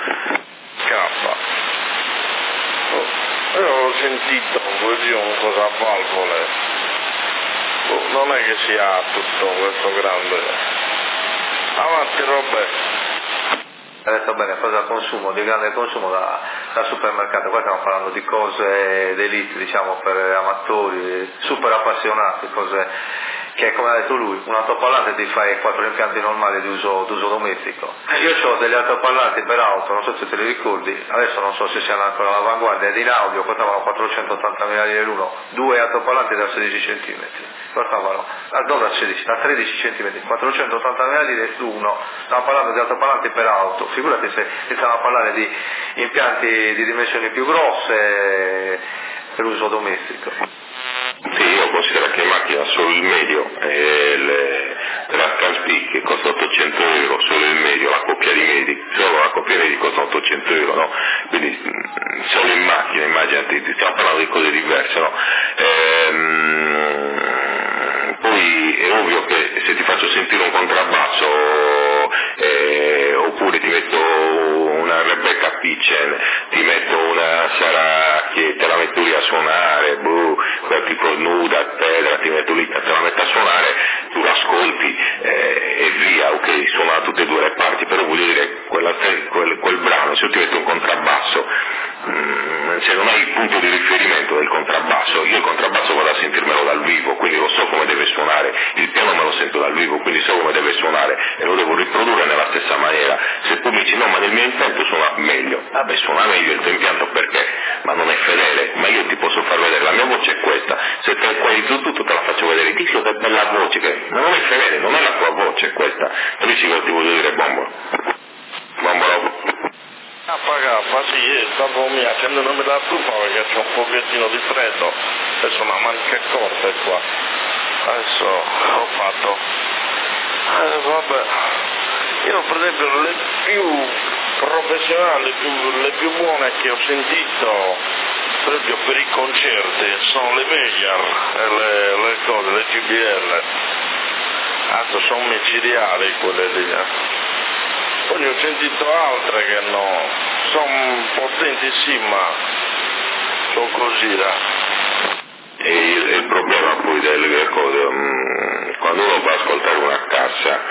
Io ho sentito così un cosa a valvole, non è che sia tutto questo grande. Avanti Roberto. Hai detto bene, cosa consumo, di grande consumo da supermercato, qua stiamo parlando di cose d'elite, diciamo per amatori, super appassionati, cose che come ha detto lui, un altoparlante ti fai 4 impianti normali di uso domestico. Io ho degli altoparlanti per auto, non so se te li ricordi, adesso non so se siano ancora all'avanguardia, ed in audio costavano 480.000 lire l'uno, 2 altoparlanti da 16 cm, costavano, non da 16, da 13 cm, 480.000 lire l'uno, stiamo parlando di altoparlanti per auto, figurati se iniziamo a parlare di impianti di dimensioni più grosse per uso domestico. Sì, io considero che in macchina solo il medio, la Transpeak che costa 800 euro, solo il medio, la coppia di medi, solo la coppia di medi costa 800 euro, no? Quindi solo in macchina, immaginati, stiamo parlando di cose diverse, no? Poi è ovvio che se ti faccio sentire un contrabbasso oppure ti metto una Rebecca Pitchen, ti metto una Sara che te la metto lì a suonare, tipo nuda, pedra, ti metto lì, te la metto a suonare, tu l'ascolti e via, ok, suona da tutte e 2 le parti, però voglio dire, quel brano, se io ti metto un contrabbasso, se non hai il punto di riferimento del contrabbasso, io il contrabbasso vado a sentirmelo dal vivo, quindi lo so come deve suonare, il piano me lo sento dal vivo, quindi so come deve suonare e lo devo riprodurre nella stessa maniera. Se tu mi dici no, ma nel mio impianto suona meglio, vabbè, suona meglio il tuo impianto perché? Ma non è fedele, ma io ti posso far vedere la mia voce è questa, se te equalizzo tutto te la faccio vedere, Tizio che bella voce, che ma non è fedele, non è la tua voce questa, capisci cosa ti voglio dire, Bombolo? Pagappa, sì, dopo mi accendo non mi dà stufa perché c'è un pochettino di freddo, adesso una manica corta qua, adesso ho fatto, vabbè, io per esempio le più professionali, le più buone che ho sentito, per esempio per i concerti, sono le Meyer e le cose, le GBL, anzi sono micidiali quelle lì. Poi ho sentito altre che no, sono potenti sì, ma sono così là. E il problema poi delle cose, quando uno va a ascoltare una cassa,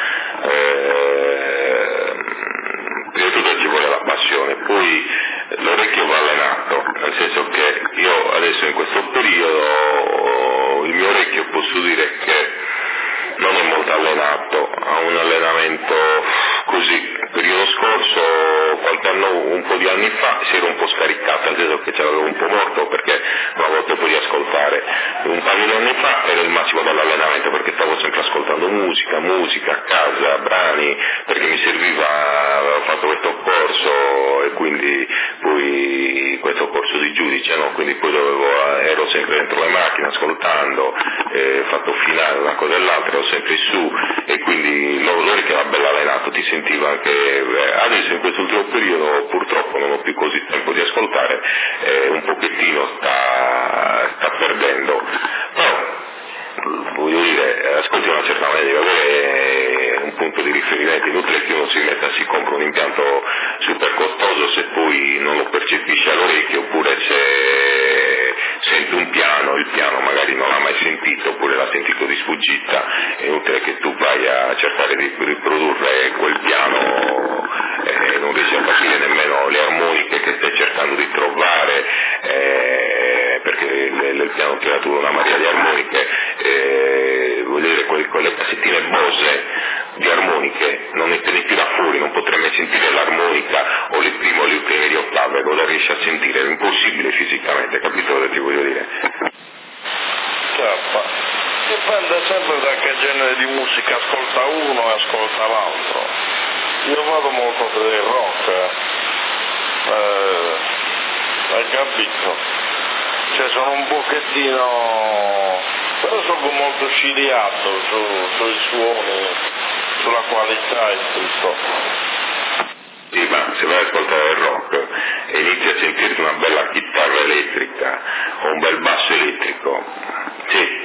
prima di tutto ci vuole la passione, poi l'orecchio va allenato, nel senso che io adesso in questo periodo il mio orecchio posso dire che non è molto allenato, ha un allenamento così. Il periodo scorso, qualche anno, un po' di anni fa, si era un po' scaricato, nel senso che ce l'avevo un po' morto perché non avevo tempo di ascoltare. Un paio di anni fa era il massimo dell'allenamento perché stavo sempre ascoltando musica a casa, brani, perché mi serviva, avevo fatto questo corso e quindi poi questo corso di giudice, no? Quindi poi ero sempre dentro le macchine ascoltando, fatto finale una cosa e l'altra, ero sempre su e quindi l'orecchio era bello allenato, ti sentiva anche. Adesso in quest'ultimo periodo purtroppo non ho più così tempo di ascoltare, un pochettino sta perdendo, però voglio dire, ascolti una certa maniera, deve avere un punto di riferimento, inutile che uno si metta, si compra un impianto super costoso se poi non lo percepisce all'orecchio, oppure se sente un piano, il piano magari non l'ha mai sentito oppure l'ha sentito di sfuggita, è inutile che tu vai a cercare di riprodurre quel piano e non riesci a capire nemmeno le armoniche che stai cercando di trovare, perché il piano ha tirato una marea di armoniche, voglio dire, quelle cassettine Bose di armoniche non ne tieni più da fuori, non potrai mai sentire l'armonica o le prime o le ultime di ottave, non la riesci a sentire, è impossibile fisicamente, capito cosa ti voglio dire? Certo, dipende sempre da che genere di musica ascolta uno e ascolta l'altro. Io vado molto per il rock, hai capito? Cioè sono un pochettino, però sono molto ciliato sui suoni, sulla qualità e tutto. Sì, ma se vai ad ascoltare il rock e inizi a sentirti una bella chitarra elettrica o un bel basso elettrico, sì,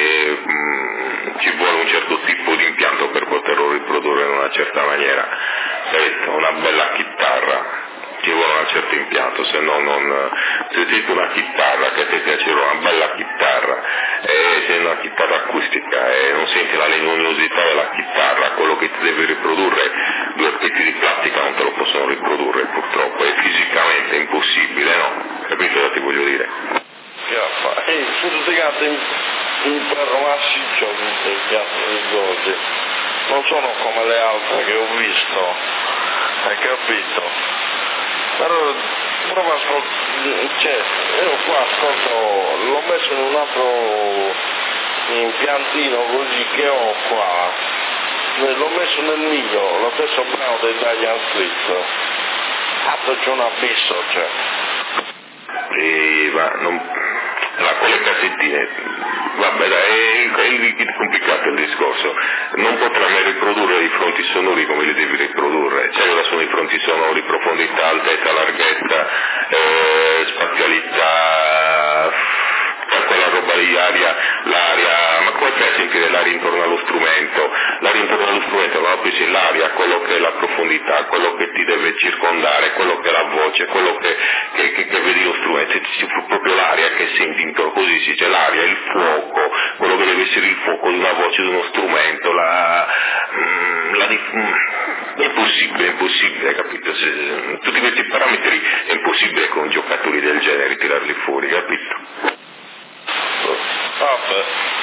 ci vuole un certo tipo di impianto per poterlo riprodurre in una certa maniera. Una bella chitarra, ci vuole un certo impianto, se no non. Se senti una chitarra che ti piace, una bella chitarra, e se è una chitarra acustica e non senti la legnosità della chitarra, quello che ti deve riprodurre, due pezzi di plastica non te lo possono riprodurre purtroppo, è fisicamente impossibile, no? Capito cosa ti voglio dire? Sono legate in ferro massiccio tutte le piazze di oggi, non sono come le altre che ho visto, hai capito? Però prova io qua ascolto, l'ho messo in un altro impiantino così che ho qua, l'ho messo nel mio, lo stesso brano dei Dire Straits, c'è un abisso, cioè. Ma non. Con le cassettine, vabbè dai, è complicato il discorso, non potrà mai riprodurre i fronti sonori come li devi riprodurre, cioè cosa sono i fronti sonori, profondità, altezza, larghezza, spazialità, quella roba di l'aria, ma come fai a sentire l'aria intorno allo strumento? L'aria intorno allo strumento non capisci l'aria, quello che è la profondità, quello che ti deve circondare, quello che è la voce, quello che vedi lo strumento, c'è proprio l'aria che senti intorno, così si dice l'aria, il fuoco, quello che deve essere il fuoco di una voce, di uno strumento, è impossibile, capito? Tutti questi parametri è impossibile con giocatori del genere tirarli fuori, capito? Vabbè,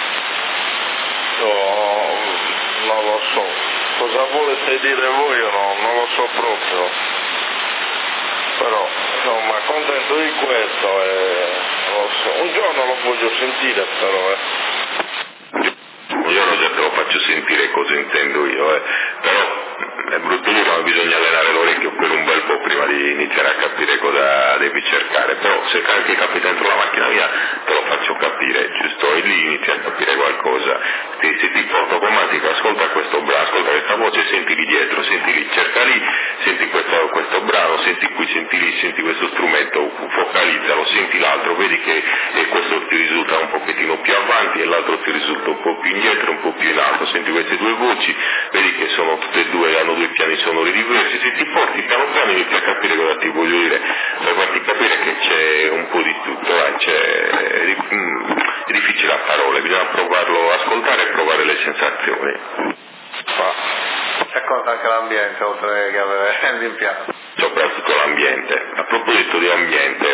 non lo so, cosa volete dire voi io non lo so proprio, però insomma contento di questo e lo so, un giorno lo voglio sentire però. Un giorno già te lo faccio sentire cosa intendo io, però è brutto dire, ma bisogna allenare l'orecchio per un bel po' prima di iniziare a capire cosa devi cercare, però se anche capita dentro la macchina mia te lo faccio capire, giusto? E lì inizi a capire qualcosa, se ti porto automatico, ascolta questo brano, ascolta questa voce, senti lì dietro, senti lì, cerca lì, senti questo brano, senti qui, senti lì, senti questo strumento, focalizzalo, senti l'altro, vedi che questo ti risulta un pochettino più avanti e l'altro ti risulta un po' più indietro, un po' più in alto, senti queste due voci, vedi che sono tutte e due, hanno due piani sonori diversi, se ti porti piano piano inizi a capire cosa ti voglio dire, per farti capire che c'è un po' di tutto, è difficile a parole, bisogna provarlo, ascoltare e provare le sensazioni. Racconta anche l'ambiente oltre che avere l'impianto. Soprattutto l'ambiente. A proposito di ambiente,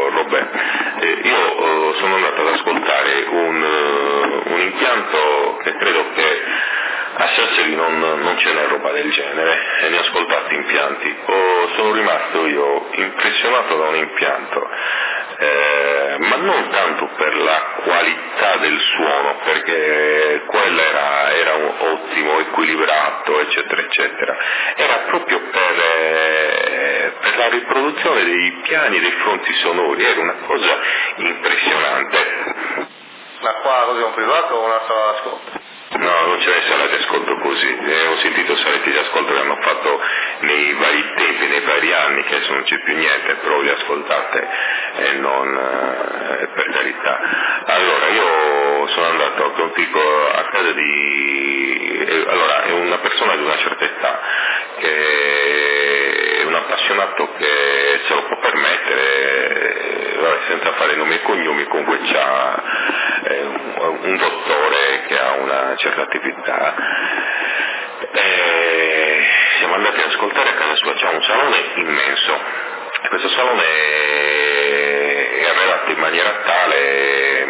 io sono andato ad ascoltare un impianto che credo che a Sassari non ce n'è roba del genere, e ne ho ascoltati impianti. Sono rimasto io impressionato da un impianto, ma non tanto per la qualità del suono, perché quello era un ottimo, equilibrato, eccetera, eccetera. Era proprio per la riproduzione dei piani, dei fronti sonori, era una cosa impressionante. Ma qua così un privato o una sala d'ascolto? No, non c'è sala di ascolto così, ho sentito saletti di ascolto che hanno fatto nei vari tempi, nei vari anni, che adesso non c'è più niente, però li ascoltate e non per carità. Allora, io sono andato a casa allora, è una persona di una certa età, che è un appassionato che se lo può permettere, senza fare nomi e cognomi, comunque c'ha un dottore che ha una certa attività, siamo andati ad ascoltare a casa sua, c'è un salone immenso, e questo salone è arredato in maniera tale,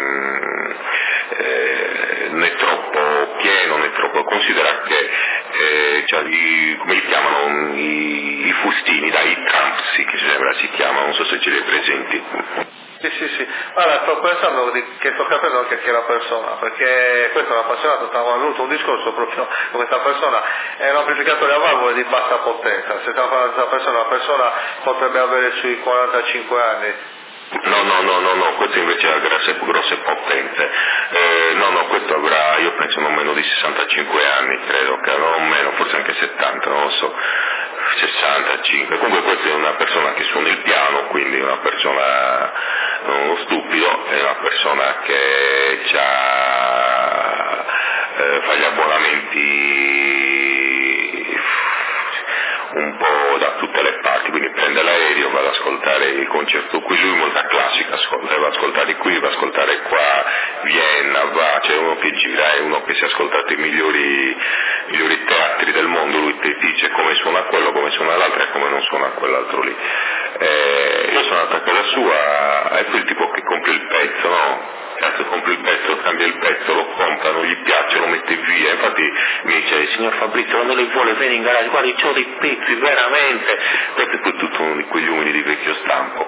né troppo pieno né troppo, considera che come li chiamano i fustini, i trampsi che sembra si chiamano, non so se ce li hai presenti. Sì. Allora, sto pensando che sto capendo anche chi è la persona, perché questo è un appassionato, stavo avuto un discorso proprio con questa persona, è un amplificatore a valvole di bassa potenza, se stiamo parlando di questa persona, una persona potrebbe avere sui 45 anni. No, questo invece ha grosse potenze, questo avrà, io penso non meno di 65 anni, credo, che non meno, forse anche 70, non lo so, 65, comunque questa è una persona che suona il piano, quindi una persona, non uno stupido, è una persona che fa gli abbonamenti un po' da tutte le parti, quindi prende l'aereo, va ad ascoltare il concerto qui, lui molta classica ascolta, va ad ascoltare qui, va ad ascoltare qua, Vienna, c'è uno che gira, è uno che si è ascoltato i migliori teatri del mondo, lui ti dice come suona quello, come suona l'altro e come non suona quell'altro lì. Io sono andato a casa sua, è quel tipo che compra il pezzo, no? Cazzo, compri il pezzo, cambia il pezzo, lo compra, non gli piace, lo mette via, infatti mi dice, signor Fabrizio, quando lei vuole vieni in garage, guardi, c'ho dei pezzi, veramente, questo è poi tutto uno di quegli uomini di vecchio stampo,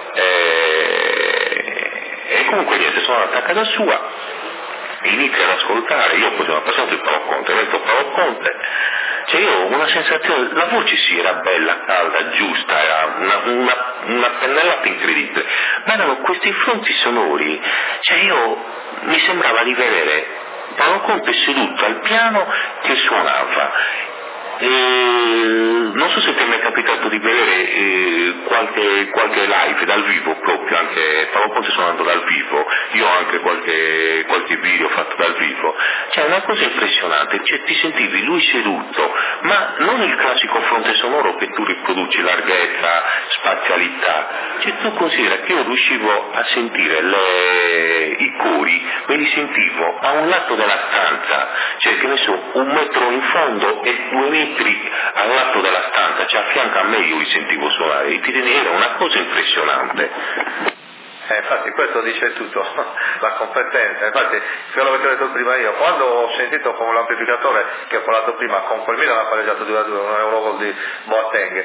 e comunque niente, sono andato a casa sua, inizio ad ascoltare, io poi sono appassionato di Paolo Conte, metto Paolo Conte, cioè io ho una sensazione, la voce sì era bella, calda, giusta, era una pennellata incredibile, ma erano questi fronti sonori, cioè mi sembrava di vedere Paolo Conte seduto al piano che suonava. Non so se ti è mai capitato di vedere qualche live dal vivo, proprio anche Paolo Conte suonando dal vivo, io ho anche qualche video fatto dal vivo, cioè una cosa impressionante, cioè ti sentivi lui seduto, ma non il classico fronte sonoro che tu riproduci, larghezza, spazialità, cioè tu considera che io riuscivo a sentire i cori, me li sentivo a un lato della stanza, cioè che ne so, 1 metro in fondo e 2 metri al lato della stanza, cioè a fianco a me io li sentivo suonare, e ti era una cosa impressionante. Infatti questo dice tutto, la competenza. Infatti, quello che ti ho detto prima io, quando ho sentito con l'amplificatore che ho parlato prima, con quel Milan ha pareggiato 2-2, un Eurogol di Boateng,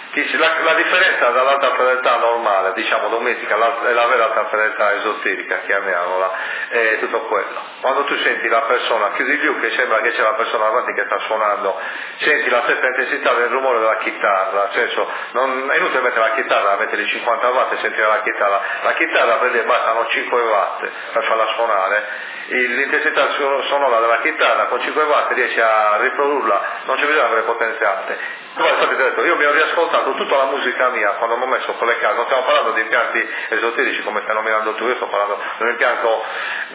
la differenza dall'alta fedeltà normale, diciamo domestica, e la vera alta fedeltà esoterica, chiamiamola, è tutto quello. Quando tu senti la persona, chiudi gli occhi e sembra che c'è la persona davanti che sta suonando, senti la stessa intensità del rumore della chitarra, nel senso, non è inutile mettere la chitarra, mettere 50 watt e sentire la chitarra prende e bastano 5 watt per farla suonare, l'intensità sonora della chitarra con 5 watt riesce a riprodurla, non c'è bisogno di avere potenze alte. Infatti ti ho detto, io mi ho riascoltato tutta la musica mia quando mi ho messo con le case, non stiamo parlando di impianti esoterici come stai nominando tu, io sto parlando di un impianto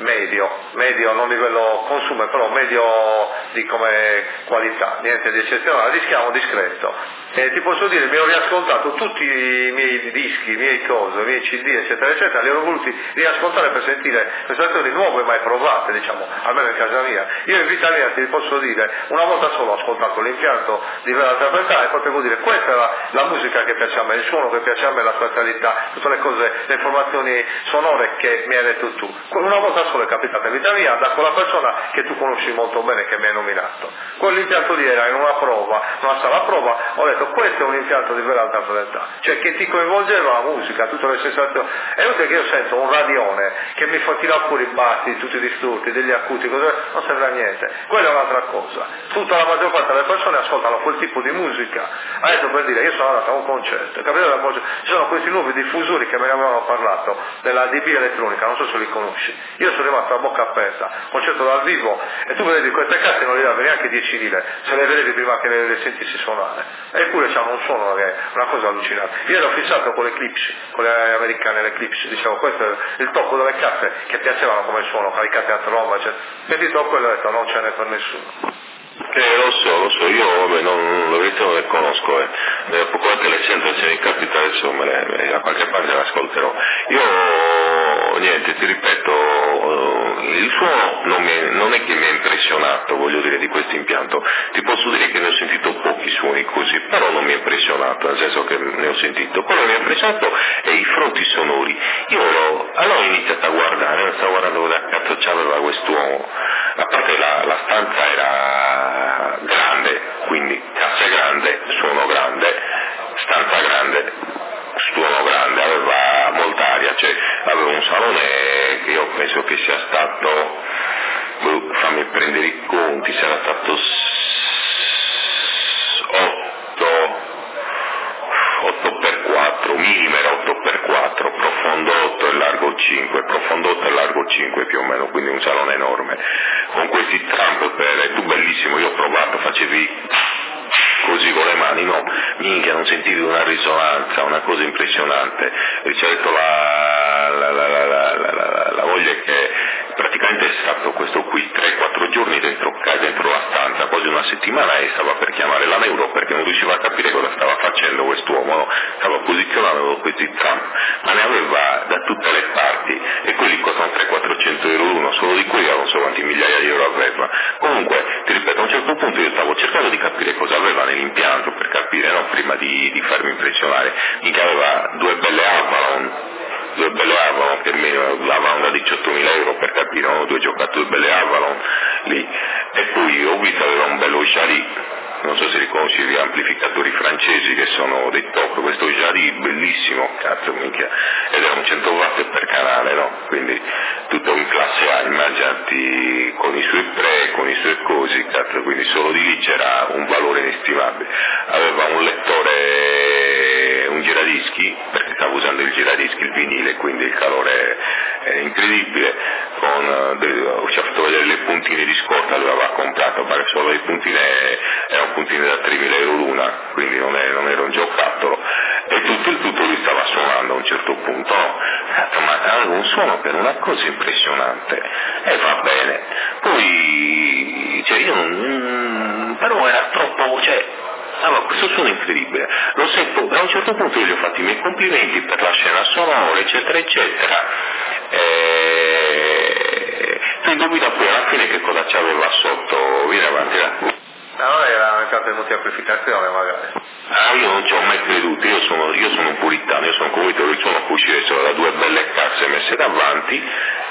medio, non livello consumo, però medio di come qualità, niente di eccezionale, rischiamo discreto. Ti posso dire, mi ho riascoltato tutti i miei dischi, i miei cose, i miei CD, eccetera, eccetera, li ho voluti riascoltare per sentire prestazioni nuove mai provate, diciamo, almeno in casa mia. Io in vita mia ti posso dire, una volta solo ho ascoltato l'impianto di vera interpretare e poi devo dire, questa è la musica che piace a me, il suono che piace a me, la spatialità, tutte le cose, le informazioni sonore che mi hai detto tu. Una volta solo è capitata in vita mia da quella persona che tu conosci molto bene, che mi hai nominato. Quell'impianto lì era in una sala a prova, ho detto questo è un impianto di vera alta fedeltà, cioè che ti coinvolgeva la musica, tutte le sensazioni. È inutile che io sento un radione che mi fa tirare fuori i bassi, tutti i disturbi, degli acuti, non serve a niente. Quella è un'altra cosa. Tutta la maggior parte delle persone ascoltano quel tipo di musica. Adesso per dire, io sono andato a un concerto, ci sono questi nuovi diffusori che me ne avevano parlato, della DB elettronica, non so se li conosci. Io sono rimasto a bocca aperta, concerto dal vivo, e tu vedi queste casse non le davi neanche 10 lire, se le vedevi prima che le sentissi suonare. Eppure c'hanno un suono che è una cosa allucinante. Io ero fissato con le Eclipse, con le americane, le Eclipse, dicevo questo è il tocco delle casse che piacevano come suono, caricate a tromba, eccetera. Sentito quello e ho detto non ce n'è per nessuno. Lo so, io vabbè, non le conosco, poco anche le sento, se mi capita adesso da qualche parte le ascolterò. Io niente, ti ripeto, il suono non è che mi ha impressionato, voglio dire, di questo impianto. Ti posso dire che ne ho sentito pochi suoni così, però non mi ha impressionato, nel senso che ne ho sentito. Quello che mi ha impressionato è i fronti sonori. Allora ho iniziato a guardare, stavo guardando dove cazzo c'aveva quest'uomo, a parte la stanza era grande, quindi cassa grande, suono grande, stanza grande, suono grande, aveva molta aria, cioè aveva un salone che io penso che sia stato, fammi prendere i conti, sarà stato 8x4, minimo era 8x4, profondo 8 e largo 5, profondo 8 e largo 5 più o meno, quindi un salone enorme, con questi trump tu bellissimo, io ho provato, facevi così con le mani, no, minchia, non sentivi una risonanza, una cosa impressionante. E ci ha detto la voglia che praticamente è stato questo qui 3-4 giorni dentro la stanza, quasi una settimana, e stava per chiamare la neuro perché non riusciva a capire cosa stava facendo quest'uomo, no? Stava posizionando questi tram, ma ne aveva da tutte le parti, e quelli costano 300-400 euro l'uno, solo di quelli non so quanti migliaia di euro aveva. Comunque, ti ripeto, a un certo punto io stavo cercando di capire cosa aveva nell'impianto, per capire, no? Prima di farmi impressionare. Mica aveva due belle Avalon che mi davano da 18.000 euro, per capire, no? 2 giocatori belle Avalon lì, e poi ho visto aveva un bello Jari, non so se riconosci gli amplificatori francesi che sono dei top, questo Jari bellissimo, cazzo minchia, ed era un 100 watt per canale, no? Quindi tutto in classe A, immaginati, con i suoi pre, con i suoi cosi, cazzo, quindi solo di lì c'era un valore inestimabile. Aveva un lettore, un giradischi, perché stavo usando il giradischi, il vinile, quindi il calore è incredibile, ci ha fatto vedere le puntine di scorta, le aveva comprato, ma solo le puntine erano puntine da 3.000 euro l'una, quindi non era un giocattolo, e tutto il tutto lui stava suonando a un certo punto, no? Ma aveva un suono per una cosa impressionante, e va bene, poi però era troppo, aveva questo suono incredibile, a un certo punto io gli ho fatto i miei complimenti per la scena sonora, eccetera eccetera, tu indovina poi alla fine che cosa c'aveva sotto, viene avanti là. No, era mancata multiamplificazione magari. Io non ci ho mai creduto, io sono un puritano, io sono convinto che il suono può uscire solo da due belle casse messe davanti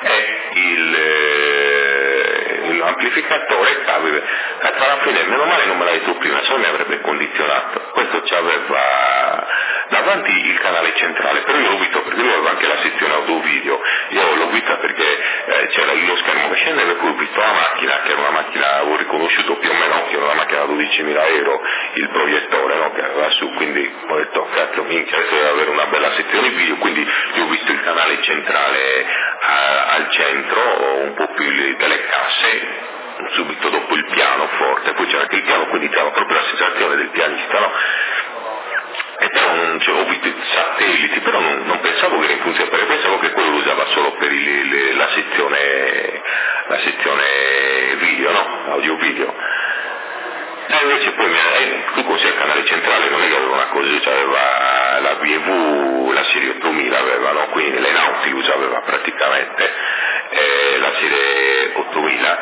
e l'amplificatore cavi. Alla fine, meno male non me l'hai detto prima, se no mi avrebbe condizionato. Questo c'aveva davanti il canale centrale, però io l'ho visto perché lui aveva anche la sezione audio-video, io l'ho vista perché c'era lo schermo che scendeva e poi ho visto la macchina, che era una macchina, ho riconosciuto più o meno che era una macchina da 12.000 euro, il proiettore, no, che aveva su, quindi ho detto cazzo minchia, adesso deve avere una bella sezione video, quindi io ho visto il canale centrale al centro, un po' più delle casse, subito dopo il piano forte, poi c'era anche il piano, quindi c'era proprio la sensazione del pianista, no? E però ho visto i satelliti, però non pensavo che era in funzione, perché pensavo che quello lo usava solo per la sezione video, no? Audio-video. E invece poi qui cos'è il canale centrale, non è che aveva una cosa, cioè aveva la BMW, la serie 8000 aveva, no? Quindi le Nautilus aveva praticamente, la serie 8000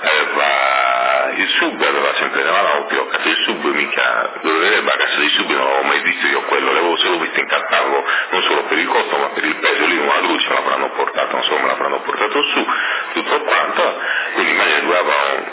aveva il sub, aveva sempre nella Nautilus, cazzo il sub mica, dove vedere la cassa di sub non l'avevo mai visto io quello, l'avevo solo visto in catalogo, non solo per il costo ma per il peso, lì una luce me l'avranno portato, non so, me l'avranno portato su, tutto quanto, quindi immagino che dovevano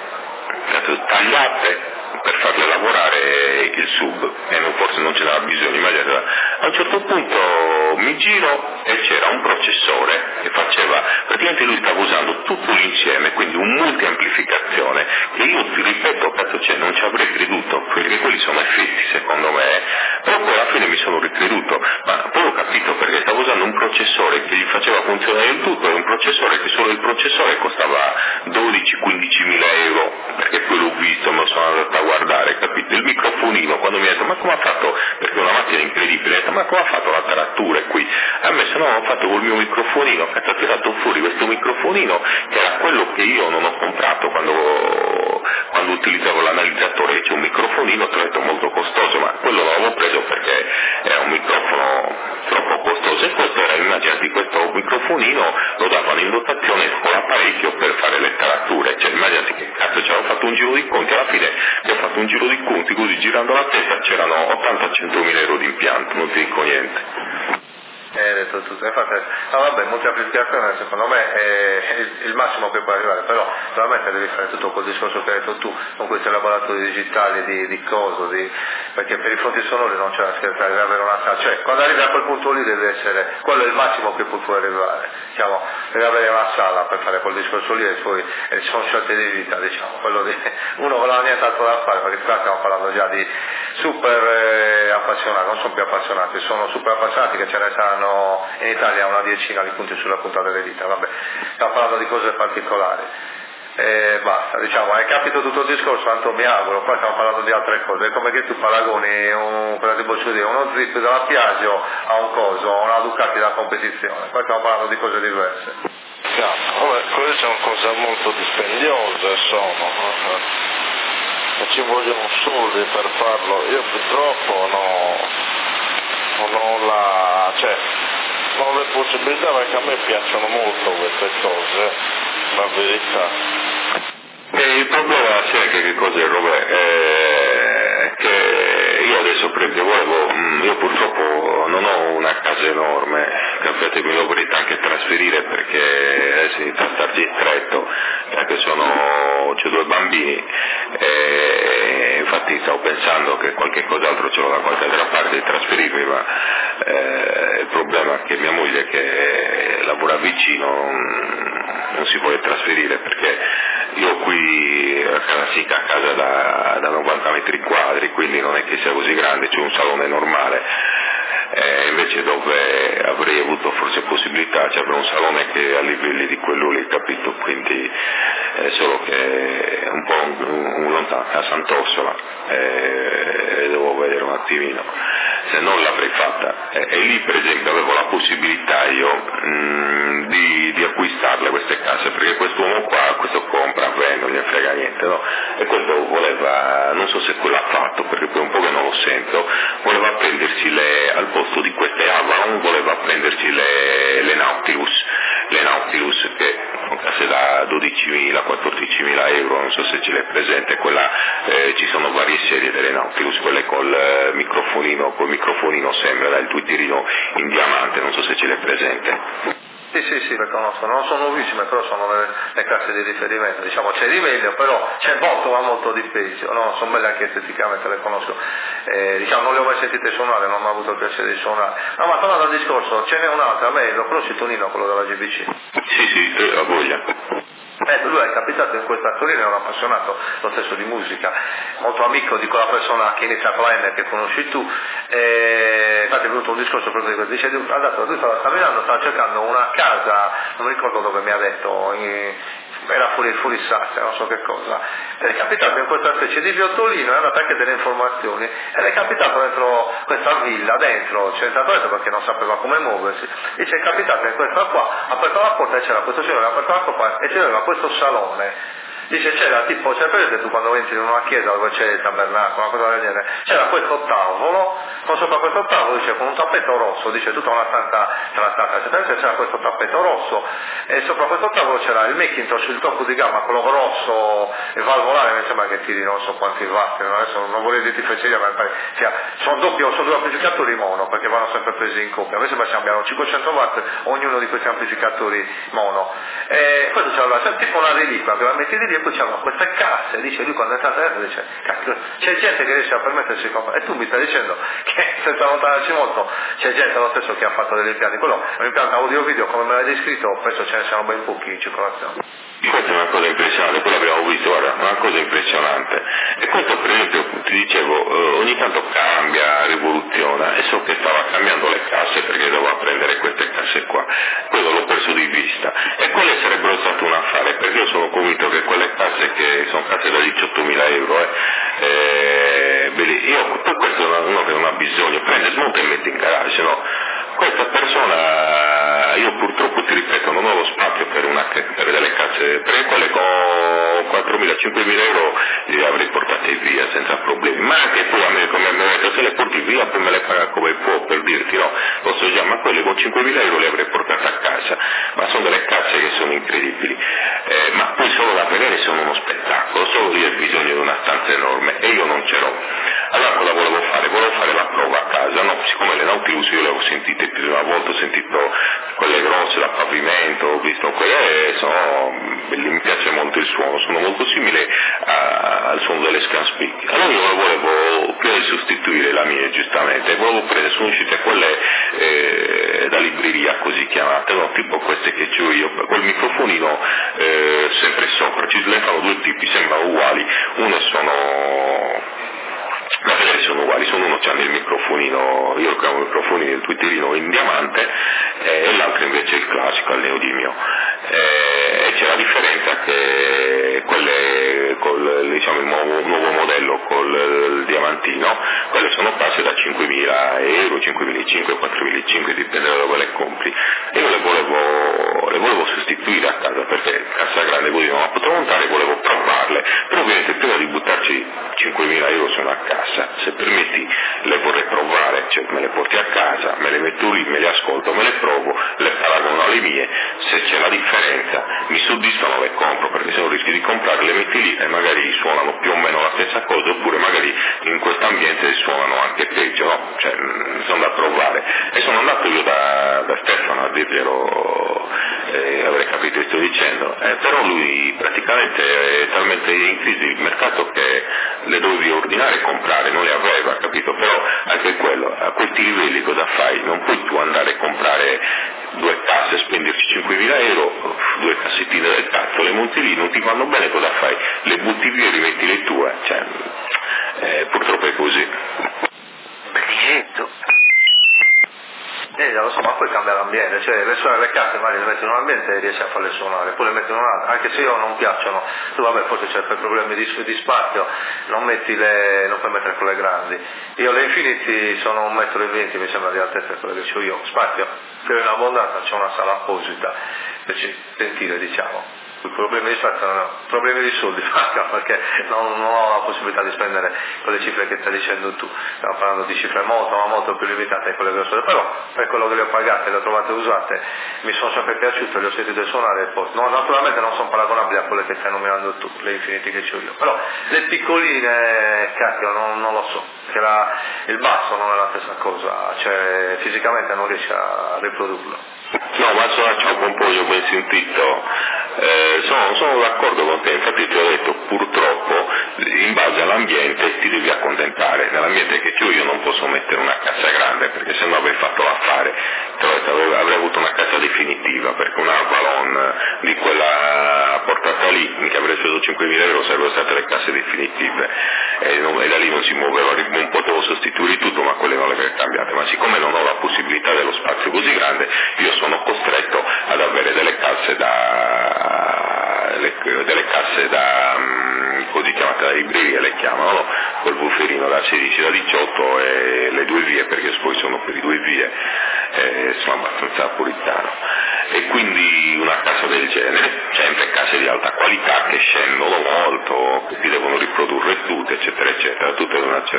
tagliate per farle lavorare il sub e forse non ce n'era bisogno, immaginate. A un certo punto mi giro e c'era un processore che faceva, praticamente lui stava usando tutto l'insieme, quindi un multiamplificazione che io ti ripeto, cazzo, non ci avrei creduto, perché quelli sono effetti secondo me, però poi alla fine mi sono ricreduto, ma poi ho capito perché stavo usando un processore che gli faceva funzionare il tutto, era un processore che solo il processore costava 12-15 mila euro, perché poi l'ho visto, me lo sono andato a guardare, capito? Il microfonino, quando mi ha detto ma come ha fatto, perché è una macchina incredibile, ho detto ma come ha fatto la taratura qui? A me se no ho fatto col mio microfonino, che ha tirato fuori questo microfonino che era quello che io non ho comprato quando utilizzavo l'analizzatore, c'è un microfonino, tra l'altro molto costoso, ma quello l'avevo preso perché era un microfono troppo costoso e questo era, immaginati, questo microfonino lo davano in dotazione con l'apparecchio per fare le tarature, cioè immaginati che cazzo, ci avevo fatto un giro di conti, alla fine che ho fatto un giro di conti così girando la testa c'erano 80-100 mila euro di impianto, non ti dico niente. Detto tutto, infatti, vabbè, moltiplicazione secondo me è il massimo che può arrivare, però veramente devi fare tutto quel discorso che hai detto tu, con questi laboratori digitali di coso, perché per i fronti sonori non c'è da scherzare, deve avere una sala, cioè quando arrivi a quel punto lì deve essere, quello è il massimo che puoi arrivare, diciamo, deve avere una sala per fare quel discorso lì e poi sono scelte di vita, diciamo, uno non ha nient'altro da fare, perché qua stiamo parlando già di super appassionati, non sono più appassionati, sono super appassionati che ce ne saranno in Italia una decina di punti sulla punta delle dita, vabbè, stiamo parlando di cose particolari. Basta, diciamo, hai capito tutto il discorso, tanto mi auguro, poi stiamo parlando di altre cose, è come che tu paragoni uno zip della Piaggio a un coso, a una Ducati da competizione, poi stiamo parlando di cose diverse. Vabbè, quelle sono cose molto dispendiose, e ci vogliono soldi per farlo, io purtroppo non ho le possibilità, perché a me piacciono molto queste cose, la verità. Il problema c'è che cos'è, Robè? Che io adesso io purtroppo non ho una casa enorme, capite, mi lo vorrei anche trasferire perché adesso inizia a starci stretto, perché c'ho 2 bambini e infatti stavo pensando che qualche cos'altro ce l'ho da qualche altra parte di trasferirmi, ma il problema è che mia moglie che lavora vicino non si vuole trasferire perché io qui a casa da 90 metri quadri, quindi non è che sia così grande, c'è un salone normale, invece dove avrei avuto forse possibilità c'è un salone che è a livelli di quello lì, capito? Quindi solo che è un po' lontano, a Sant'Orsola, devo vedere un attimino, se non l'avrei fatta, e lì per esempio avevo la possibilità io di acquistarle queste case, perché quest'uomo qua, questo compra, vende, non gli frega niente, no? E questo voleva, non so se quello ha fatto, perché poi un po' che non lo sento, voleva prendersi al posto di queste Avalon, voleva prendersi le Nautilus che sono case da 12.000, 14.000 euro, non so se ce l'è presente, quella, ci sono varie serie delle Nautilus, quelle col microfonino sembra, il twitterino in diamante, non so se ce l'è presente. Sì, le conosco, non sono nuovissime, però sono le classi di riferimento, diciamo c'è di meglio, però c'è molto ma molto di peggio, no? Sono belle anche esteticamente, le conosco, diciamo non le ho mai sentite suonare, non ho mai avuto il piacere di suonare. No, ma tornando al discorso, ce n'è un'altra, a me lo conosci Tonino, quello della GBC? Sì, la voglia. Lui è capitato in questa Torino, è un appassionato lo stesso di musica, molto amico di quella persona che inizia a Klein che conosci tu, infatti è venuto un discorso proprio di questo, dice lui stava camminando, stava cercando una casa, non mi ricordo dove mi ha detto, era fuori Sastre, non so che cosa, ed è capitato in questa specie di viottolino, è andato anche delle informazioni, ed è capitato dentro questa villa, dentro, c'è entrato dentro perché non sapeva come muoversi, dice è capitato in questa qua, ha aperto la porta e c'era questo signore, ha aperto la porta e c'era questo salone. Dice c'era tipo, c'è presente tu quando entri in una chiesa dove c'è il tabernacolo, una cosa del genere, c'era questo tavolo, con sopra questo tavolo dice con un tappeto rosso, dice tutta una stanza trattata, c'era questo tappeto rosso e sopra questo tavolo c'era il Macintosh, il tocco di gamma, quello grosso e valvolare, mi sembra che tiri non so quanti watt, adesso non vorrei dirti fesseria, ma sono due amplificatori mono perché vanno sempre presi in coppia, a me sembra che abbiano 500 watt ognuno di questi amplificatori mono, e questo c'era tipo una reliquia che la metti di lì e poi c'erano queste casse, dice lui quando è entrato dentro dice cacchio, c'è gente che riesce a permettersi di comprare, e tu mi stai dicendo che senza allontanarci molto c'è gente lo stesso che ha fatto degli impianti, quello è un impianto audio video come me l'hai descritto, penso ce ne siano ben pochi in circolazione. Questa è una cosa impressionante, quello abbiamo visto, guarda, una cosa impressionante. E questo per esempio, ti dicevo, ogni tanto cambia, rivoluziona, e so che stava cambiando le casse perché doveva prendere queste casse qua. Quello l'ho perso di vista. E quelle sarebbero state un affare, perché io sono convinto che quelle casse che sono casse da 18.000 euro, poi questo è uno che non ha bisogno, prende, smonta e mette in garage, no? Questa persona, io purtroppo ti ripeto, non ho lo spazio per delle casse, perché quelle con 4.000-5.000 euro le avrei portate via senza problemi, ma anche tu a me come mi hai detto, se le porti via poi me le paga come può, per dirti no, lo so già, ma quelle con 5.000 euro le avrei portate a casa, ma sono delle casse che sono incredibili, ma poi solo da vedere sono uno spettacolo, solo lì hai bisogno di una stanza enorme e io non ce l'ho. Allora cosa volevo fare? Volevo fare la prova a casa, no? Siccome le Nautilus io le ho sentite più di una volta, ho sentito quelle grosse da pavimento, ho visto quelle, mi piace molto il suono, sono molto simili al suono delle Scanspeak. Allora io volevo più sostituire la mia giustamente, volevo prendere, sono uscite quelle da libreria così chiamate, no? Tipo queste che ho io, quel microfonino sempre sopra, ci ne fanno due tipi, sembrano uguali, uno ma vedere sono uguali, uno c'ha il microfonino, io ho un microfonino, il twitterino in diamante e l'altro invece il classico al neodimio, e c'è la differenza che quelle diciamo il nuovo modello col diamantino, quelle sono casse da 5.000 euro, 5.500, 4.500, dipende da dove le compri, e io le volevo sostituire a casa perché cassa grande così non la potevo montare, volevo provarle, però ovviamente prima di buttarci 5.000 euro su una cassa, se permetti le vorrei provare, cioè me le porti a casa, me le metto lì, me le ascolto, me le provo, le paragono alle mie, se c'è la differenza mi soddisfano le compro, perché se non rischi di comprare le metti lì e magari suonano più o meno la stessa cosa, oppure magari in questo ambiente suonano anche peggio, no? Cioè sono da provare, e sono andato io da Stefano a dirglielo, avrei capito che sto dicendo, però lui praticamente è talmente in crisi il mercato che le dovevi ordinare e comprare, non le aveva, capito? Però anche quello, a questi livelli cosa fai? Non puoi tu andare a comprare due casse, spenderci 5.000 euro, due cassettine del cazzo, le monti lì, non ti vanno bene, cosa fai? Le butti via e rimetti le tue, cioè purtroppo è così. Benissimo. Lo so, ma poi cambia l'ambiente, cioè le suonare le carte magari le metti in un ambiente e riesci a farle suonare, poi le metti in un altro, anche se io non piacciono, tu vabbè forse c'è per problemi di spazio, non puoi mettere quelle grandi, io le Infinity sono 1,20 m mi sembra di altezza quelle che ho io, spazio, per in abbondanza c'è una sala apposita, per sentire diciamo. Problemi di spazio non ho, problemi di soldi, perché non ho la possibilità di spendere quelle cifre che stai dicendo tu. Stiamo parlando di cifre molto più limitate di quelle che ho speso, però per quello che le ho pagate, le ho trovate usate, mi sono sempre piaciute, le ho sentite suonare e poi naturalmente non sono paragonabili a quelle che stai nominando tu, le Infiniti che ho io, però le piccoline, cacchio, non lo so, che il basso non è la stessa cosa, cioè fisicamente non riesci a riprodurlo. No, ma ciao Pompoglio, ben sentito. Sono d'accordo con te, infatti ti ho detto, purtroppo in base all'ambiente ti devi accontentare. Nell'ambiente che ho io non posso mettere una casa grande, perché sennò avrei fatto l'affare, avrei avuto una casa definitiva, perché un Avalon di quella portata lì, che avrei speso 5.000 euro, sarebbero state le case definitive, e da lì non si muoveva, non potevo sostituire tutto, ma quelle non le avrei cambiate. Ma siccome non ho la possibilità dello spazio così grande, io sono costretto ad avere delle casse così chiamate da libreria, le chiamano, col bufferino da 16 da 18 e le 2 vie, perché poi sono per i 2 vie, sono abbastanza puritano. E quindi una casa del genere, sempre case di alta qualità che scendono molto, che si devono riprodurre tutte, eccetera eccetera, tutte di una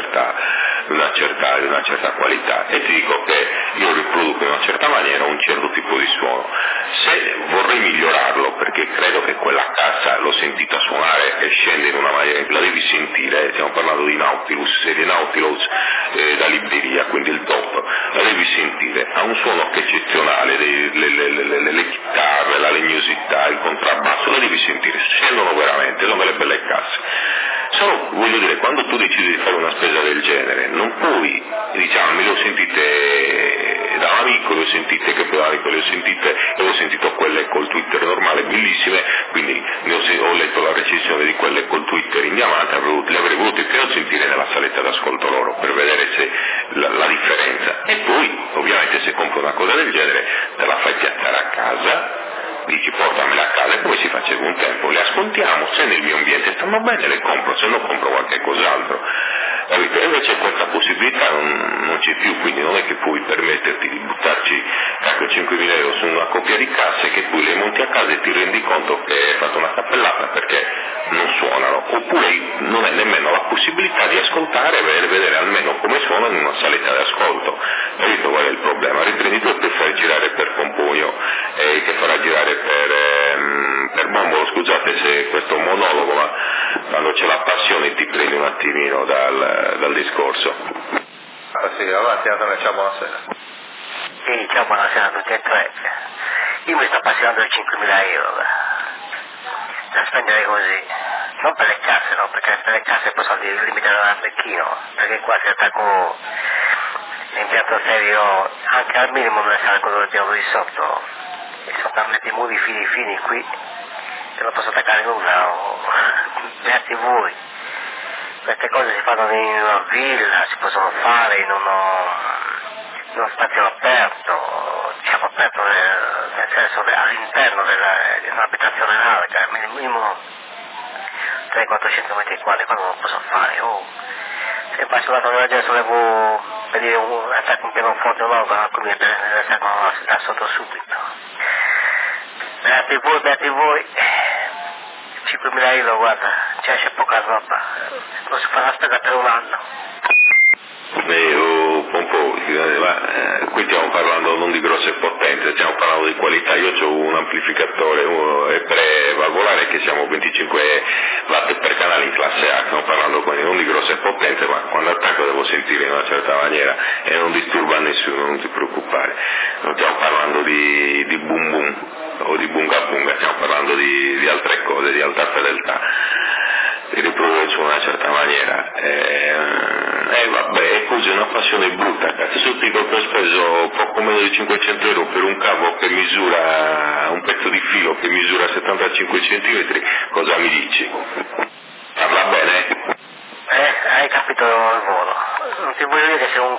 certa qualità, e ti dico che io riproduco in una certa maniera un certo tipo di suono. Se vorrei migliorarlo, perché credo che quella cassa l'ho sentita suonare e scende in una maniera che la devi sentire, stiamo parlando di Nautilus, serie Nautilus da libreria, quindi il top, la devi sentire, ha un suono che è eccezionale, le chitarre, la legnosità, il contrabbasso, la devi sentire, scendono veramente, sono delle belle casse. Solo, voglio dire, quando tu decidi di fare una spesa del genere, non puoi, diciamo, me le ho sentite da un amico, le ho sentite che poi amico, le ho sentito quelle col Twitter normale, bellissime, quindi ho letto la recensione di quelle col Twitter in diamante, le avrei volute più sentire nella saletta d'ascolto loro, per vedere se la differenza. E poi, ovviamente, se compro una cosa del genere, te la fai piazzare a casa, dici portamela a casa, come si faceva un tempo, le ascoltiamo, se nel mio ambiente stanno bene le compro, se no compro qualche cos'altro, capito? E invece questa possibilità non c'è più, quindi non è che puoi permetterti di buttarci 5.000 euro su una coppia di casse che poi le monti a casa e ti rendi conto che hai fatto una cappellata perché non suonano, oppure non hai nemmeno la possibilità di ascoltare e vedere almeno come suonano in una saletta di ascolto, capito qual è il problema? Riprenditore per far girare per Pompoglio che farà girare per Bombolo, scusate se questo monologo, ma quando c'è la passione ti prendi un attimino dal discorso. Sì, avanti Antonio, ciao, buonasera. Sì, ciao, buonasera a tutti e tre. Io mi sto appassionando di 5.000 euro da spendere così, non per le casse, no, perché per le casse poi sono limitati all'Arlecchino, perché qua si attacco l'impianto serio anche al minimo me ne sale quello del diavolo di sotto, e sono talmente muri fini qui che non posso attaccare nulla, beati voi. Queste cose si fanno in una villa, si possono fare in uno spazio aperto, diciamo aperto nel senso all'interno di un'abitazione larga, minimo 300-400 metri quadri, quello non lo posso fare. Se faccio una tonalità del sollevo per dire attacco un pianoforte o no, alcuni mi attaccano da sotto subito. Beati voi, 5.000 euro, guarda, c'è poca roba, non si fa la spesa per un anno. Qui stiamo parlando non di grosse potenze, stiamo parlando di qualità. Io ho un amplificatore pre-valvolare che siamo 25 watt per canale in classe A, stiamo parlando quindi non di grosse potenze, ma quando attacco devo sentire in una certa maniera e non disturba nessuno, non ti preoccupare. Non stiamo parlando di boom boom o di bunga bunga, stiamo parlando di altre cose, di alta fedeltà, di riprodurre in una certa maniera. Vabbè, è così, una passione brutta, cazzo. Se dico che ho speso poco meno di 500 euro per un cavo che misura, un pezzo di filo che misura 75 centimetri, cosa mi dici? Parla bene? Hai capito il volo. Non ti voglio dire che sei un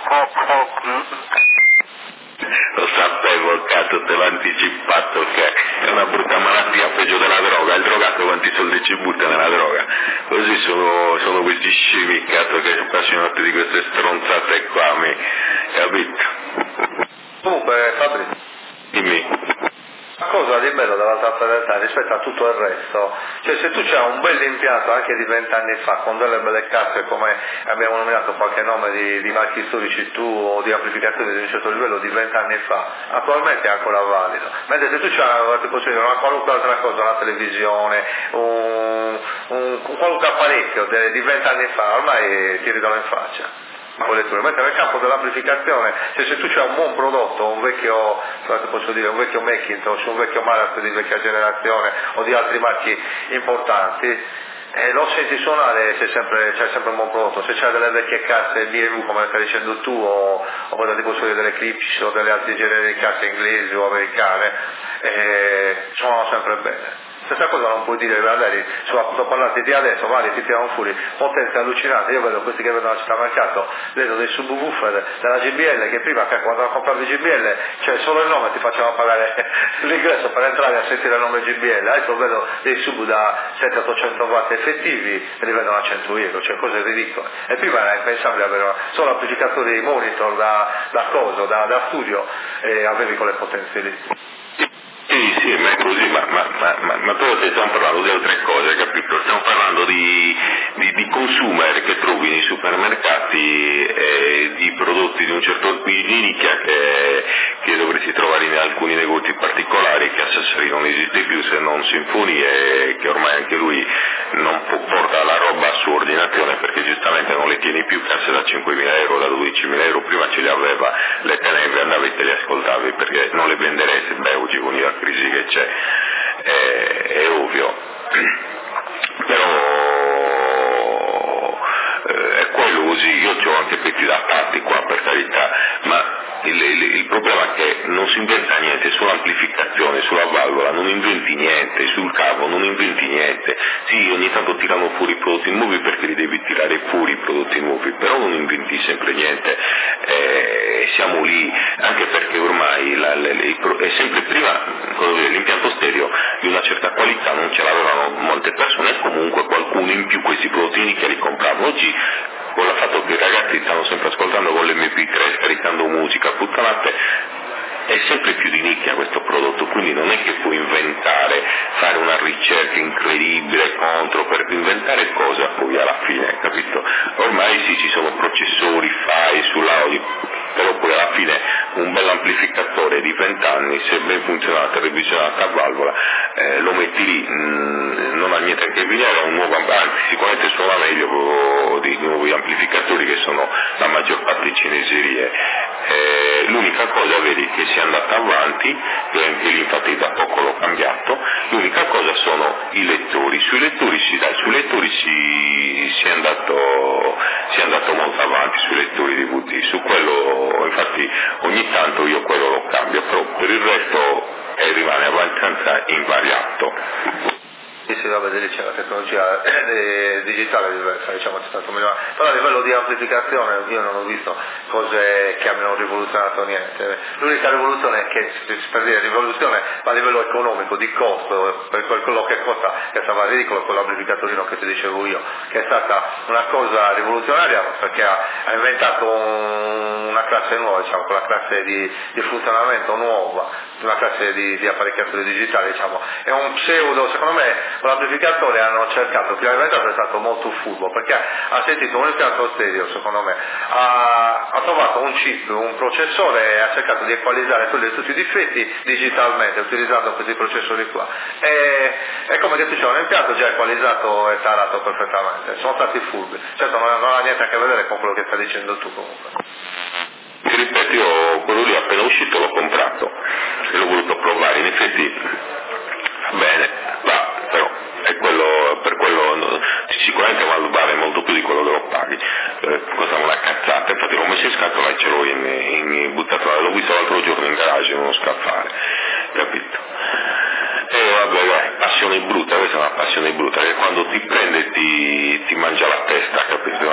Lo sapevo, cazzo, te l'ho anticipato che è una brutta malattia, peggio della droga. Il drogato quanti soldi ci butta nella droga? Così sono questi scemi, cazzo, che appassionati di queste stronzate qua, capito? Comunque, Fabri, Dimmi. La cosa di bello della tappa del Tani rispetto a tutto il resto, cioè se tu c'hai un bel impianto anche di 20 anni fa con delle belle casse, come abbiamo nominato qualche nome di marchi storici tu o di amplificazioni di un certo livello di 20 anni fa, attualmente è ancora valido, mentre se tu c'hai una qualunque altra cosa, una televisione, un qualunque apparecchio di 20 anni fa, ormai ti ridono in faccia. Mentre nel campo dell'amplificazione, cioè se tu c'hai un buon prodotto, un vecchio Macintosh, un vecchio Marantz di vecchia generazione o di altri marchi importanti, lo senti suonare, c'è sempre un buon prodotto. Se c'hai delle vecchie casse BMU come stai dicendo tu o delle Eclipse o delle altre generi di casse inglesi o americane, suonano sempre bene. Stessa cosa non puoi dire, sto parlando di adesso, ti tirano fuori potenze allucinanti. Io vedo questi che vedono al città vedo dei subwoofer della JBL che prima quando compravi JBL, cioè solo il nome ti faceva pagare l'ingresso per entrare a sentire il nome JBL, adesso vedo dei sub da 700-800 watt effettivi e li vedono a 100 euro, cioè cose ridicole. E prima era impensabile avere solo amplificatori monitor da studio e avevi quelle potenze lì. Sì, ma è così, ma tu stiamo parlando di altre cose, capito? Stiamo parlando di consumer che trovi nei supermercati, di prodotti di un certo di nicchia che dovresti trovare in alcuni negozi particolari, che a Sassari non esiste più se non Sinfonie, che ormai anche lui non porta la roba a sua ordinazione perché giustamente non le tieni più, casse da 5.000 euro, da 12.000 euro, prima ce le aveva, le tenevi, andavi e te le ascoltavi perché non le venderesti, oggi con la crisi che c'è, è ovvio, però è quello così. Io ho anche pezzi da parte qua, per carità, ma il problema è che non si inventa niente sull'amplificazione, sulla valvola, non inventi niente, sul cavo non inventi niente. Sì, ogni tanto tirano fuori prodotti nuovi perché li devi tirare fuori i prodotti nuovi, però non inventi sempre niente. Siamo lì, anche perché ormai è sempre prima l'impianto stereo di una certa qualità non ce l'avevano molte persone e comunque qualcuno in più questi prodotti che li compravano. Oggi con il fatto che i ragazzi stanno sempre ascoltando con l'MP3, scaricando musica, puttanate, è sempre più di nicchia questo prodotto, quindi non è che puoi fare una ricerca incredibile per inventare cosa poi alla fine, capito? Ormai sì, ci sono processori, file sull'audio, però poi alla fine un bel amplificatore di 20 anni, se ben funzionato, revisionato a valvola, lo metti lì, non ha niente a che vedere, è un nuovo, anzi sicuramente suona meglio di nuovi amplificatori che sono la maggior parte cineserie. L'unica cosa, vedi, che si è andata avanti, che anche lì infatti da poco l'ho cambiato, l'unica cosa sono i lettori. Sui lettori si è andato molto avanti, sui lettori DVD, su quello infatti ogni tanto io quello lo cambio, però per il resto rimane abbastanza invariato. Sì, vabbè, c'è la tecnologia digitale diversa, diciamo, c'è stato migliorato, però a livello di amplificazione io non ho visto cose che abbiano rivoluzionato niente. L'unica rivoluzione che, per dire rivoluzione, ma a livello economico, di costo, per quello che costa, che stava ridicolo, quell'amplificatorino che ti dicevo io, che è stata una cosa rivoluzionaria perché ha inventato una classe nuova, diciamo, quella classe di funzionamento nuova, una classe di apparecchiatori digitali, diciamo, è un pseudo, secondo me. Con l'amplificatore hanno cercato, prima di inventato è stato molto furbo perché ha sentito un impianto stereo, secondo me, ha trovato un chip, un processore e ha cercato di equalizzare tutti i difetti digitalmente utilizzando questi processori qua. È come che tu c'è un impianto già equalizzato e tarato perfettamente, sono stati furbi, certo non ha niente a che vedere con quello che stai dicendo tu comunque. Ti ripeto, io quello lì appena uscito l'ho comprato e l'ho voluto provare, in effetti va bene, va. Però per quello sicuramente vale molto più di quello che lo paghi, costa una cazzata, infatti l'ho messo in scatola e ce l'ho buttato, l'ho visto l'altro giorno in garage in uno scaffale, capito? E vabbè, passione brutta, questa è una passione brutta che quando ti prende ti mangia la testa, capito?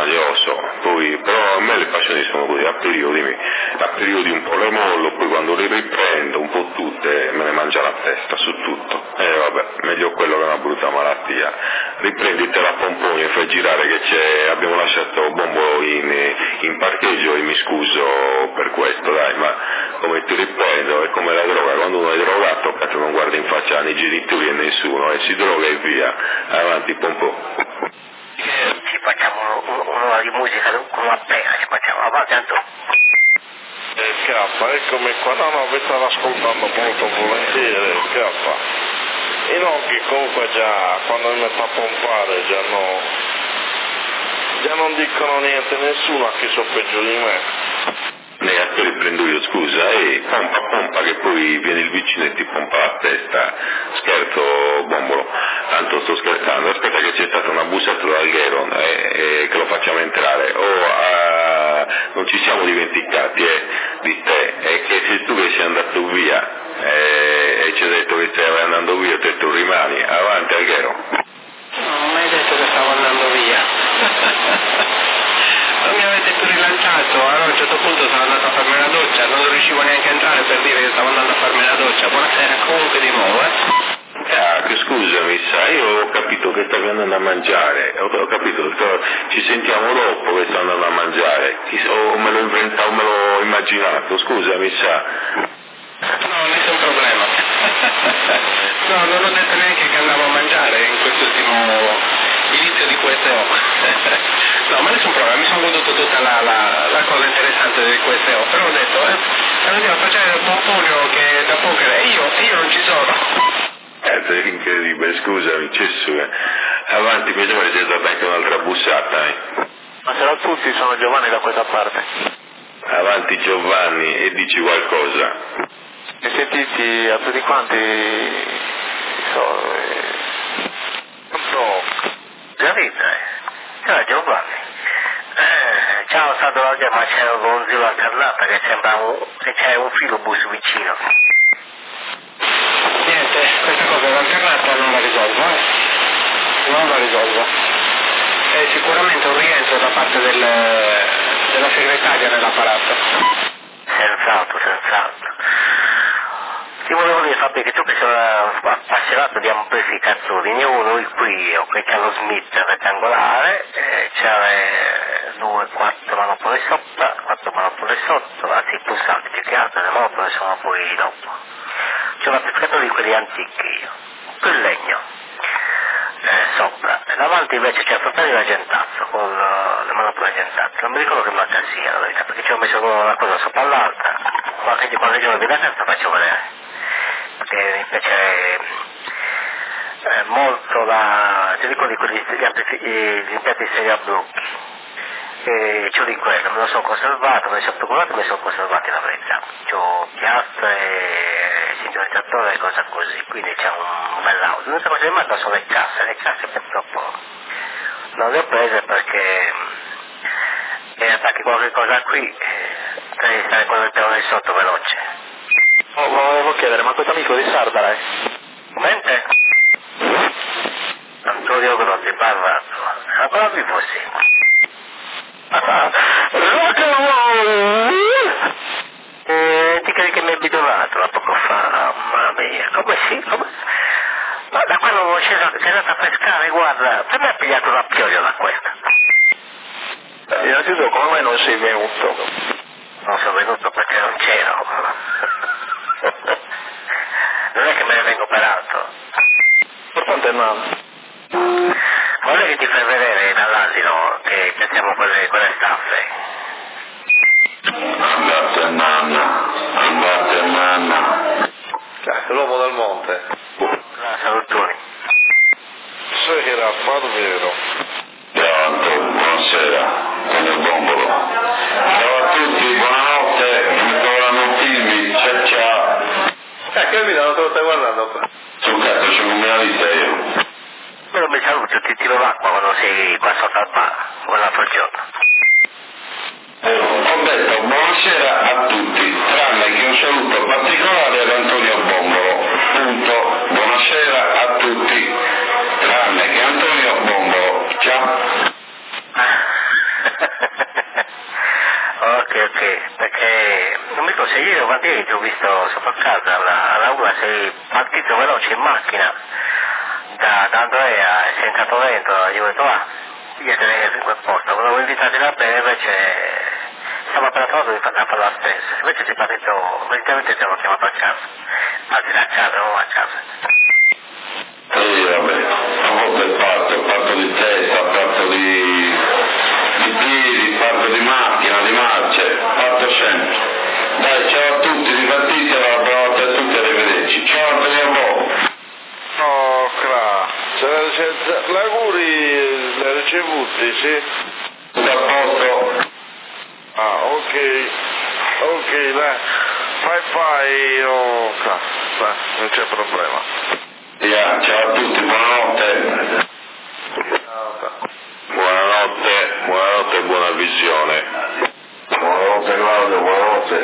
personaggi, lo so, poi, però a me le passioni sono così, a periodi un po' le mollo, poi quando le riprendo un po' tutte me ne mangia la testa su tutto, vabbè, meglio quello che una brutta malattia, riprenditela a pomponi e fai girare che abbiamo lasciato Bombolo in parcheggio e mi scuso per questo, dai, ma come ti riprendo, è come la droga, quando uno è drogato, cazzo non guarda in faccia né i genitori e nessuno, e si droga e via, avanti pompò. Ci facciamo un'ora di musica con una pena, ci facciamo avanti tanto. K, eccomi qua, no, vi stavo ascoltando molto volentieri, K. I nocchi comunque già, quando mi metto a pompare, già non dicono niente nessuno a chi so peggio di me. Te li prendo io, scusa, pompa che poi viene il vicino e ti pompa la testa, scherzo Bombolo, tanto sto scherzando, aspetta che c'è stata una bussata dal Gheron che lo facciamo entrare, non ci siamo dimenticati di te, è che se tu che sei andato via e ci hai detto che stai andando via, ti ho detto rimani, avanti al Gheron. Non ho mai detto che stavo andando via. Non mi avete più rilanciato, allora a un certo punto sono andato a farmi la doccia, non riuscivo neanche a entrare per dire che stavo andando a farmi la doccia. Buonasera, comunque di nuovo, che scusami, sai, io ho capito che stavi andando a mangiare, ho capito, ci sentiamo dopo che sto andando a mangiare, o me l'ho inventato, o me l'ho immaginato, scusami, sa. No, nessun problema. No, non ho detto neanche che andavo a mangiare in quest'ultimo inizio di QSO. No, ma nessun problema, mi sono goduto tutta la cosa interessante di QSO, però ho detto, andiamo a facere il pomponio che è da poker, e io non ci sono. È incredibile, scusami, Gesù. Avanti, mi sembra che c'è stata anche un'altra bussata, Ma se no tutti sono Giovanni da questa parte. Avanti Giovanni e dici qualcosa. E sentiti a tutti quanti, Ciao Giovanni. Ciao, stato anche ma c'era un zio alternata che sembra che c'è un filobus vicino. Niente, questa cosa dell'alternata non la risolvo, non la risolvo. È sicuramente un rientro da parte della segretaria nell'apparato. Senz'altro. Ti volevo dire Fabio che tu che sei appassionato di amplifì canzoni, ne ho uno qui, ho cliccato Smith rettangolare, c'è 2, 4 manopole sopra, 4 manopole sotto, anzi i pulsanti più che altro, le manopole sono poi dopo. C'è un amplificatore di quelli antichi, quel legno, sopra, e davanti invece c'è il fratello di argentazzo, con le manopole argentazze, non mi ricordo che marca sia la verità, perché ci ho messo una cosa sopra l'altra, qualche giorno di vacanza faccio vedere. Perché mi piace molto ti ricordi gli impianti serie a blocchi, e c'ho di quello, me lo sono conservato, me lo sono procurato e me lo sono conservato in verità, c'ho piastre, sintonizzatore e cose così, quindi c'è un bell'audio. L'unica cosa che mi manca sono le casse purtroppo non le ho prese perché attacchi qualche cosa qui, devi stare con il pelo di sotto veloce. Volevo chiedere, ma questo amico di Sardara Mente? Antonio Grossi, parlato. Ancora vivo sì. Ti credi che mi hai bidonato da poco fa? Mamma mia, come sì? Ma da quando sei andata a pescare, guarda, per me ha pigliato una pioggia da questa. Innanzitutto, come mai non sei venuto? Non sono venuto perché non c'ero. Non è che me ne vengo peraltro. Importante è no. Guarda che ti fai vedere dall'asilo che pensiamo quelle staffe. Andate nanna. L'uomo del monte. Salutoni. Sera, vero. Ciao Antonio, buonasera, con il Bombolo. Ciao a tutti, buonanotte, non filmi, ciao. Che Milano te lo stai guardando? Su cazzo c'è una vita io. Però mi saluto, ti tiro l'acqua quando sei qua sotto al bar, quell'altro giorno. Ho detto buonasera a tutti, tranne che un saluto particolare ad Antonio Bombolo. Punto. Buonasera a tutti, tranne che Antonio Bombolo. Ciao. Scusa, ieri ho visto sopra casa alla 1, sei partito veloce in macchina da Andrea e sei entrato dentro, io ho detto io te ne in quel posto, volevo invitarti da bere, invece stavo appena trovato di fare la stessa, invece sei partito, immediatamente ti avevo chiamato a casa, anzi da casa, non a casa. Sì, vabbè, a volte parto di testa, parto di piedi, parto di macchina, di marce, parto sempre. Dai, ciao a tutti, ripartite, buonanotte a tutti, arrivederci. Ciao Antonio. No, gli auguri li hai ricevuti, sì? Tutto a posto? Ah, ok, dai, fai, dai, non c'è problema. Ciao a tutti, buonanotte. Buonanotte e buona visione. Buonanotte Claudio, buonanotte.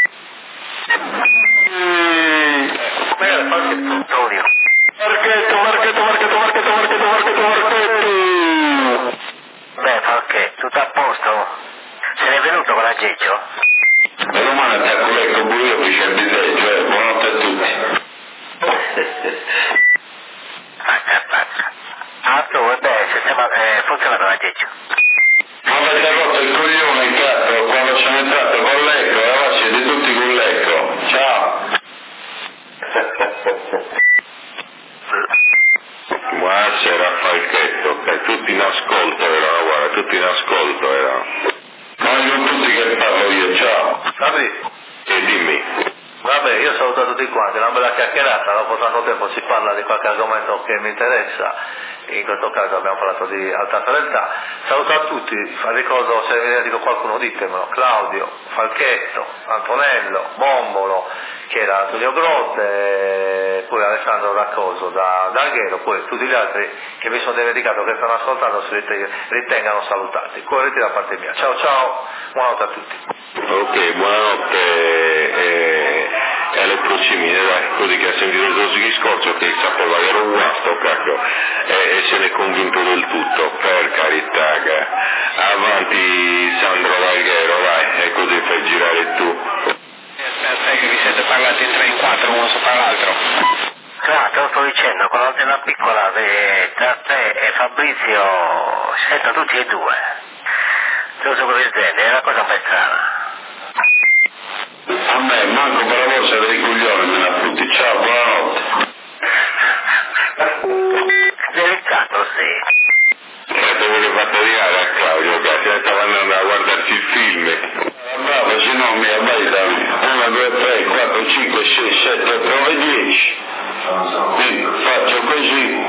Antonio. Beh, perché? Tutto a posto? Se ne è venuto con la Geggio? Meno male che a quello buio qui c'è il biseggio, buonanotte a tutti. Funziona con la Geggio. Ma avete rotto il coglione in cazzo quando sono entrato con l'ecco, e ora siete tutti con l'ecco. Ciao. Buonasera Falchetto, tutti in ascolto erano, guarda, tutti in ascolto erano. Voglio tutti che parlo io, ciao. E dimmi. Vabbè, io saluto tutti quanti, una bella chiacchierata, dopo tanto tempo si parla di qualche argomento che mi interessa, in questo caso abbiamo parlato di alta fedeltà. Saluto a tutti, ricordo, se vi dico qualcuno ditemelo, Claudio, Falchetto, Antonello, Bombolo, che era Tullio Grotte, poi Alessandro Raccoso da Alghero, poi tutti gli altri che mi sono dimenticato che stanno ascoltando si ritengano salutati. Cuoriti da parte mia. Ciao ciao, buonanotte a tutti. Ok, buonanotte alle prossime, dai, così che ha sentito il Rosicchi Scorzo che sapeva che era un guasto, cacchio, e se ne è convinto del tutto, per carità, che avanti Sandro Valghero, vai, e così fai girare tu. Sai che vi siete parlati in 3 in 4 uno sopra l'altro? No, te lo sto dicendo, con l'antena piccola tra te e Fabrizio si sentono tutti e due. Te lo sto dicendo, è una cosa un po' strana. A me, manco per la borsa dei coglioni me la tutti, ciao, buonanotte. Delicato, sì. Te vuole fatto arrivare a Claudio, che stava andando a guardarsi il film. Bravo, se no mi abbaita 1, 2, 3, 4, 5, 6, 7, 8, 9, 10. Quindi faccio così.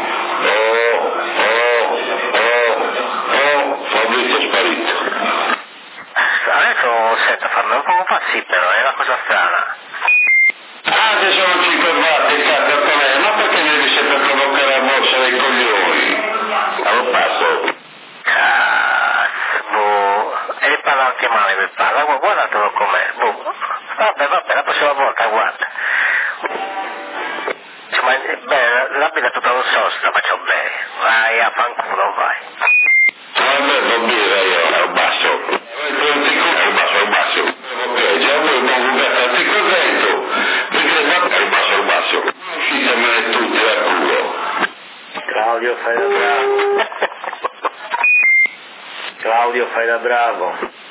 Fabrizio è sparito. Adesso sento farmi un po' sì, però è una cosa strana. Ah, che sono 5 batte, cazzo, Antonello, ma perché mi devi sempre provocare la borsa dei coglioni? Allo passo. E parla anche male, mi parla, guardatelo com'è. Vabbè, la prossima volta, guarda. Beh, la birra tutta lo so, la faccio bene. Vai a fanculo, vai. Vabbè, va bene, io, Al basso. Al basso. Ok, già voi non bucate contento, perché Al basso. uscitemene tutti da culo. Claudio, fai da bravo. Claudio, fai da bravo.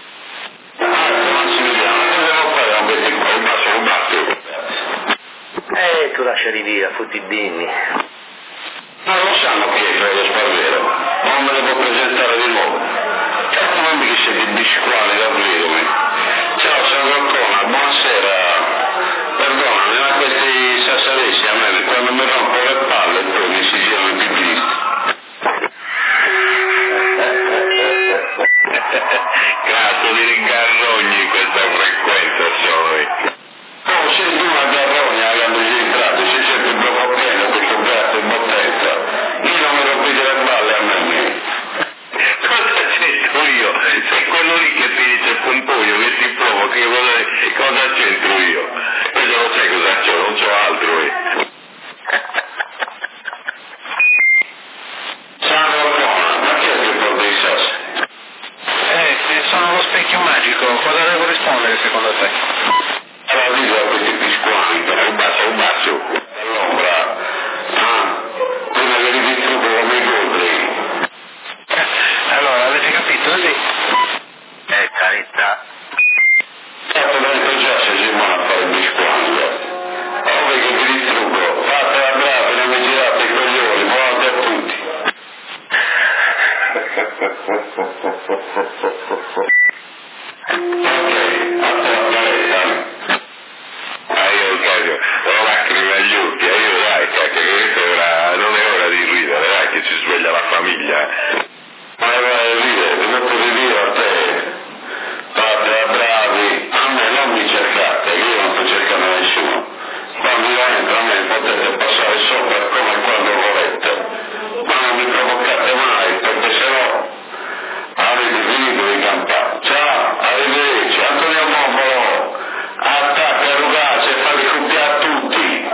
Al basso. Tu lasciali via, futti i binni. Ma non sanno chi è Claudio Sparvero, non me lo può presentare di nuovo. Certo non mi che siete bisquali davvero. Ciao, sono Roccona, buonasera. Perdonami, ma questi sassaresi a me quando mi rompo le palle poi mi si girano i pipisti. Cazzo di ringarrogni questa frequenza sono. Oh, sei tu una garrogna quando sei entrato, sei sempre proprio pieno questo bravo. Io Caio, ho lacrime agli occhi, io dai cacchio, che non è ora di ridere, dai che si sveglia la famiglia. Ma è ora di ridere, ti metto di Dio a te, fate bravi, a me non mi cercate, io non sto cercando nessuno, quando io entro a me potete passare sopra come quando volete, ma non mi provocate mai, perché sennò avete finito di campare. Ciao, arrivederci, Antonio Mombolo, attacca a Rugazzi e fate copiare a tutti.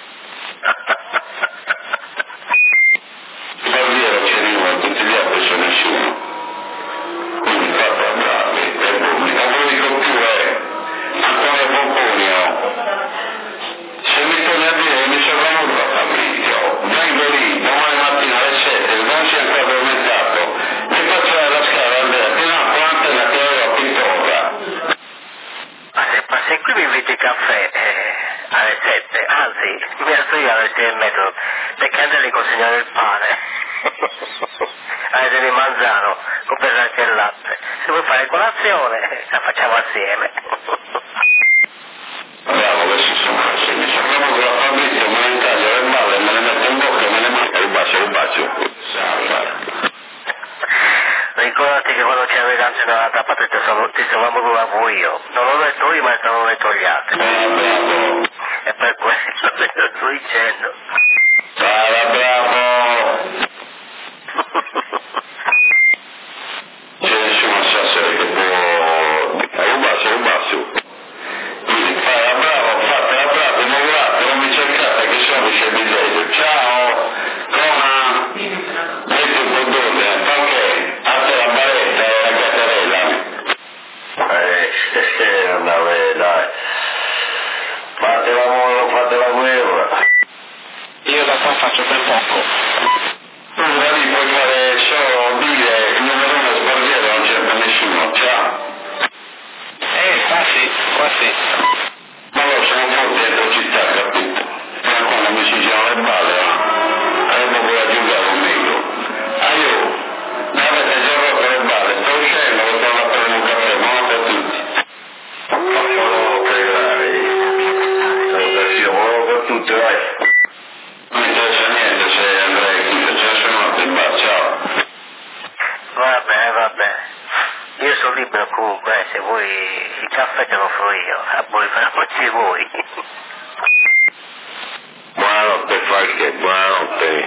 Il barbiere ci arriva, tutti gli altri sono nessuno. Quindi fate bravi, è pubblico. Non lo dico più, Antonio Pomponio. Se mi torni a dire che mi sono venuto a Fabrizio, vengo lì domani mattina alle 7, non si è ancora addormentato, e faccio la scala Andrea, fino a quanta che avevo a Pittora. Ma se qui mi inviti caffè alle 7, anzi, mi alzo io alle 6:30, perché andrei a consegnare il pane. Avete di manzano, compreso anche il latte. Se vuoi fare colazione, la facciamo assieme. Bravo, adesso se mi sono venuto da Fabrizio, me ne taglio le balle, me le metto in bocca e me ne mangio. Un bacio. Ricordati che quando c'era danze nella tappata ti stavamo dove io. Non l'ho detto io, ma l'hanno detto gli altri. Bravo. E per questo te lo sto dicendo. Bravo. C'è nessuno sassere che può... un bacio. Quindi fai bravo, fatela bravo, non mi cercate che sono c'è bisogno. Ciao, Roma, metti un po' d'ordine, ok, a te la baretta e la gattarella. Vabbè, dai, fate l'amore, fate la guerra. Io da qua faccio ben poco. Tu da lì puoi fare solo dire il numero uno sportiere, non cerca nessuno, ciao. Qua sì. Ma loro sono forti dentro città, capito? Fino a quando mi si girano le balle, avremmo voluto giocare conmigo. Io, mi avete già rotto le balle, sto uscendo, che torno a prendere un caffè, buono per tutti. Volevo pregare, volevo per tutti, vai. Non mi interessa niente se andrei qui, se ce ne sono altri in bar, ciao. Va bene. Io sono libero comunque, se vuoi il caffè te lo offro io, a voi farci voi. Buonanotte Falche, buonanotte.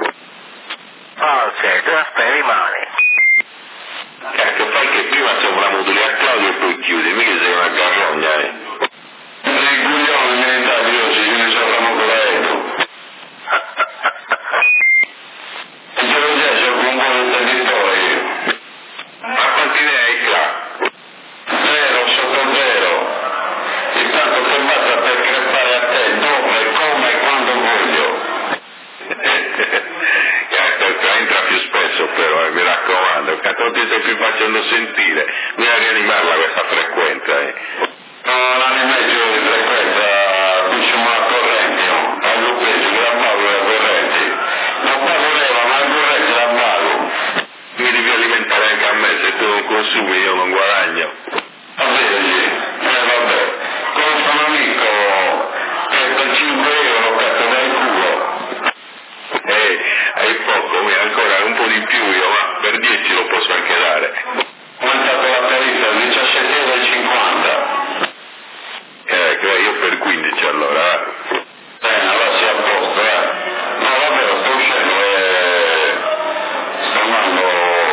Ok, tu aspetta, rimani. Ecco, Falche prima siamo lì a Claudio e poi chiudi, mica sei una carrogna, Sei guglione militare di oggi, che ne so, siamo con la Edo. E ce lo dice, c'è un buon intenditore io. Ma quanti ne hai qua? 0 sotto 0. Intanto che basta per crepare a te dove, come e quando voglio. Entra più spesso però, mi raccomando, che non ti stai più facendo sentire, bisogna rianimarla questa frequenza. No, non è meglio di frequenza, qui siamo a corrente, avevo preso che la pago la corrente. Non pago leva, ma la corrente la pago. Mi devi alimentare anche a me, se tu non consumi io non guadagno. Vabbè, vabbè, conosco un amico che per 5 euro cazzo dal culo. Hai poco, ancora un po' di più io, ma per 10 lo posso anche dare. Ho aumentato la tariffa, 17,50 €. Io per 15 allora. Bene, allora sia a posto, No, vabbè, sto uscendo sto andando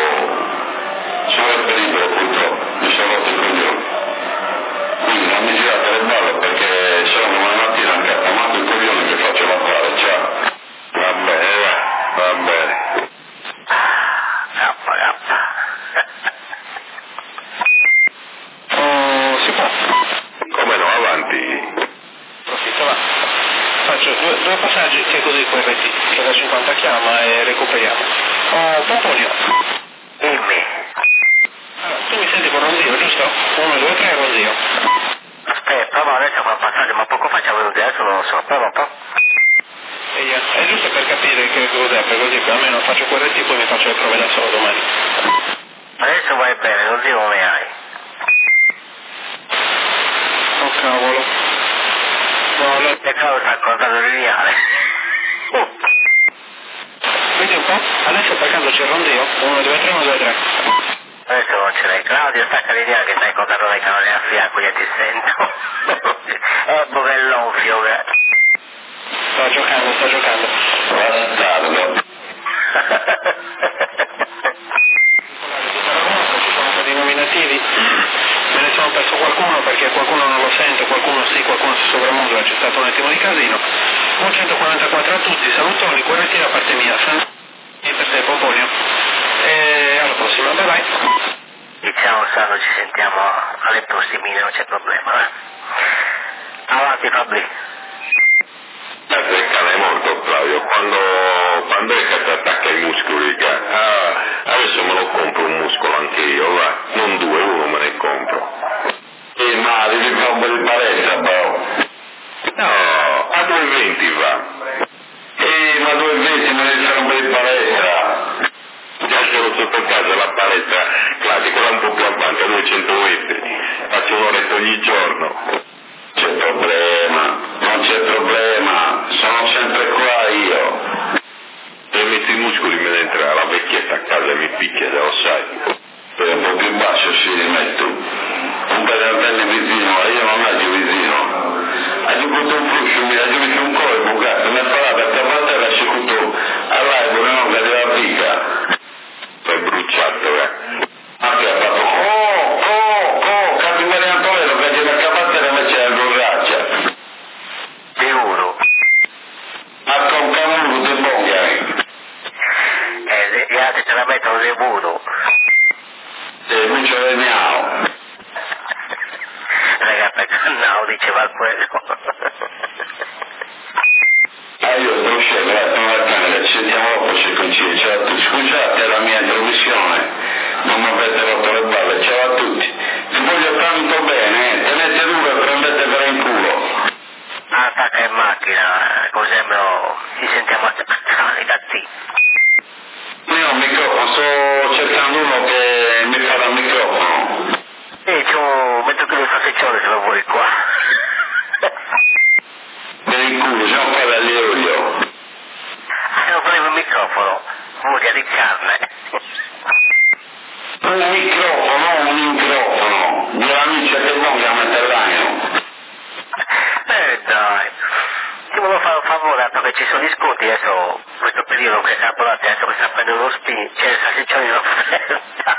sul pericolo purtroppo, mi sono rotto i coglioni. Quindi non mi girate le balle perché se no domani mattina anche attamato il coglione che faccio la fare, ciao. Va bene. Si può. Come no, avanti. Approfitto, va. Faccio due passaggi che così poi metti che da 50 chiama e recuperiamo. Pomponio. Dimmi. Allora, tu mi senti con ronzio, giusto? 1, 2, 3, ronzio. Aspetta, prova adesso fa un passaggio, ma poco fa c'è venuto, adesso non lo so. Prova un po'. È giusto per capire che cos'è, per così almeno faccio quel tipo e mi faccio le prove da solo domani. bene, così come hai. Oh cavolo. No, niente cosa ha contato lineare. Vedi un po'? Adesso per caso c'è il rondio? 1, 2, 3, 1, 2, 3. Adesso non ce l'hai. Claudio, stacca lineare che stai contando le canone a fianco, io ti sento. Oh, bell'onfio, Sto giocando. Bastardo. Ci sono per i nominativi, me ne sono perso qualcuno perché qualcuno non lo sente, qualcuno sì, qualcuno si sovrammola, c'è stato un attimo di casino. 144 a tutti, salutoni, corretti da parte mia, e per te Poponio. E alla prossima, bye bye. Diciamo Sano, ci sentiamo alle prossime, non c'è problema. Avanti Fabri. Il cane è morto, Claudio, quando è che ti attacca i muscoli? Adesso me lo compro un muscolo anche io, va, non 2, 1 me ne compro. Ma devi fare un po' di palestra, però. No, a 2,20 va. Ma 2,20 me ne fare un po' di palestra. Già ce l'ho sotto casa la palestra classica, quella un po' più avanti, a 200 metri. Faccio un'oretta ogni giorno. Non c'è problema, sono sempre qua io. Se metto i muscoli me ne entra la vecchietta a casa e mi picchia, se lo sai. Per un po' più basso si rimetto. Un bel vicino, io non agio vicino. Agio tutto un fruscio, mi agio messo un colpo, cazzo, mi ha parlato a capatta e lascio tutto all'albo, non che della vita. È bruciato, Ma che ha fatto? Capi Maria Antonello che c'è la capatta e la mette la borraccia. Sicuro. Ma con camuro di bongari. Gli altri te la mettono di budo. Non ce l'hai miau. Ragazzi, no, diceva quello. Io sono scemo, sono la camera, ci sentiamo dopo se coincide. Ciao a tutti, scusate la mia intromissione, non mi avete rotto le balle, ciao a tutti. Vi voglio tanto bene, tenete duro e prendete per il culo. Attacca in macchina, così ci sentiamo attaccati da te. Io ho un microfono, sto cercando uno che mi fa dal microfono. Metto che lo faccione se lo vuoi qua. Per il culo, siamo qua dall'Eolio. Non volevo il microfono, voglia di carne. Un microfono, dell'amica che monga a metterl'aino. Dai, ti volevo fare un favore, dato che ci sono gli sconti, adesso questo periodo che calcolate, adesso che sta prendendo lo spin, c'è il salsiccione in offerta.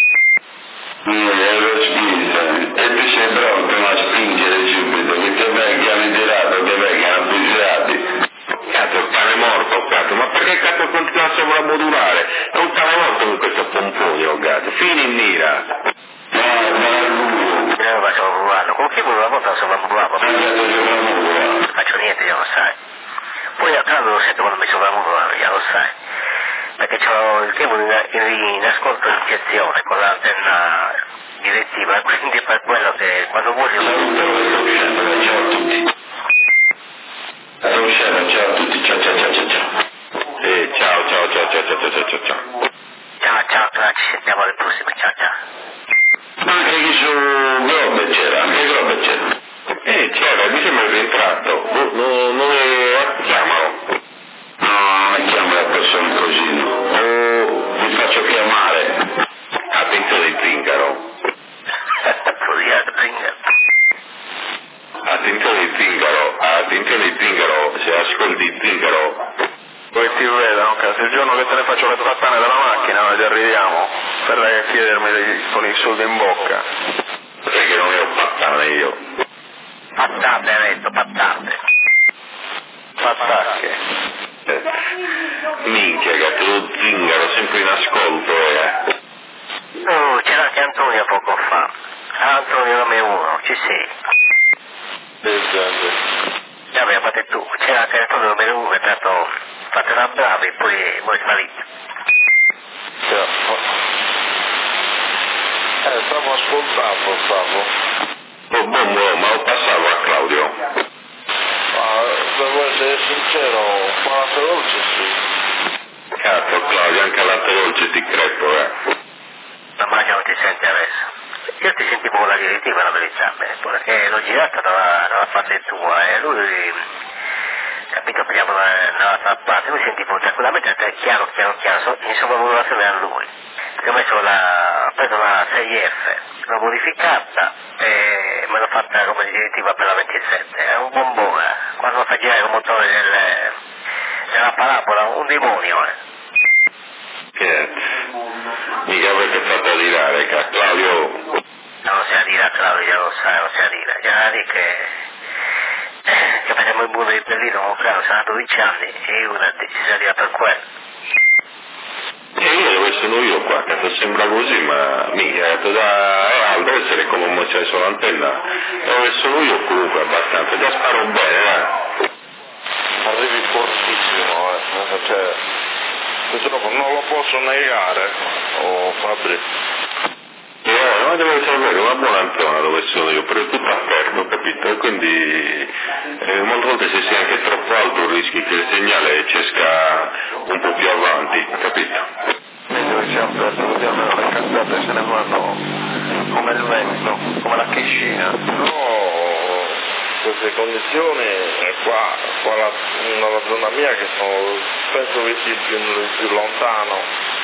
Lo spinta, e tu sei pronto a spingere subito, che te vengono tirato, te vengono abusati. Cazzo, il cane è morto, cazzo, ma perché cazzo continua a sovramodulare? È un cane morto con questo pomponio, cazzo, fini in nera. Io faccio provarlo, con chi una volta sovramodulavo? Non faccio niente, io lo sai. Poi a caso lo sento quando mi sovramodulano, io lo sai. Perché c'ho il cavo in ascolto d'iniezione con l'antenna direttiva, quindi per quello che quando vuoi ciao a tutti. Ciao a tutti, ciao. Ciao, ci sentiamo alle prossime, ciao. Ma anche chi su Grobe c'era, C'era, mi sembra rientrato. Non è... chiamalo. No, non chiamo la persona così, no. Mi faccio chiamare. Attenzione zingaro. Attenzione zingaro, se ascolti zingaro. Poi ti vedono, cazzo, il giorno che te ne faccio le trattane dalla macchina, noi ti arriviamo, per chiedermi con i soldi in bocca. Perché non ne ho pattane io. Pattate, hai detto, pattate. Patacche. Minchia, cazzo, lo zingaro sempre in ascolto, Oh, c'era anche Antonio poco fa. Antonio nome 1, ci sei. Vabbè, fate tu, c'era anche Antonio nome 1, è stato fate una brava e poi voi sparite. Stavo ascoltando. Ma lo passavo a Claudio. Devo essere sincero, ma la feroce sì. Cazzo Claudio, anche alla feroce ti crepo, La macchina non ti sente. io ti sentivo la direttiva la verità, perché l'ho girata dalla parte tua e lui, capito, pigliavo dall'altra parte, lui sentivo tranquillamente, chiaro, in sovravotazione a lui, perché ho preso la 6F, l'ho modificata e me l'ho fatta come direttiva per la 27, è un bombone, quando fa girare il motore della parabola, un demonio, Mica avete fatto tirare, Claudio. Non si adira, Claudio, già lo sai, non si adira. Già lì che facciamo il burro di Berlino, Claudio, sono 12 anni e io si adira per quello. Io dove sono io qua, cazzo sembra così, ma mica, deve essere come un acceso l'antenna. Dove sono io comunque abbastanza, già sparo bene, Arrivi fortissimo, cioè, purtroppo non lo posso negare, Fabri. No, deve sapere una buona zona dove sono io, però è tutto aperto, capito? E quindi molte volte se sei anche troppo alto rischi che il segnale ci esca un po' più avanti, capito? Dove si è aperto, così almeno le cazzate se ne vanno come il vento, come la piscina. No, queste condizioni qua nella zona mia che penso che sia più lontano,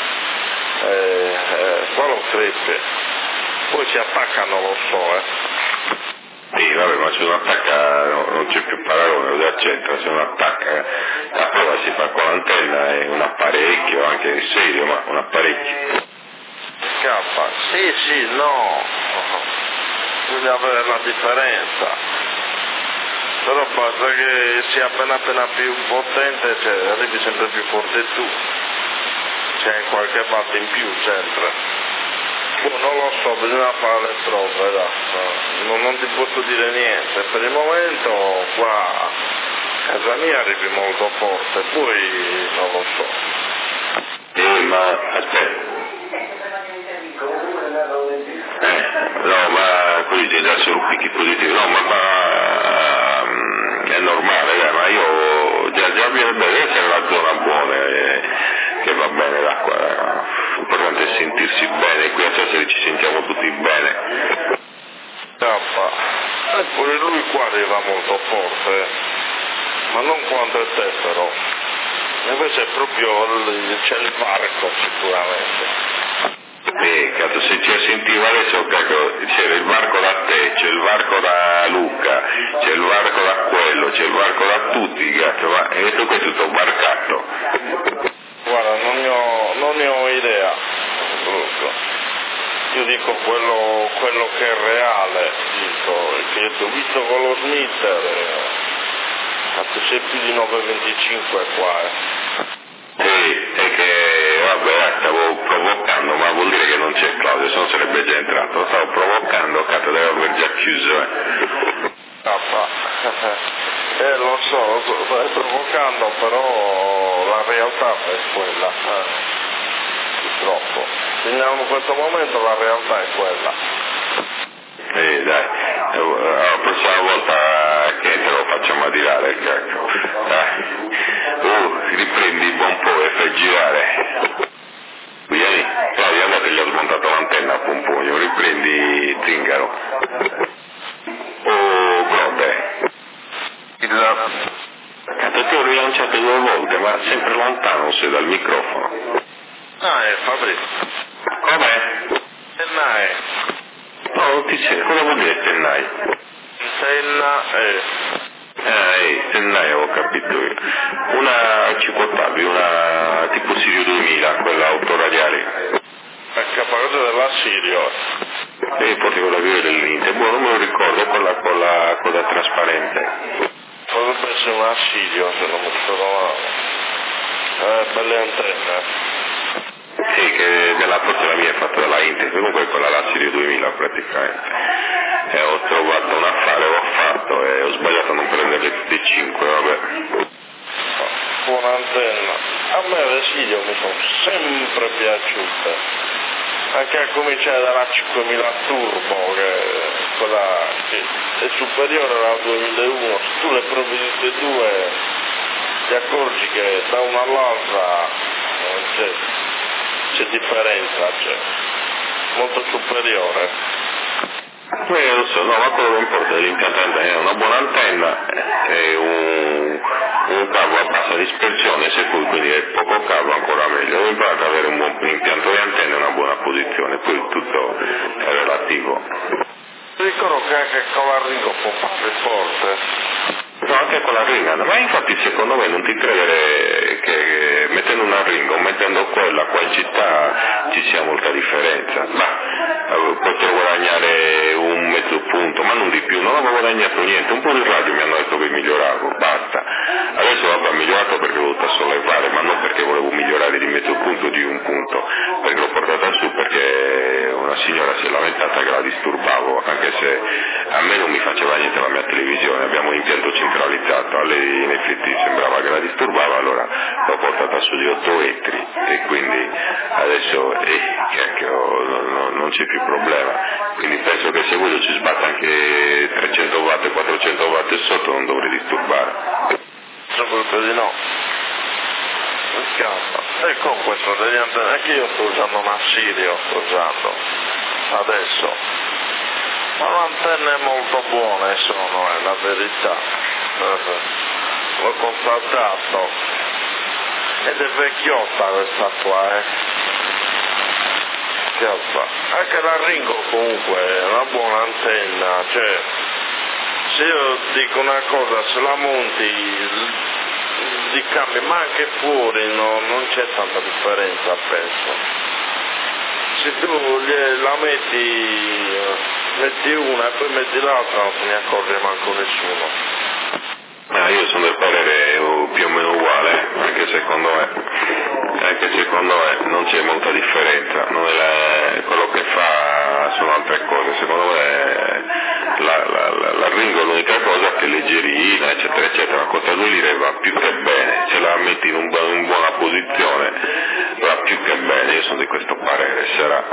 qua lo crepe. Poi si attaccano, lo so, Sì, vabbè, ma se uno attacca non c'è più paragone, lo accetta, se uno attacca la prova si fa con l'antenna è un apparecchio, anche serio, ma un apparecchio. Scappa. Sì, no. Bisogna avere la differenza. Però basta che sia appena più potente, cioè arrivi sempre più forte tu. C'è qualche watt in più sempre. Non lo so, bisogna fare le prove, non ti posso dire niente, per il momento qua a casa mia arrivi molto forte, poi non lo so. Ma aspetta. No, ma qui c'è già solo picchi positivi, no, ma è normale, ma io già deve essere la zona buona che va bene l'acqua. L'importante è sentirsi bene, qui a Sassari ci sentiamo tutti bene. Pure lui qua arriva molto forte, ma non quanto te però. Invece proprio c'è il varco sicuramente. Cazzo, se ci sentiva adesso, c'era il varco da te, c'è il varco da Luca, c'è il varco da quello, c'è il varco da tutti, cazzo, ma e questo è tutto barcato. Guarda, non ne ho idea, io dico quello che è reale, che ho visto con lo Smitter, c'è più di 9,25 qua. Sì, è che, vabbè, stavo provocando, ma vuol dire che non c'è Claudio, se no sarebbe già entrato, lo stavo provocando, cazzo, deve aver già chiuso, Lo so, stai provocando, però la realtà è quella, purtroppo. In questo momento la realtà è quella. Dai, la prossima volta che te lo facciamo tirare, cacchio. Riprendi il buon po' e fai girare. Vieni, Claudio, andate, gli ho smontato l'antenna a Pompugno, riprendi Zingaro. Brode. Cazzo, ti ho rilanciato 2 volte, ma sempre lontano sei dal microfono. Fabrizio. Com'è? Tennai. No, non ti sento, cosa vuol dire Tennai? Tennai avevo capito io. Una cicottabile, una tipo Sirio 2000, quella autoradiale. La capace della Sirio. E poi con la via dell'Inter, non me lo ricordo, quella con la coda trasparente. Potrebbe essere una Sirio, se non mi ricordo male. Belle antenne. Sì, che forse la mia è fatta dalla Inter, comunque quella la Sirio 2000 praticamente. E ho trovato un affare, l'ho fatto e ho sbagliato a non prendere tutti e 5, vabbè. Buona antenna. A me le Sirio mi sono sempre piaciute. Anche a cominciare dalla 5000 Turbo, che quella che è superiore alla 2001, se tu le provi tutte e due ti accorgi che da una all'altra c'è differenza, molto superiore. Lo so, no, ma quello che importa dell'impianto antenna è una buona antenna e un cavo a bassa dispersione, se poi quindi è poco cavo ancora meglio. Ho imparato ad avere un buon impianto di antenna e una buona posizione, poi tutto è relativo. Dicono che anche con la ringo può fare forte. No, anche con la ringa, ma infatti secondo me non ti credere che mettendo una ringa o mettendo quella qua in città ci sia molta differenza. Posso guadagnare un mezzo punto, ma non di più, non avevo guadagnato niente, un po' di radio mi hanno detto che miglioravo, basta. Adesso vabbè, ho migliorato perché l'ho dovuto sollevare, ma non perché volevo migliorare di mezzo punto o di un punto, perché l'ho portata su perché una signora si è lamentata che la disturbavo, anche se a me non mi faceva niente la mia televisione, abbiamo un impianto centralizzato, a lei in effetti sembrava che la disturbava, allora l'ho portata su di 8 ettri e quindi adesso non c'è più problema, quindi penso che se voglio ci sbatta anche 300 watt e 400 watt e sotto non dovrei disturbare. Soprattutto di no. E con questo degli antenne, anche io sto usando una Sirio, adesso, ma le antenne molto buone sono, è la verità, l'ho constatato, ed è vecchiotta questa qua, anche la Ringo comunque è una buona antenna, cioè, se io dico una cosa, se la monti di cambio, ma anche fuori non c'è tanta differenza, penso. Se tu la metti una e poi metti l'altra non se ne accorge manco nessuno. Io sono del parere più o meno uguale, anche secondo me non c'è molta differenza, quello che fa sono altre cose, secondo me la Ringo è l'unica cosa che è leggerina, eccetera eccetera, ma costa 2 lire va più che bene, se la metti in buona posizione va più che bene, io sono di questo parere, sarà.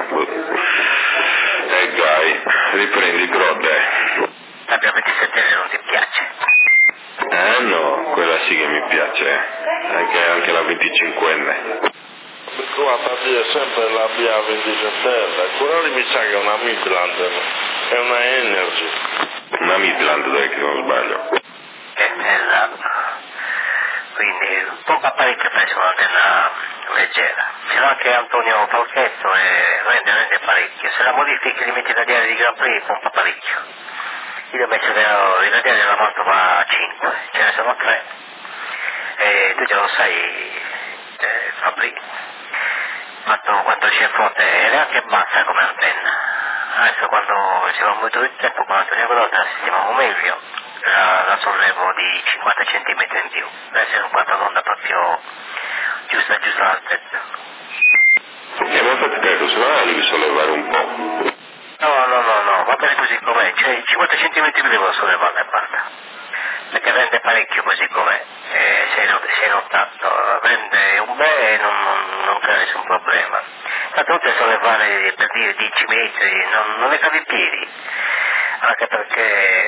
Gai, riprendi Grode. La 27 non ti piace? No, quella sì che mi piace, anche la 25enne. Guarda, è sempre la BA27, quella lì mi sa che è una Midland, è una Energy. Una Midland, dai, che non sbaglio. Esatto. Quindi poco apparecchio preso un'antenna leggera. Ce l'ha anche Antonio Falchetto e rende parecchio. Se la modifichi li metti radiali di Grand Prix pompa parecchio. Io ho messo i radiali della moto a 5, ce ne sono 3. E tu già lo sai, Fabri, quanto c'è forte ed è anche bassa come antenna. Adesso quando ci va molto di tempo con Antonio Grotta la sistemiamo meglio, la sollevo di 50 cm in più, deve essere un quadro d'onda proprio giusta all'altezza. Ma infatti credo, se no la devi sollevare un po'. No, va bene così com'è, cioè 50 cm devo sollevare e basta, perché rende parecchio così com'è, sei notato, rende un bene e non crea nessun problema. Tanto oltre a sollevare per dire 10 metri, non ne cavi i piedi, anche perché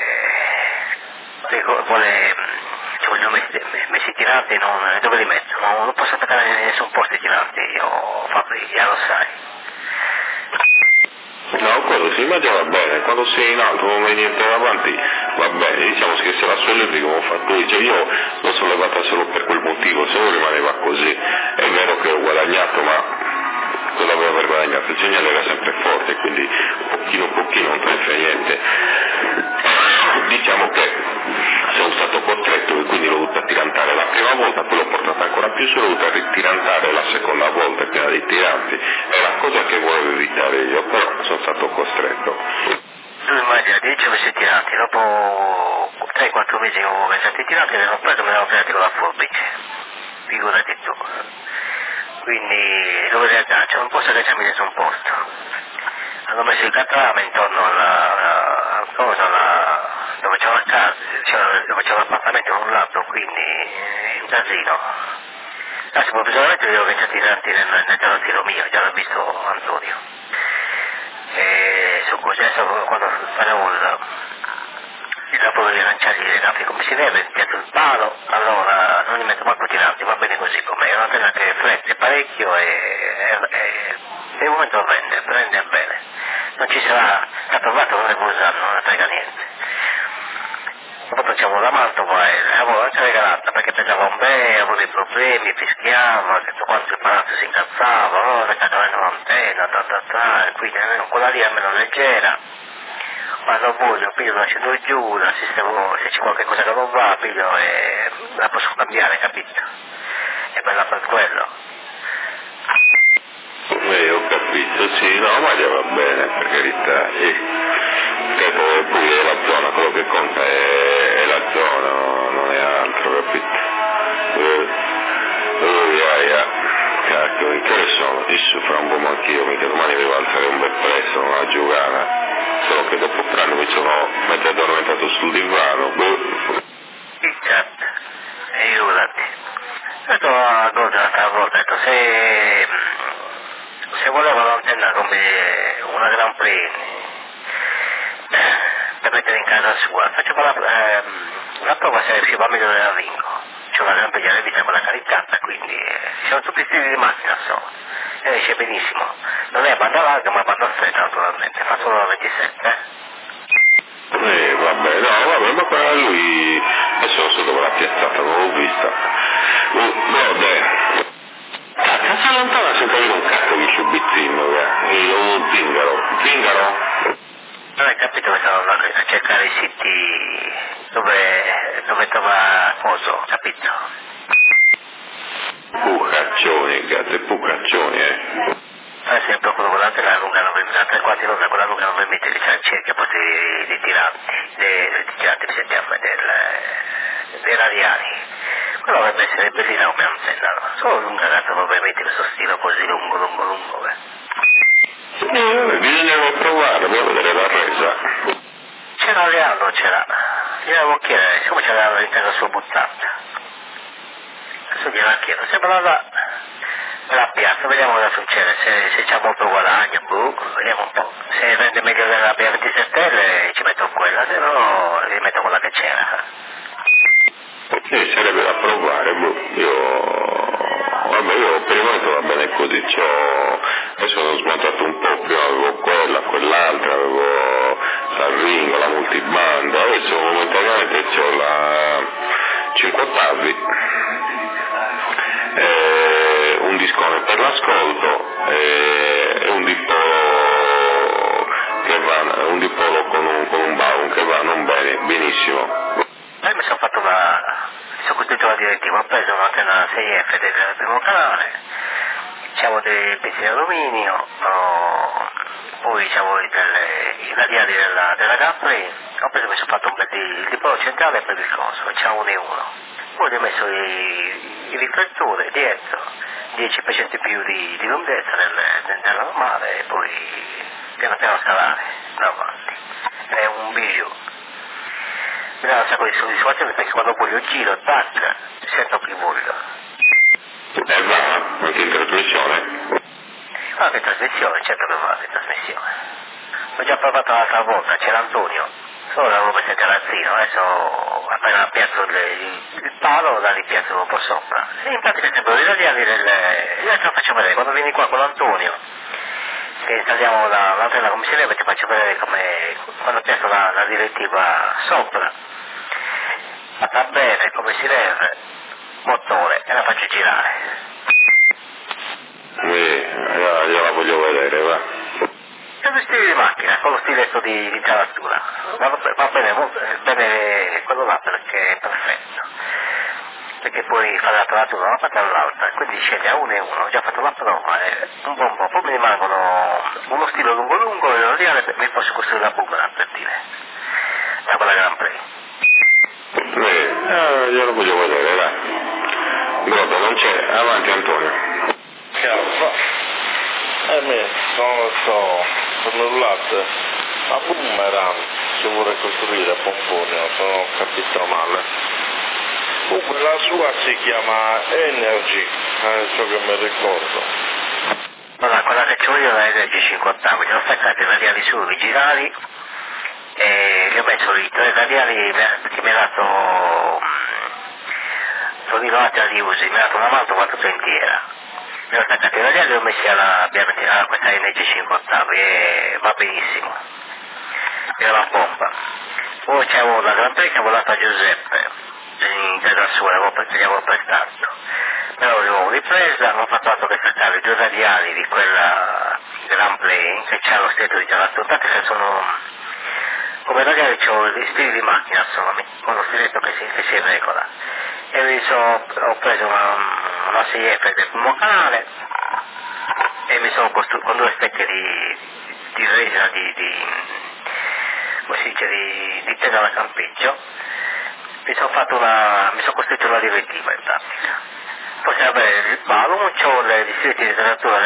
ci vogliono messi tiranti, dove li metto? Non posso attaccare in nessun posto i tiranti, io Fabri, già lo sai. No, quello sì, ma già va bene, quando sei in alto non hai niente davanti, va bene, diciamo che se la sollevi come ho fatto io l'ho sollevata solo per quel motivo, se no rimaneva così, è vero che ho guadagnato, ma cosa avevo aver guadagnato? Il segnale era sempre forte, quindi pochino non te ne frega niente. Diciamo che sono stato costretto e quindi l'ho dovuta tirantare la prima volta, poi l'ho portata ancora più su, l'ho dovuta ritirantare la seconda volta piena di tiranti, è la cosa che volevo evitare io, però sono stato costretto. Tu immagina 10 mesi tirati, dopo 3-4 mesi che avevo messo i tiranti, mi hanno preso e me l'hanno tirati con la forbice, figurati tu. Quindi dove li aggancio? Non posso agganciarmi nessun posto. Hanno messo il catrame intorno dove c'è la casa, dove c'è l'appartamento a un lato, quindi è un casino. Adesso provvisoriamente devo pensare a tirarti nel giardino mio, già l'ho visto Antonio. E su così adesso quando faremo il lavoro di lanciare i nafri come si deve, piazzo il palo, allora non li metto manco tiranti, va bene così com'è, è un'antenna che flette parecchio e di momento prende bene. Non ci sarà sta trovato, non ne può usare, non ne frega niente. Dopo facciamo la Mantova e l'avevo anche regalata perché pensavo beh, avevo dei problemi, fischiava, tutto quanto il palazzo si incazzava, oh, le cagavano l'antenna, e quindi quella lì almeno leggera. Quando voglio, piglio, la scendo giù, la sistemo, se c'è qualche cosa che non va, piglio e la posso cambiare, capito? È bella per quello. Ho capito, sì, no, ma già va bene, per carità, sì. Poi è la zona, quello che conta è la zona, non è altro, capito? Cacchio, in che ore sono? Isso fra un po' anch'io, mica domani devo alzare un bel presto, una giocata, solo che dopo pranzo mi sono mentre addormentato sul divano, Certo, aiutati. Ho detto una cosa l'altra volta, ho detto se voleva l'antenna come una Grand Prix per mettere in casa sua, facciamo la prova se si va meglio della Ringo. C'è una Grand Prix vita quella caricata, quindi siamo tutti stili di macchina solo. E esce benissimo. Non è banda larga ma banda stretta naturalmente, fa solo la 27. Vabbè, no, vabbè, ma qua lui adesso non so dove l'ha piazzata, non l'ho vista. Vabbè. Cazzo, si allontana senza avere un cazzo di sciubizzino, un zingaro. Non hai capito che stavo a cercare i siti dove trova coso, capito? Pucaccioni, gatto, pucaccioni, Per esempio quello con l'antenna lunga 9 metri, quasi lunga con la lunga 9 metri di cerchia poi dei tiranti mi sentiamo dei radiali. Quello dovrebbe essere bellina come antenna, solo lunga 9 metri, questo stile così lungo. Bisogna provare, dobbiamo vedere la resa. C'era Leandro, gli avevo chiesto, siccome c'era all'interno della sua buttata. Adesso gliela chiedo, se me la piazza, vediamo cosa succede, se c'ha molto guadagno, vediamo un po'. Se vende meglio della B27L ci metto quella, se no gli metto quella che c'era. Sì, sarebbe da provare, io per il momento va bene così, adesso ho smontato un po', prima avevo quell'altra, avevo la Ringo, la multibanda, adesso momentaneamente ho la 50 ottavi, un discone per l'ascolto e un dipolo con un baum che va non bene, benissimo. Mi sono costruito la direttiva, ho preso un'antenna 6F del primo canale, c'avevo dei pezzi di alluminio, poi c'avevo i radiali della Capri, mi sono fatto un bel il dipolo centrale per il coso, c'era 1 e 1. Poi gli ho messo i riflettori dietro, 10% più di lunghezza del normale e poi piano piano scalare davanti. È un bijou. Mi dà un sacco di soddisfazione perché quando voglio giro, tac, sento che voglio. Va, anche in trasmissione? Anche in trasmissione, certo che va in trasmissione. L'ho già provato l'altra volta, c'era Antonio, solo l'avevo messo il terrazzino, adesso appena piazzo il palo, da lì piazzo un po' sopra. E in pratica sempre i radiali adesso lo faccio vedere, quando vieni qua con Antonio, che installiamo l'antenna come si deve, ti faccio vedere come quando piazzo la direttiva sopra, fatta bene come si deve, motore, e la faccio girare. Io la voglio vedere, va. È uno stile di macchina, con lo stiletto di caratura. Va bene quello là perché è perfetto. Perché puoi fare la taratura da una parte all'altra, quindi scegli a 1 e 1, ho già fatto la prova, un po', poi mi rimangono uno stile lungo e lo radiale mi posso costruire la boomerang per dire, da quella Grand Prix. Io lo voglio vedere, dai. Dopo non c'è, avanti Antonio. Me sono annullate a boomerang che vorrei costruire a Pomponio, se non ho capito male. Comunque la sua si chiama Energy, adesso che mi ricordo. Allora, quella che c'ho io è la Energy 50, mi sono staccati i radiali su originali e gli ho messo i 3 radiali che mi ha dato Tonino Attia di usi, mi ha dato una mantova tutta intera. Mi ho staccati i radiali e li ho messi a questa Energy 50 e va benissimo. era la pompa. Poi c'avevo la Gran Prix che avevo dato a Giuseppe, in terra sua, gli avevo prestato. Però l'avevo ripresa, non ho fatto altro che staccare i due radiali di quella Grand Prix che c'ha lo stretto di Giannattone, che sono, come radiali c'ho gli stili di macchina solo, con lo stiletto che si regola. E ho preso una CF del primo canale e mi sono costruito con due stecche di resina come si dice, di tela da campeggio, mi sono costruito una direttiva in pratica. Poi c'è il balloon, c'ho le distretti di taratura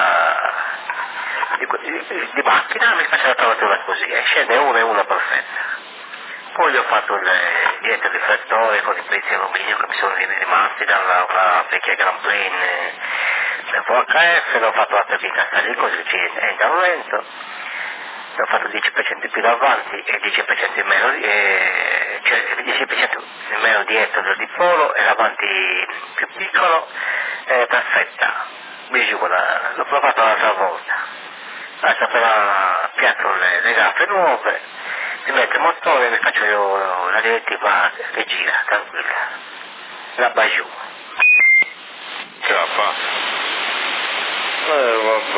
di macchina, mi faccio la travatura così e scende una e una perfetta. Poi gli ho fatto le dietro riflettori con i pezzi alluminio che mi sono rimasti dalla vecchia Grand Prix del VHF, l'ho fatto altre incastagli così che entra lento, l'ho fatto 10% più davanti e 10% in meno, cioè 10% in meno dietro del dipolo e davanti più piccolo, perfetta, l'ho provato l'altra volta. Adesso però piazzo le gaffe nuove, mi metto il motore e mi faccio io la direttiva che gira, tranquilla, la Bajou. Vabbè.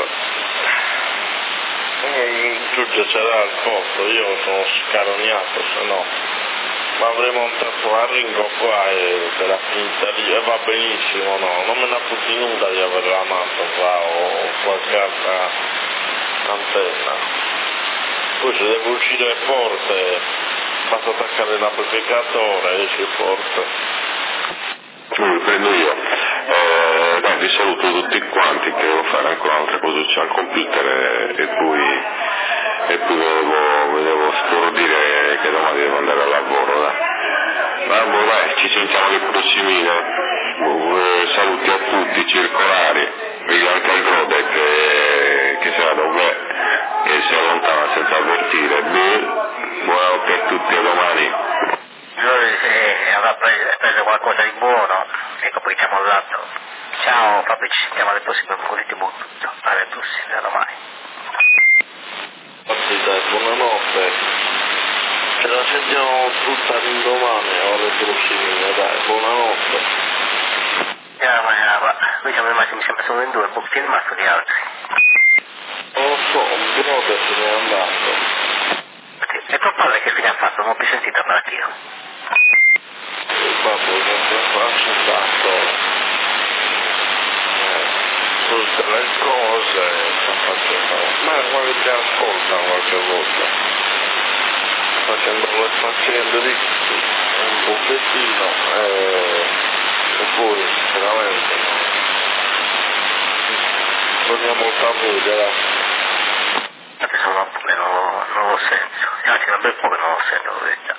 Giorgio c'era al posto, io sono scaroniato, se no ma avrei montato la Ringo qua e te la finta lì e va benissimo, no, non me ne ha fottuto nulla di aver la moto qua o qualche altra antenna. Poi se devo uscire forte basta attaccare l'amplificatore, esce forte. Prendo io. Dai, vi saluto tutti quanti che devo fare ancora un'altra cosa al computer e poi volevo stordire che domani devo andare al lavoro, dai. Dai, ci sentiamo le prossime. Saluti a tutti, circolari, vedo anche al Grode che sarà dov'è e si allontana senza avvertire. Buonanotte a tutti, a domani. Avrà preso qualcosa di buono, ecco poi ci ha mollato. Ciao Fabio, ci sentiamo alle prossime, tutto, alle prossime, a domani. Dai, buonanotte, ce la sentiamo tutta l'indomani, alle prossime, dai, buonanotte. Ma noi siamo rimasti sempre solo in due, chi è rimasto di altri? Non lo so, un brother se n'è andato. E tuo padre che fine ha fatto? Non ho più sentito parlare io. Il babbo non si è accettato tutte le cose, ma quando ti ascolta qualche volta, facendo le faccende di un pochettino e poi veramente non è molta voglia. Sono pure, non lo sento, anzi un bel po' che non lo sento, lo vedo.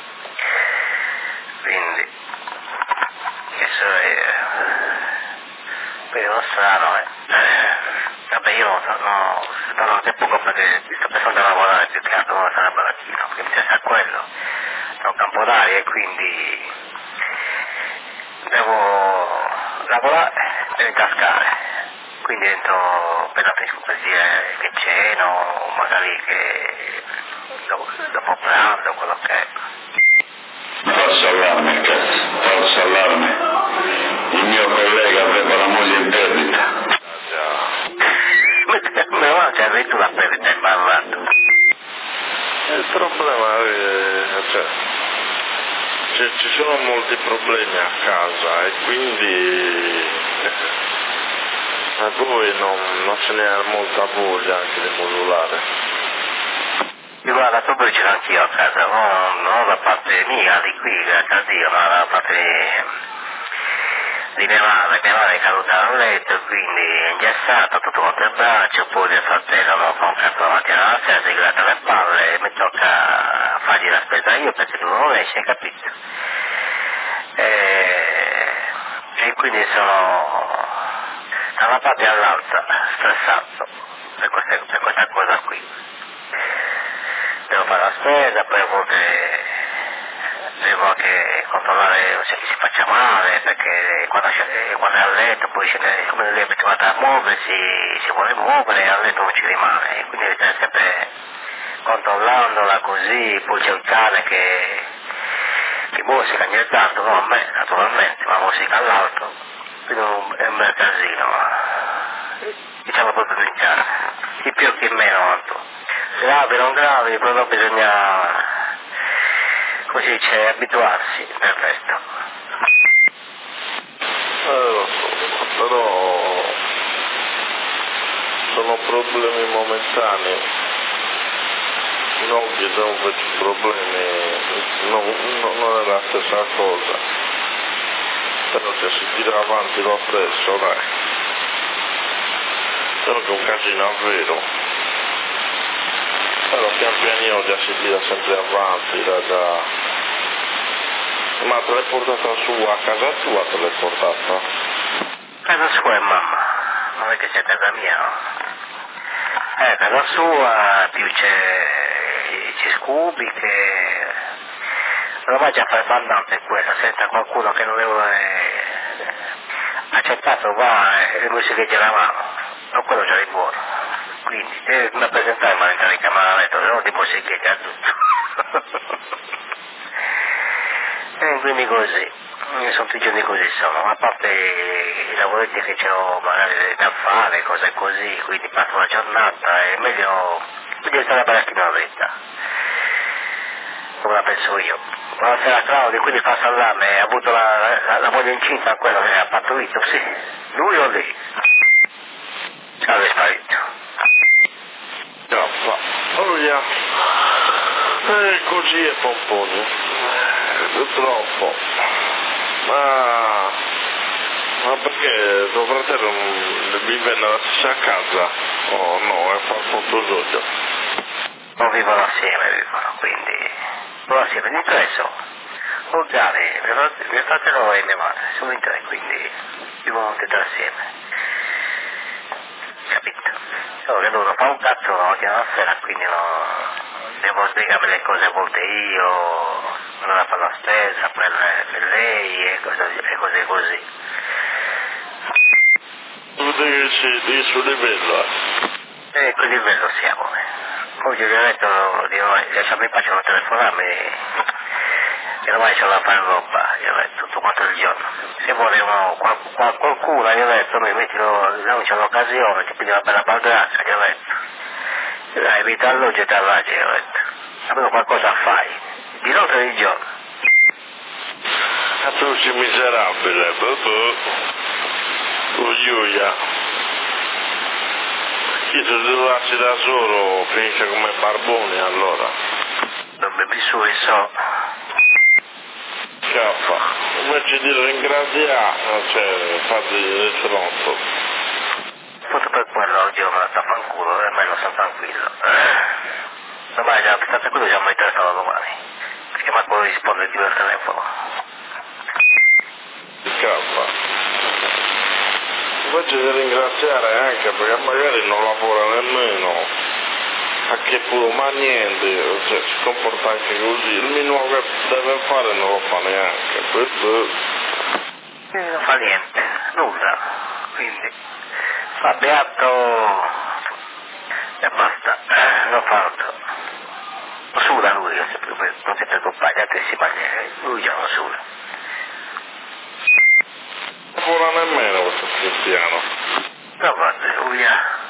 Quindi questo è non strano, vabbè, io sono da poco perché sto pensando a lavorare più che altro non sarà barattino, perché mi interessa quello, è un campo d'aria e quindi devo lavorare per incascare, quindi entro per la dire che ceno, magari che dopo pranzo, quello che è. Falso allarme, cazzo, falso allarme. Il mio collega aveva la moglie in perdita. Meno male che hai detto la perdita in parlato. Il problema è ci sono molti problemi a casa e quindi a voi non ce n'è molta voglia anche di modulare. Guarda, tu poi ce l'ho anch'io a casa, non da parte mia, di qui, grazie a Dio, ma da parte di mia madre è caduta dal letto, quindi è ingessata, tutto contro il braccio, poi nel fratello non fa un cazzo la mattina alla sera, si gratta le palle e mi tocca fargli la spesa io perché tu non esci, hai capito? E quindi sono da una parte all'altra stressato per questa cosa qui. Devo fare la spesa, poi a volte devo anche controllare se si faccia male, perché quando è a letto poi come lei è abituata a muoversi, si vuole muovere e a letto non ci rimane, quindi bisogna sempre controllandola così, poi c'è il cane che musica ogni tanto, non a me naturalmente, ma musica all'altro, quindi è un bel casino, diciamo proprio in casa, chi più chi meno, gravi non gravi, però bisogna, così dice, abituarsi del resto. Lo so, però sono problemi momentanei, non che sono questi problemi, non è la stessa cosa, però se si tira avanti lo stesso, dai, solo che è un casino vero, però pian pianino già si tira sempre avanti, ma te l'hai portata su a casa tua, te l'hai portata? Casa sua è mamma, non è che c'è casa mia, no? Casa sua, più c'è Scooby che ormai già fa il mandante quella, senza qualcuno che non avevo accettato va e musicheggia la mano, non quello c'è di buono, quindi devi presentare ma entrare in camera da letto, se no ti musicheggia tutto. Quindi così, sono tutti i giorni così sono, a parte i lavoretti che c'ho magari da fare, cose così, quindi passo la giornata, è meglio stare a baracchina, come la penso io. Buonasera Claudio, quindi fa salame, ha avuto la moglie incinta, quello che ha partorito, sì, lui o lei? Ciao, è sparito. Oh yeah. Così è Pomponi, purtroppo, ma perché tuo fratello vive nella stessa casa? Oh no, è fatto giorno. Non vivono assieme, quindi in tre sono. Oltre mio fratello e mia madre, sono in tre, quindi vivono tutti e tre assieme. Capito? Solo che loro fa un cazzo oggi alla sera, quindi devo spiegarmi le cose a volte io, non la fa la stessa per lei e cose così. Di suo livello? Quel livello siamo. Oggi gli ho detto lasciami in pace, non telefonarmi, che ormai c'ho da fare roba, gli ho detto tutto quanto il giorno. Se vuole qualcuno, gli ho detto, non c'è l'occasione, ti pigli una bella baldraccia, gli ho detto. Evita l'oggi e te all'aggi, gli ho detto. Almeno qualcosa fai, di notte e di giorno. Ma tu sei miserabile, Chi se trovarsi da solo finisce come Barboni allora. Non bevi su e so. Scappa, invece di ringraziare, cioè fate il tronco. Tutto per quello oggi ho mandato a fanculo e almeno sono tranquillo. Ormai già state quello già mi interessato domani. Perché manco risponde più al telefono. Scappa. Invece di ringraziare anche perché magari non lavora nemmeno, a che pure, ma niente, cioè, si comporta anche così, il minimo che deve fare non lo fa neanche, questo non fa niente, nulla, quindi fa beato e basta, non fa altro. Suda lui, non si preoccupare, gli altri si mangia, lui già non suda. non lavora nemmeno questo cristiano. No, guarda, lui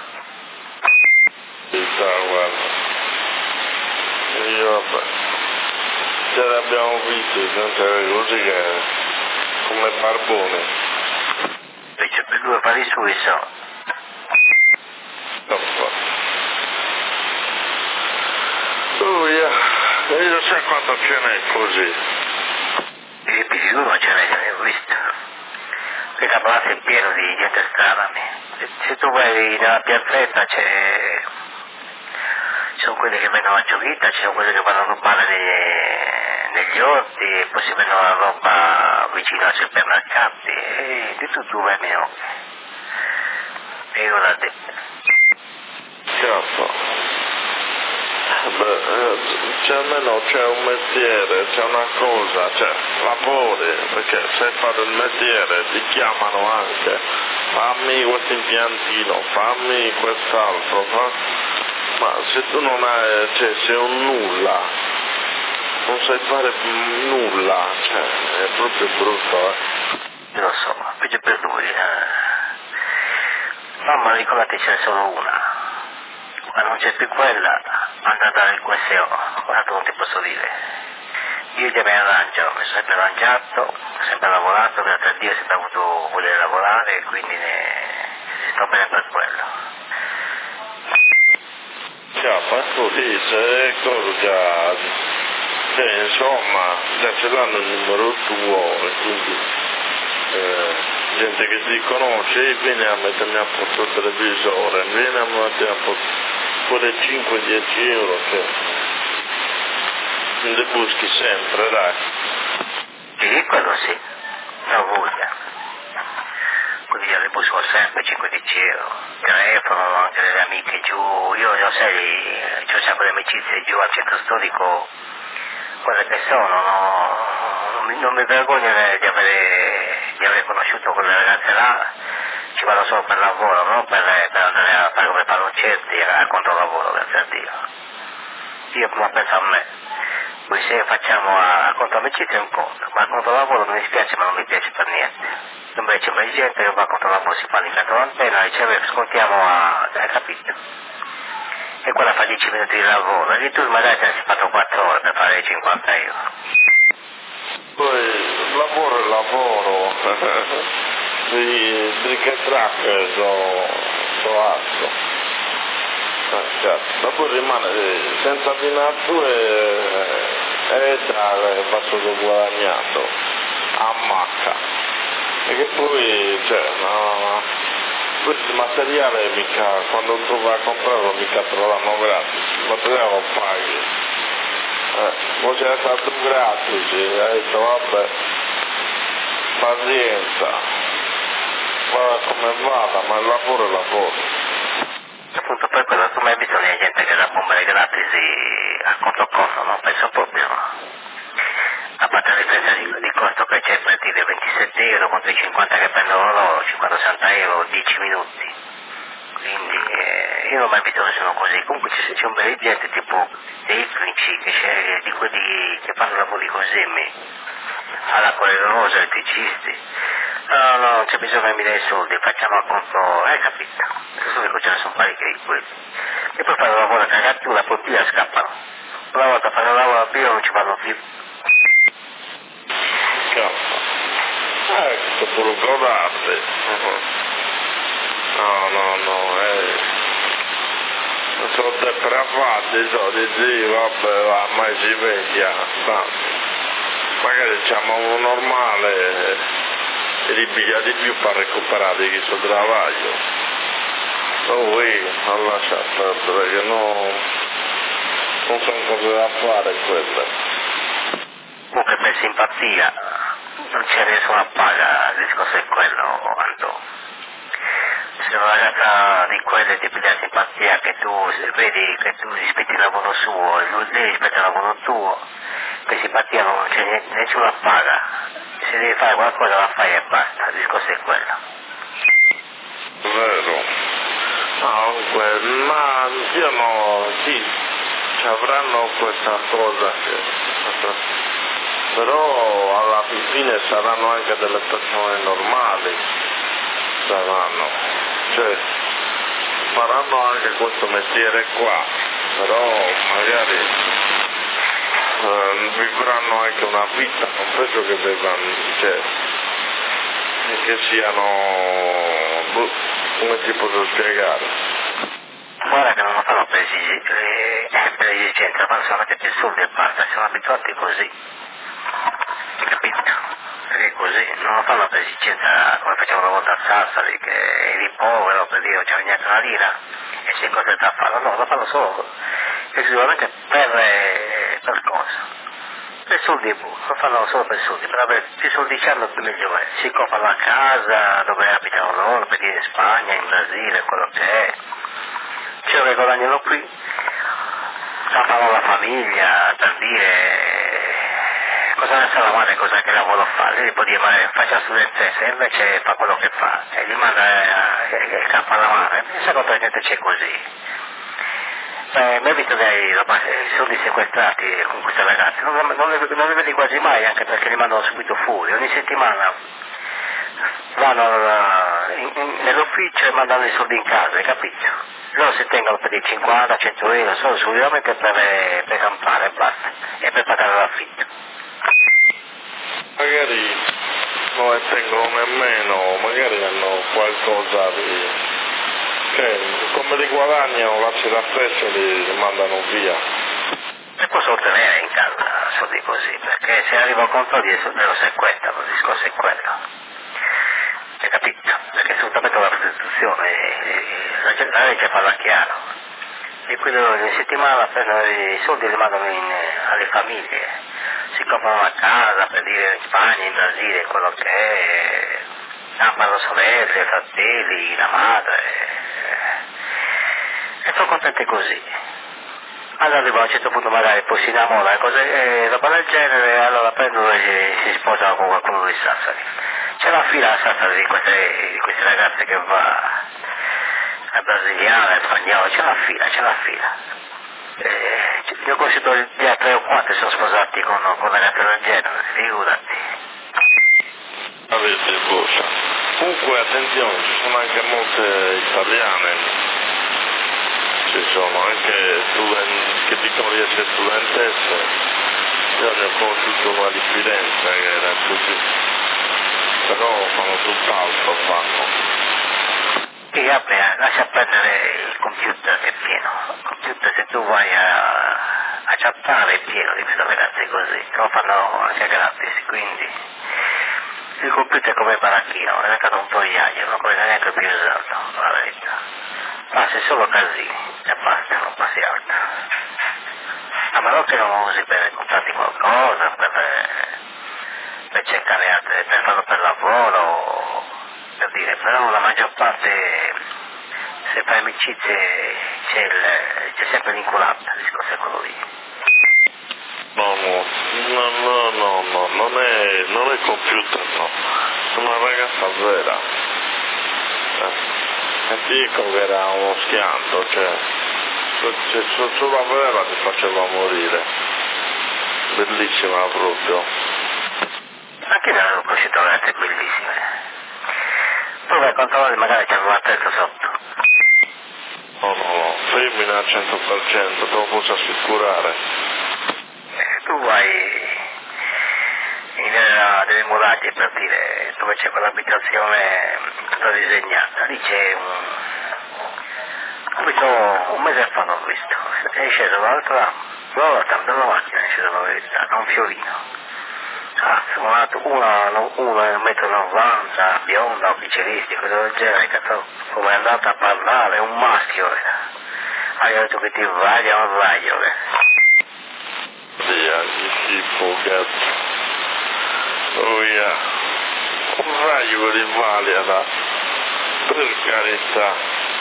Guarda. Io vabbè. Ce l'abbiamo visto, senza così che come Barbone. Invece per due pari sui so. Io so quanto ce n'è così. E più di uno ce n'è, che ho visto. Questa palazzo è pieno di gente strana. Se tu vai nella piazzetta ci sono quelli che vengono a Giochita, ci sono quelli che vanno a rubare negli orti, e poi si vendono la roba vicino ai supermercati, e di tutto va mio. E io l'ho detto. Cazzo. C'è almeno c'è un mestiere, c'è una cosa, cioè lavori, perché se fare il mestiere ti chiamano anche, fammi questo impiantino, fammi quest'altro, Ma se tu non hai, cioè sei un nulla, non sai fare nulla, cioè è proprio brutto, Io lo so, peggio per lui. Mamma, ricordate c'è solo una. Ma non c'è più quella, andata nel QSO, ora non ti posso dire. Io già mi arrangio, mi sono sempre arrangiato, ho sempre lavorato, grazie a Dio ho sempre avuto voler lavorare e quindi sto bene per quello. Già, fa così, se già, cioè, insomma, già ce l'hanno il numero tuo e quindi gente che ti conosce viene a mettermi a posto il televisore, viene a mettere a posto quelle 5-10 euro che le buschi sempre, dai. Sì, quello sì, non voglia. Quindi io le busco sempre 5-10 euro. Telefono, anche delle amiche giù, io lo sai, c'ho un sacco di amicizie giù al centro storico, quelle che sono, non mi vergogno di aver conosciuto quelle ragazze là, ci vado solo per lavoro, non per andare a fare come paloncetti a conto lavoro, grazie a Dio. Io prima penso a me, poi se facciamo a conto amicizia è un conto, ma a conto lavoro mi dispiace ma non mi piace per niente. Invece c'è gente che va a conto lavoro, si fa l'impianto l'antenna, riceve, scontiamo hai capito? E quella fa 10 minuti di lavoro, e tu magari ti hai fatto 4 ore per fare 50 euro. Poi lavoro è lavoro, di track so altro. Certo. Dopo rimane senza abbinato e dare va solo guadagnato a macca. E che poi, cioè, no, questo materiale mica, quando tu vai a comprarlo mica te lo danno gratis, il materiale lo paghi. Poi c'è stato gratis, e hai detto vabbè, pazienza, vada come vada, ma il lavoro è lavoro. Appunto per quello tu mai visto di gente che dà bombare gratis a conto conto, non penso proprio. A parte la differenza di costo che c'è per dire 27 euro contro i 50 che prendono loro, 50-60 euro, 10 minuti. Quindi io non ho mai visto nessuno così. Comunque c'è un bel di gente tipo dei tecnici, di quelli che fanno lavori così, alla Rosa, elettricisti. No, non c'è bisogno che mi dai soldi, facciamo a conto, hai capito? Adesso ce ne sono parecchi di quelli. E poi fanno lavoro a cagatura, poi via scappano. Una volta fanno lavoro più non ci vanno più. Ecco, pure godate. No, sono depravati, di vabbè, mai si vede, magari diciamo un normale e li piglia di più per recuperare chi sul travaglio. Non lascia perdere che non sono cose da fare quelle. Comunque per simpatia non c'è nessuna paga, il discorso è quello, Anto. Se una ragazza di quelle ti piglia simpatia che tu vedi che tu rispetti il lavoro suo e lei rispetta il lavoro tuo, per simpatia non c'è nessuna paga. Se devi fare qualcosa la fai e basta, il discorso è quello. Vero. Comunque, ma io no, sì, ci avranno questa cosa però alla fine saranno anche delle persone normali, cioè faranno anche questo mestiere qua, però magari vivranno anche una vita, non penso che debbano, cioè, che siano, come ti posso spiegare? Guarda che non lo fanno per esigenza, fanno solamente per soldi e basta, siamo abituati così, capito? Perché così non lo fanno per esigenza come facevano una volta a Sassari, che eri povero per dire c'è neanche una lira e sei costretto a farlo, no, lo fanno solo esclusivamente per cosa? Per soldi, lo fanno solo per soldi, per avere più soldi c'hanno più meglio è, si comprano la casa dove abitano loro, per dire in Spagna, in Brasile, quello che è. Ciò che guadagnano qui, fanno la famiglia, per dire cosa ne sa la madre, cosa che lavoro fa, lei può dire ma faccia studentessa e invece fa quello che fa, e gli manda il capo alla madre, pensa quanta gente c'è così. mi ha visto che hai i soldi sequestrati con queste ragazze, non li vedi quasi mai, anche perché li mandano subito fuori, ogni settimana vanno nell'ufficio e mandano i soldi in casa, hai capito? Loro si tengono per i 50-100 euro solo solamente per campare e basta, e per pagare l'affitto. Magari non ne tengono nemmeno, magari hanno qualcosa di... che come li guadagnano la sera stessa li mandano via. E possono ottenere in casa soldi così, perché se arriva un controllo lo sequestrano, il discorso è quello. Hai capito? Perché sfruttamento della prostituzione, la legge parla chiaro. E quindi in settimana prendono i soldi e li mandano alle famiglie. Si comprano una casa, per dire in Spagna, in Brasile, quello che è, amano sorelle, fratelli, la madre. E sono contenti così. Allora arriva a un certo punto magari poi si innamora e roba del genere, e allora prendono e si sposano con qualcuno di Sassari. C'è la fila a Sassari di queste ragazze che va a brasiliana, a spagnolo, c'è la fila. Io considero già 3 o 4 sono sposati con ragazze del genere, figurati. Avete voce. Comunque attenzione, ci sono anche molte italiane, ci sono anche studenti che dicono di essere studentesse. Io ne ho conosciuto una di Firenze che era così. Però fanno tutt'altro, E vabbè, lascia prendere il computer che è pieno. Il computer, se tu vai a chattare è pieno di queste ragazze così, lo fanno anche gratis, quindi il computer è come il baracchino, è diventato un toiaio, non puoi neanche più usarlo, la verità. Passi solo casini e basta, non passi altro. A meno che non lo usi per comprarti qualcosa, per cercare altre, per farlo per lavoro, per dire, però la maggior parte, se fai amicizie, c'è sempre l'inculato, il discorso è quello lì. No, non è computer, no, è una ragazza vera. E dico che era uno schianto, cioè, se solo aveva ti faceva morire. Bellissima proprio. Anche io non conosciuto ragazze bellissime. Poi vai a controllare, magari c'è una testa sotto. No, femmina al 100%, te lo posso assicurare. Tu vai delle muraglie, per dire, dove c'è quell'abitazione tutta disegnata, lì c'è un mese fa l'ho visto, è sceso dall'altra dalla macchina, è sceso la verità, da un fiorino. Uno 1,90 m, bionda, ufficialisti, cosa del genere, come è andata a parlare, un maschio era. Hai detto che ti vai a un raglio, Yeah, you forget. Oh yeah. Un raggio di Valiana, per carità.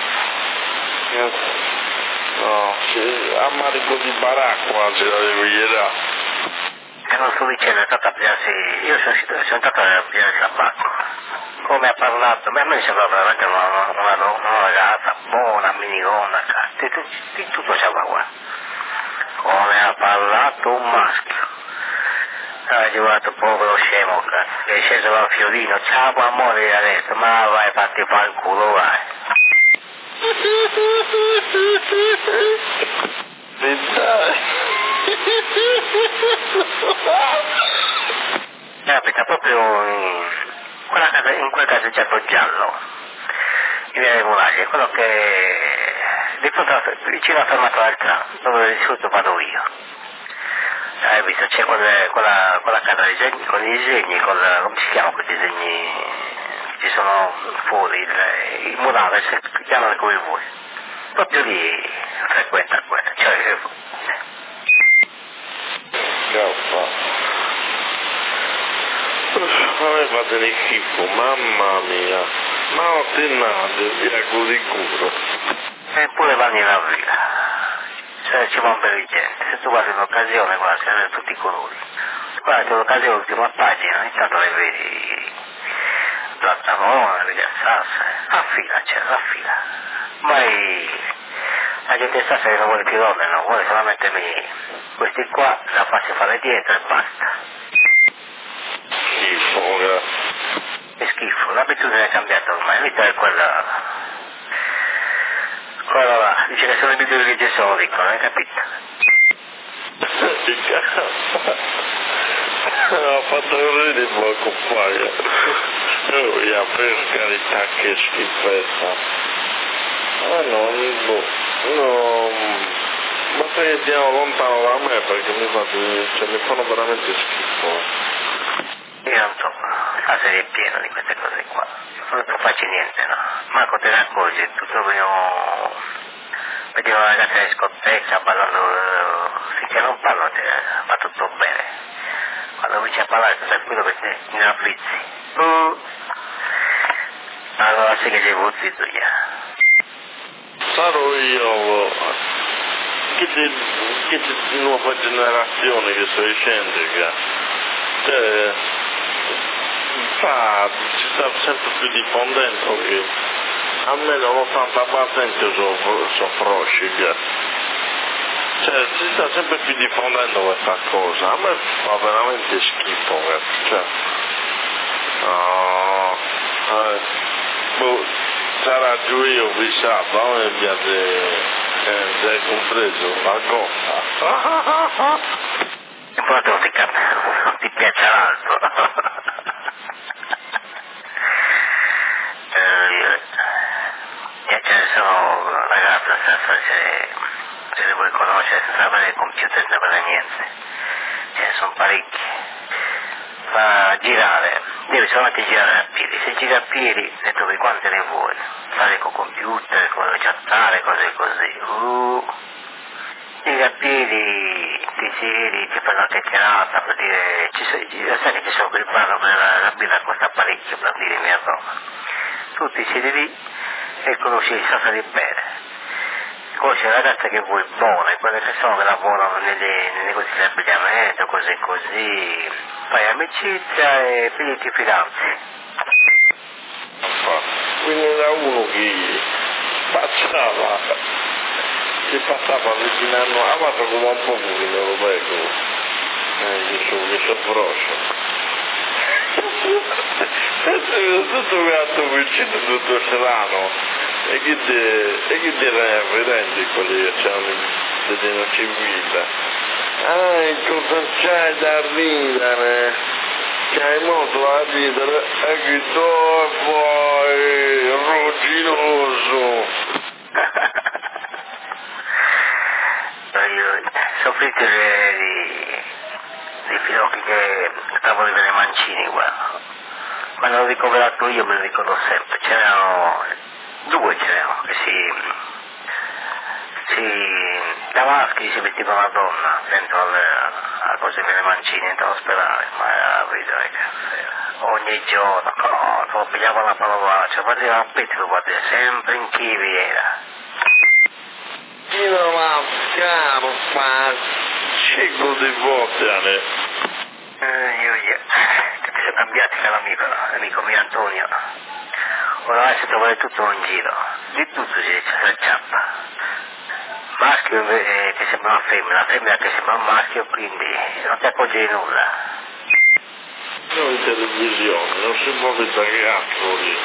No, a Marico di Baracqua quasi la devi dare. E non sto dicendo, è stata a pigliarsi, io sono andato a pigliare il tabacco. Come ha parlato, a me sembrava veramente una ragazza buona, minigonna, tutto c'era qua. Come ha parlato un maschio. Ha giurato povero scemo, cazzo, che è sceso dal fiorino, ciao amore, ha detto, ma vai, fatti fa il culo, vai. Capita proprio in quel caseggiato giallo, in via dei Muraglie, quello che di fronte vicino alla fermata del tram, dove di solito vado io. Hai visto, c'è quella casa disegni, con i disegni, come si chiamano quei disegni? Ci sono fuori, il murale, chiamano come vuoi. Proprio lì frequenta quella, cioè... Ma me fa delle schifo, mamma mia, ma non ti nate, via così curo. Eppure vanno in villa, cioè ci va un bel gente, se tu guardi un'occasione, guarda, si vedono tutti i colori. Guarda, l'occasione, l'ultima pagina, ogni tanto le vedi Plattanone, vedi Sasse, la fila c'è, la fila. Mai gente Sassari non vuole più donne, no, vuole solamente questi qua, la faccio fare dietro e basta. Schifo, È schifo, l'abitudine è cambiata ormai, l'Italia è quella là, dice che sono i migliori che ci sono, dicono, hai capito? Ha fatto ridere poco fa, per carità che schifezza. No, basta che stiamo lontano da me perché mi fanno veramente schifo. Io non so, la serie è piena di queste cose qua, non faccio niente, no? Marco te ne accorgi, tutto vedevo la ragazza in discoteca ballando, finché non parlo va tutto bene, quando cominci a parlare sto tranquillo perché mi afflizzi, allora sì che sei zitto già. Sarò io che di nuova generazione che sto dicendo, che ci sta sempre più diffondendo che almeno l'80% sono frosci, cioè si sta sempre più diffondendo questa cosa, a me fa veramente schifo, cioè sarà giù io vissato, a me piace, sei compreso, la cosa. E poi non ti piace l'altro. Ce ne sono ragazzi, se le vuoi conoscere senza avere computer, senza avere niente. Ce ne sono parecchi. Fa girare, devi solamente girare a piedi. Se giri a piedi ne trovi quante ne vuoi. Fare con computer, chattare, cose così. Giri a piedi, ti siedi, ti fai una chiacchierata per dire, sai che ci sono quel bar per la birra costa parecchio per dirmi a Roma. Tu ti siedi lì e conosci il Sassari bene, conosci la ragazza che vuoi buona, quelle persone che lavorano nei negozi di abbigliamento, cose così, fai amicizia e ti fidanzi. Quindi era uno che passava vicino a noi, ha fatto come un po' che non lo vedo, che so grosso. Tutto quanto vicino, tutto strano, e che dire vedendo quelli che c'hanno dentro civile. Cosa c'hai da ridere? Che hai molto da ridere e che tu vuoi rugginoso. Soffrite di finocchi che trovano delle mancini qua. Quando l'ho ricoverato io me lo ricordo sempre, c'erano due che da maschi si vestiva una donna dentro a cose delle mancine, dentro all'ospedale, ma era la vita che ogni giorno, lo pigliava la parolaccia, guardava a petto, guardava sempre in chivi era. Tiro la scarpa, ciclo di volte, che ti sei cambiati con l'amico mio Antonio. Ora si trova tutto in giro, di tutto si acciappa. Maschio che sembra una femmina che sembra un maschio, quindi non ti accorgi di nulla. Non in televisione, non si muove da altro lì.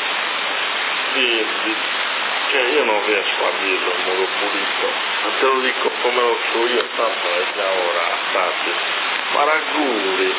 Cioè io non riesco a dirlo in modo pulito, ma te lo dico come lo so io, tanto è già ora, state. Maraguri,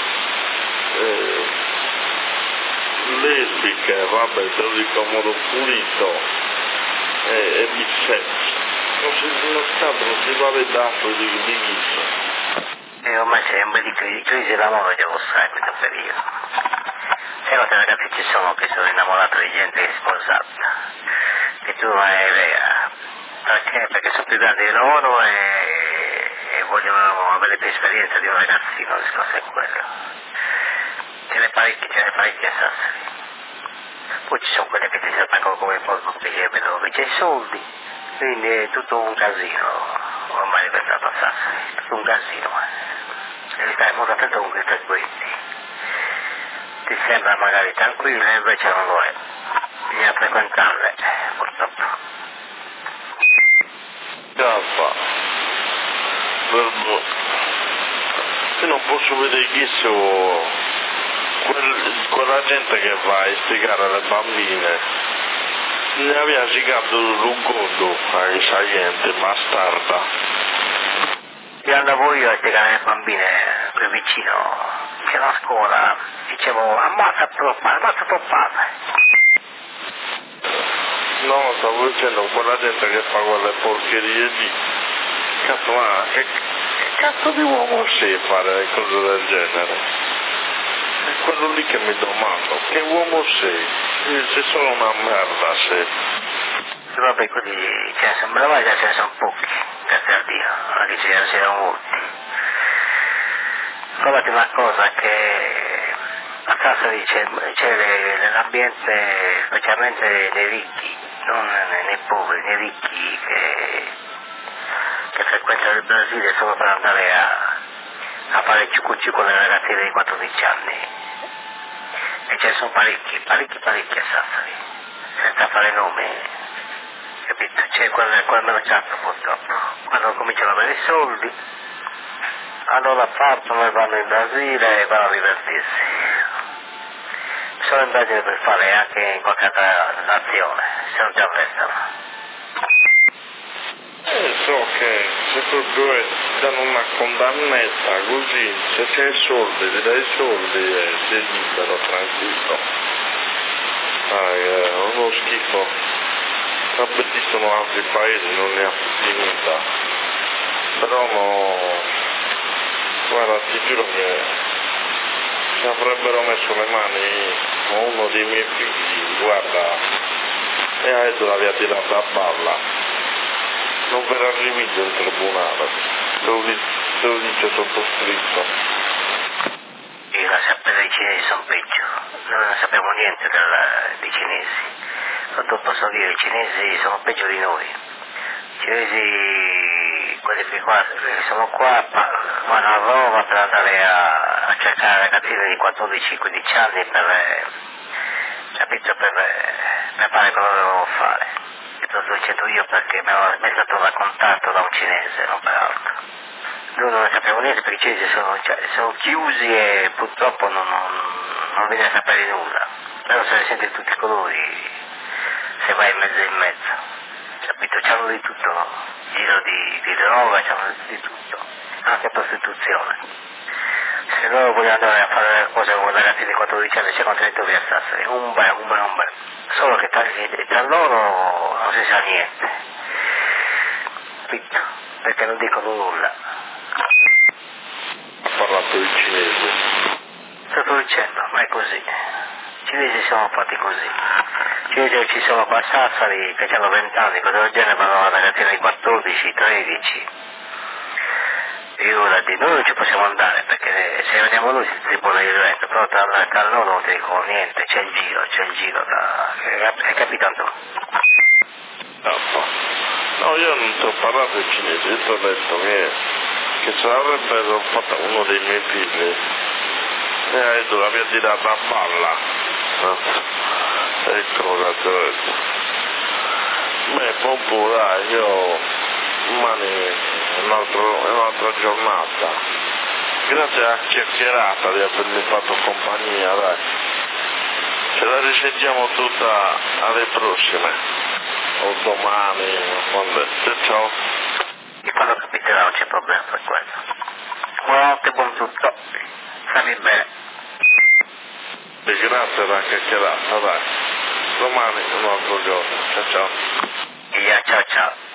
lesbiche, vabbè, te lo dico in modo pulito, e bisex. Non si va dato di vita. Ormai c'è un po' di crisi d'amore che lo sai in questo periodo. Sai quante ragazze ci sono che sono innamorate di gente sposata, che tu non è vera, perché sono più grandi di loro e vogliono avere più esperienza di un ragazzino, il discorso è quello. Ce ne parecchie a Sassari. Poi ci sono quelle che ti si attaccano come il porco perché dove c'è i soldi. Quindi è tutto un casino, ormai è diventato a Sassari, tutto un casino. Devi stare molto attento con questi frequenti. Ti sembra magari tranquillo e invece non lo è. Bisogna frequentarle, purtroppo. Io non posso vedere chissà quella gente che va a spiegare alle bambine. Ne aveva girato un godo a questa gente bastarda. Io andavo io a spiegare alle bambine qui vicino, c'è la scuola, dicevo ammazza tuo padre. No, stavo dicendo quella gente che fa quelle porcherie lì. Cazzo, ma che cazzo di uomo sei fare cose del genere? È quello lì che mi domando, che uomo sei? Sei solo una merda, sei. Vabbè, quelli ce ne sono, me la vai, ce ne sono pochi, grazie a Dio, anche ce ne sono molti. Guardate una cosa che a Sassari c'è nell'ambiente, specialmente nei ricchi, non nei poveri, nei ricchi che frequentano il Brasile solo per andare a fare ciucci con le ragazzine di 14 anni. E ce ne sono parecchi a Sassari, senza fare nomi. Capito? C'è quel mercato purtroppo, quando cominciano ad avere i soldi, allora partono e vanno in Brasile e vanno a divertirsi. Sono in Brasile per fare anche in qualche altra nazione, se non ti arrestano. So che se tu due danno una condannetta così, se c'è soldi, ti dai soldi e sei libero, tranquillo. È uno schifo. Esistono altri paesi, non ne ha finita, però no, guarda, ti giuro che se avrebbero messo le mani a uno dei miei figli, guarda, e a Edo l'aveva tirata a balla, non verrà rivisto in tribunale, te lo dice sottoscritto. Io la sapevo, i cinesi sono peggio, noi non sappiamo niente dei cinesi. Quanto posso dire, i cinesi sono peggio di noi. I cinesi, quelli che qua sono qua, vanno a Roma per andare a cercare ragazzine di 14-15 anni capito, per fare quello che devono fare. E te lo dicendo io perché mi è stato raccontato da un cinese, non per altro. Noi non ne sappiamo niente perché i cinesi sono chiusi e purtroppo non viene a sapere nulla. Però se ne sente tutti i colori. Se vai in mezzo, capito? C'hanno di tutto, giro di droga, c'hanno di tutto, anche prostituzione. Se loro vogliono andare a fare le cose con ragazzi di 14 anni, c'è contento di Sassari, un bel. Solo che tra loro non si sa niente, capito? Perché non dicono nulla. Ha parlato il cinese. Sto dicendo, ma è così. I cinesi sono fatti così. Ci sono qua a Sassari che hanno 20 anni, cosa del genere, vanno a ragazzine di 14, 13. E ora di noi non ci possiamo andare perché se vediamo noi si tribuna di vento, però tra loro non ti dicono niente, c'è il giro, è capitato. No, io non ti ho parlato in cinese, io ti ho detto che ce l'avrebbero fatta uno dei miei figli e l'aveva tirata a balla. Ecco, ragazzi. Beh, proprio dai, io domani è un'altra giornata. Grazie alla chiacchierata di avermi fatto compagnia, dai. Ce la risentiamo tutta alle prossime. O domani, quando è. Ciao. E quando capiterà non c'è problema per quello. Buonanotte, buon tutto. Stammi bene. Grazie alla chiacchierata, dai. Domani un altro giorno. Ciao ciao. Ciao.